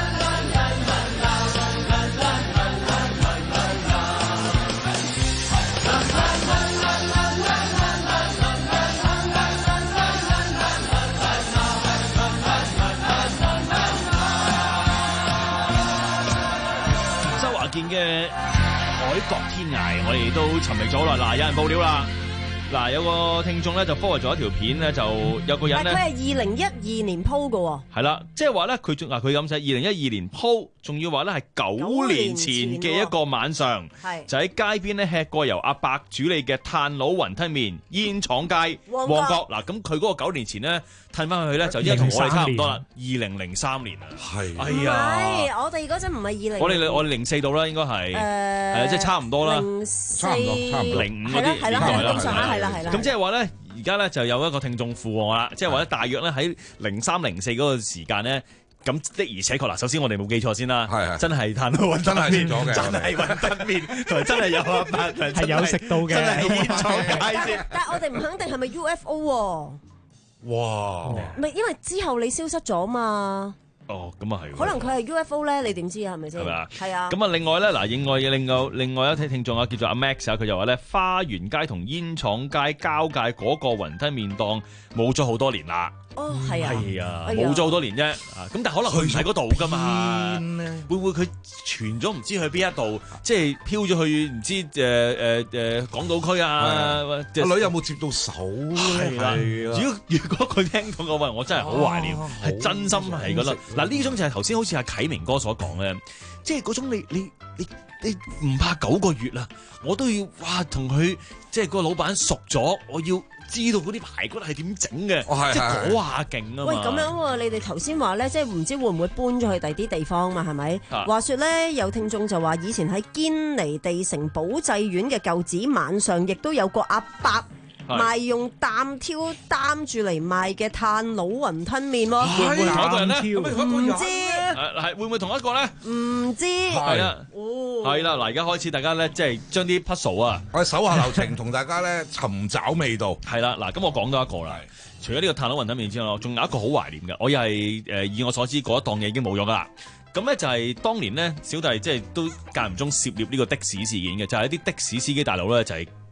周華健嘅《海角天涯》，我哋都尋覓咗好耐。嗱，有人報料啦。嗱，有個聽眾咧就 forward 咗一條片咧，就有個人咧， 但佢係二零一二年鋪嘅喎。 係啦，即係話咧，佢仲嗱佢咁寫，二零一二年鋪，仲要話咧係九年前嘅一個晚上， 係就喺街邊咧吃過由阿伯主理嘅炭佬雲吞麵，煙廠街旺旺角角。嗱，咁佢嗰個九年前咧，褪翻去咧就已經同我哋差唔多啦，二零零三年啊，係，哎唔呀， 係，我哋嗰陣唔係二零。 我哋我哋零四度啦，應該係， 誒係啊，即係差唔多啦， 零四差唔多差唔多零五嗰啲係啦係啦係啦，咁上下係啦係啦。 咁即係話咧，而家咧就有一個聽眾附和我啦，即係話咧大約咧喺零三零四嗰個時間咧，咁的而且確嗱，首先我哋冇記錯先啦，係真係炭佬雲吞麵，真係雲吞麵，同埋真係有阿伯係有食到嘅， 真係煙廠街先。 但係我哋唔肯定係咪 U F O 喎？ 哇！ 唔係因為之後你消失咗嘛？ 哦，咁啊係。 可能佢係 U F O 咧，你點知啊？係咪先？ 係咪啊？ 係啊。 咁啊，另外咧，嗱，另外另外另外一聽聽眾啊，叫做阿 Max 啊，佢就話咧，花園街同煙廠街交界嗰個雲吞麵檔冇咗好多年啦。 哦，係啊， 係啊，冇咗好多年啫。啊，咁但係可能佢唔喺嗰度噶嘛，會唔會佢傳咗唔知去邊一度，即係飄咗去唔知誒誒誒港島區啊？阿女有冇接到手咧？ 係啦，如果如果佢聽到嘅話，我真係好懷念，係真心係覺得。嗱，呢種就係頭先好似阿啟明哥所講嘅，即係嗰種你你你你唔怕九個月啦，我都要哇同佢即係個老闆熟咗，我要知道嗰啲排骨係點整嘅，即係嗰下勁啊嘛。 喂，咁樣喎，你哋頭先話咧，即係唔知會唔會搬咗去第啲地方嘛？係咪？ 啊話說咧，有聽眾就話以前喺堅尼地城寶濟苑嘅舊址晚上，亦都有個阿伯賣用擔挑擔住嚟賣嘅炭佬雲吞麵喎。 會唔會同一個人咧？ 唔知係會唔會同一個咧？ 唔知係啊，係啦，嗱，而家開始大家咧，即係將啲 puzzle 啊， 我哋手下留情，同大家咧尋找味道。 係啦，嗱，咁我講多一個啦。除咗呢個炭佬雲吞麵之外，我仲有一個好懷念嘅，我又係誒以我所知嗰一檔嘢已經冇咗噶啦。咁咧就係當年咧，小弟即係都間唔中涉獵呢個的士事件嘅，就係、是、一啲的士司機大佬咧就係、是。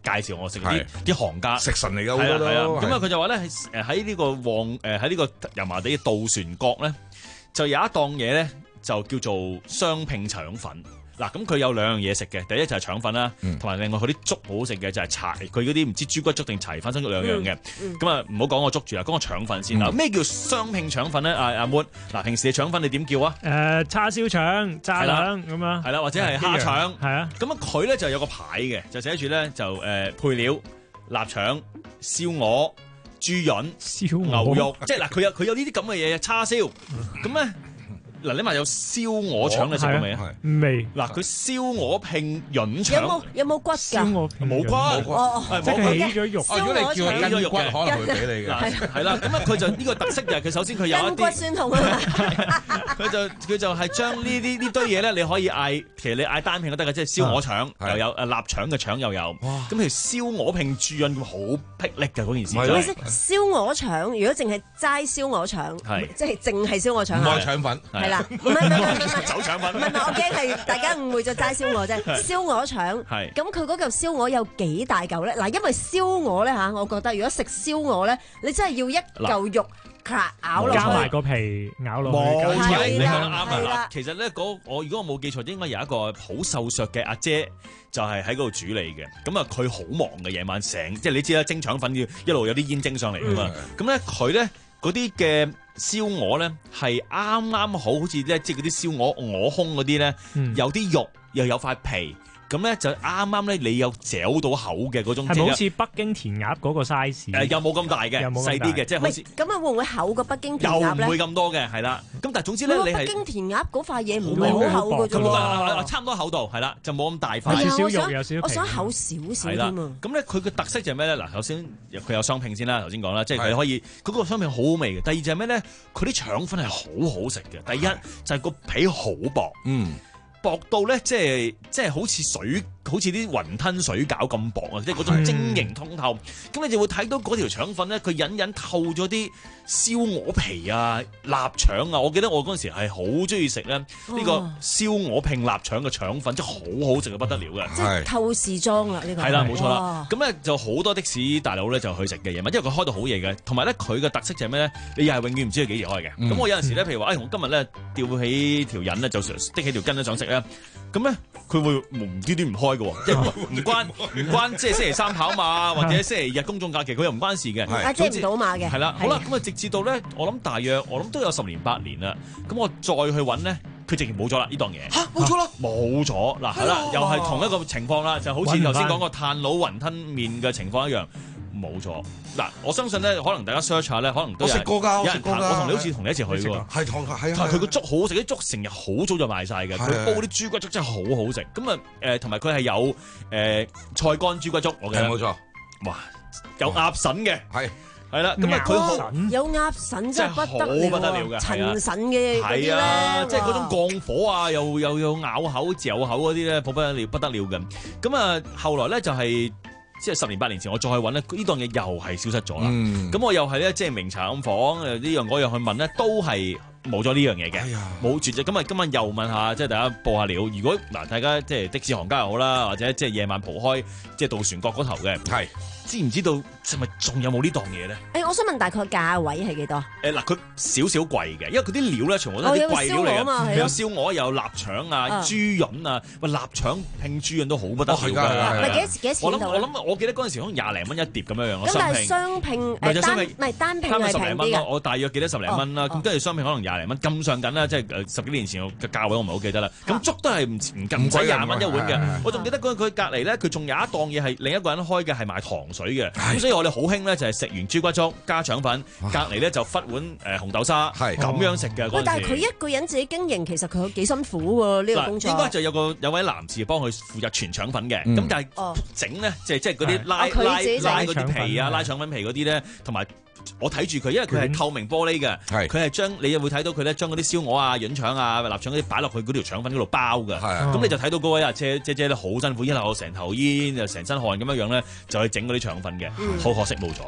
介紹我食啲啲行家食神嚟㗎，好多都咁啊，佢就話咧誒喺呢個旺誒喺呢個油麻地嘅渡船角咧，就有一檔嘢咧就叫做雙拼腸粉。嗱，咁佢有兩樣嘢食嘅，第一就係腸粉啦，同埋另外佢啲粥好好食嘅就係柴，佢嗰啲唔知豬骨粥定柴翻生粥兩樣嘅。咁啊唔好講個粥住啦，講個腸粉先啦。咩叫雙拼腸粉咧？阿阿 Moon，嗱平時嘅腸粉你點叫啊？ 誒叉燒腸、炸兩咁啊， 係啦，或者係蝦腸， 係啊。 咁啊佢咧就有個牌嘅，就寫住咧就誒配料臘腸、燒鵝、豬潤、 燒牛肉，即係嗱佢有佢有呢啲咁嘅嘢，叉燒咁咧。嗱，你話有燒鵝腸你食過未啊？ 未。 嗱，佢燒鵝拼潤腸。 有冇有冇骨㗎？ 燒鵝冇骨，冇骨， 即係起咗肉。 如果你叫佢跟骨，可能會俾你嘅。 係啦，咁啊，佢就呢個特色就係佢首先佢有一啲。 骨酸痛啊！ 佢就佢就係將呢啲呢堆嘢咧，你可以嗌，其實你嗌單拼都得嘅，即係燒鵝腸又有誒臘腸嘅腸又有。咁譬如燒鵝拼豬潤好霹靂嘅嗰件事。 你識燒鵝腸？如果淨係齋燒鵝腸，即係淨係燒鵝腸。 唔愛腸粉。 係啦，唔係唔係唔係走腸粉。 唔係我驚係大家誤會咗齋燒鵝啫。燒鵝腸，咁佢嗰嚿燒鵝有幾大嚿咧？嗱，因為燒鵝咧嚇，我覺得如果食燒鵝咧，你真係要一嚿肉咬落去， 加埋個皮咬落去。 冇錯，你講得係啱啊！其實咧，嗰我如果我冇記錯，應該有一個好瘦削嘅阿姐，就係喺嗰度煮理嘅。咁啊，佢好忙嘅夜晚成，即係你知啦，蒸腸粉要一路有啲煙蒸上嚟㗎嘛。咁咧，佢咧嗰啲嘅燒鵝咧係啱啱好，好似咧即係嗰啲燒鵝鵝胸嗰啲咧，有啲肉又有塊皮。咁咧就啱啱咧，你有嚼到口嘅嗰種， 係咪好似北京填鴨嗰個 size？ 誒，又冇咁大嘅，細啲嘅，即係好似咁啊，會唔會厚過北京填鴨咧？ 又唔會咁多嘅，係啦。咁但係總之咧，你係北京填鴨嗰塊嘢唔係好厚嘅啫喎， 差唔多厚度係啦，就冇咁大塊。 係啊， 少我想有少我想厚少少添啊。 咁咧佢嘅特色就係咩咧？嗱，首先佢有雙拼先啦，頭先講啦，即係佢可以嗰個雙拼好好味嘅。第二就係咩咧？佢啲腸粉係好好食嘅。第一就係個皮好薄，嗯。薄到咧，即係即係好似水，好似啲雲吞水餃咁薄啊！即係嗰種晶瑩通透，咁你就會睇到嗰條腸粉咧，佢隱隱透咗啲燒鵝皮啊、臘腸啊。我記得我嗰陣時係好中意食咧呢個燒鵝拼臘腸嘅腸粉，真係好好食到不得了嘅。 即係透視裝啦，呢個係啦，冇錯啦。咁咧就好多的士大佬咧就去食嘅嘢嘛，因為佢開到好夜嘅，同埋咧佢嘅特色就係咩咧？你又係永遠唔知佢幾時開嘅。咁、嗯、我有陣時咧，譬如話，誒、哎、我今日咧吊起條癮咧，就的起條筋都想食咧。咁咧，佢會無端端唔開嘅，即係唔關唔關，即係星期三跑馬或者星期日公眾假期，佢又唔關事嘅， 係接唔到馬嘅。 係啦，好啦，咁啊，直至到咧，我諗大約，我諗都有十年八年啦。咁我再去揾咧，佢直情冇咗啦，呢檔嘢。 嚇，冇咗啦， 冇咗嗱，係啦，又係同一個情況啦，就好似頭先講個炭佬雲吞麵嘅情況一樣。冇錯，嗱，我相信咧，可能大家 search 下咧，可能都有人我食過㗎，我食過㗎。 我同你好似同你一齊去㗎喎， 係同係啊。 但係佢個粥好好食，啲粥成日好早就賣晒嘅。佢煲啲豬骨粥真係好好食。咁啊誒，同埋佢係有誒菜乾豬骨粥，我記得。 冇錯。 哇，有鴨腎嘅，係係啦。咁啊，佢好有鴨腎真係不得了，不得了嘅， 陳腎嘅嗰啲咧， 即係嗰種降火啊，又又有咬口嚼口嗰啲咧，不得了不得了嘅。咁啊，後來咧就係。即係十年八年前，我再去揾咧，呢檔嘢又係消失咗啦。咁、嗯、我又係咧，即係明查暗訪，呢樣嗰樣去問咧，都係冇咗呢樣嘢嘅，冇絕咗。咁啊，今晚又問下，即係大家報下料。如果嗱，大家即係的士行家又好啦，或者即係夜晚蒲開，即係渡船角嗰頭嘅，係知唔知道係咪仲有冇呢檔嘢咧？ 誒，我想問大概價位係幾多？ 誒嗱，佢少少貴嘅，因為佢啲料咧，全部都係啲貴料嚟嘅。有燒鵝，有臘腸啊、豬潤啊，喂，臘腸拼豬潤都好不得了㗎。 唔係幾多幾多錢？ 我諗我諗，我記得嗰陣時可能廿零蚊一碟咁樣樣。 咁但係雙拼誒單唔係單拼係平啲嘅。 我大約記得十零蚊啦，咁跟住雙拼可能廿零蚊咁上緊啦，即係誒十幾年前嘅價位我唔係好記得啦。咁粥都係唔唔唔使廿蚊一碗嘅。我仲記得嗰佢隔離咧，佢仲有一檔嘢係另一個人開嘅，係賣糖水嘅。咁所以我哋好興咧，就係食完豬骨粥加腸粉，隔離咧就忽碗誒紅豆沙，係咁樣食嘅。 喂，但係佢一個人自己經營，其實佢有幾辛苦喎呢個工作。 應該就有個有位男士幫佢負責傳腸粉嘅，咁但係整咧，即係即係嗰啲拉拉拉嗰啲皮啊，拉腸粉皮嗰啲咧，同埋。我睇住佢，因為佢係透明玻璃嘅，佢係將你又會睇到佢咧，將嗰啲燒鵝啊、潤腸啊、臘腸嗰啲擺落去嗰條腸粉嗰度包嘅。咁你就睇到嗰位阿姐姐姐咧好辛苦，一路成頭煙又成身汗咁樣樣咧，就去整嗰啲腸粉嘅。好可惜冇咗。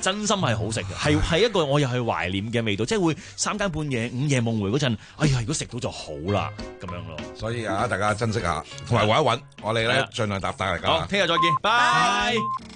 真心係好食嘅，係係一個我又係懷念嘅味道，即係會三更半夜午夜夢回嗰陣，哎呀，如果食到就好啦，咁樣咯。 所以啊，大家珍惜下，同埋揾一揾，我哋咧盡量答大家。 好，聽日再見，拜。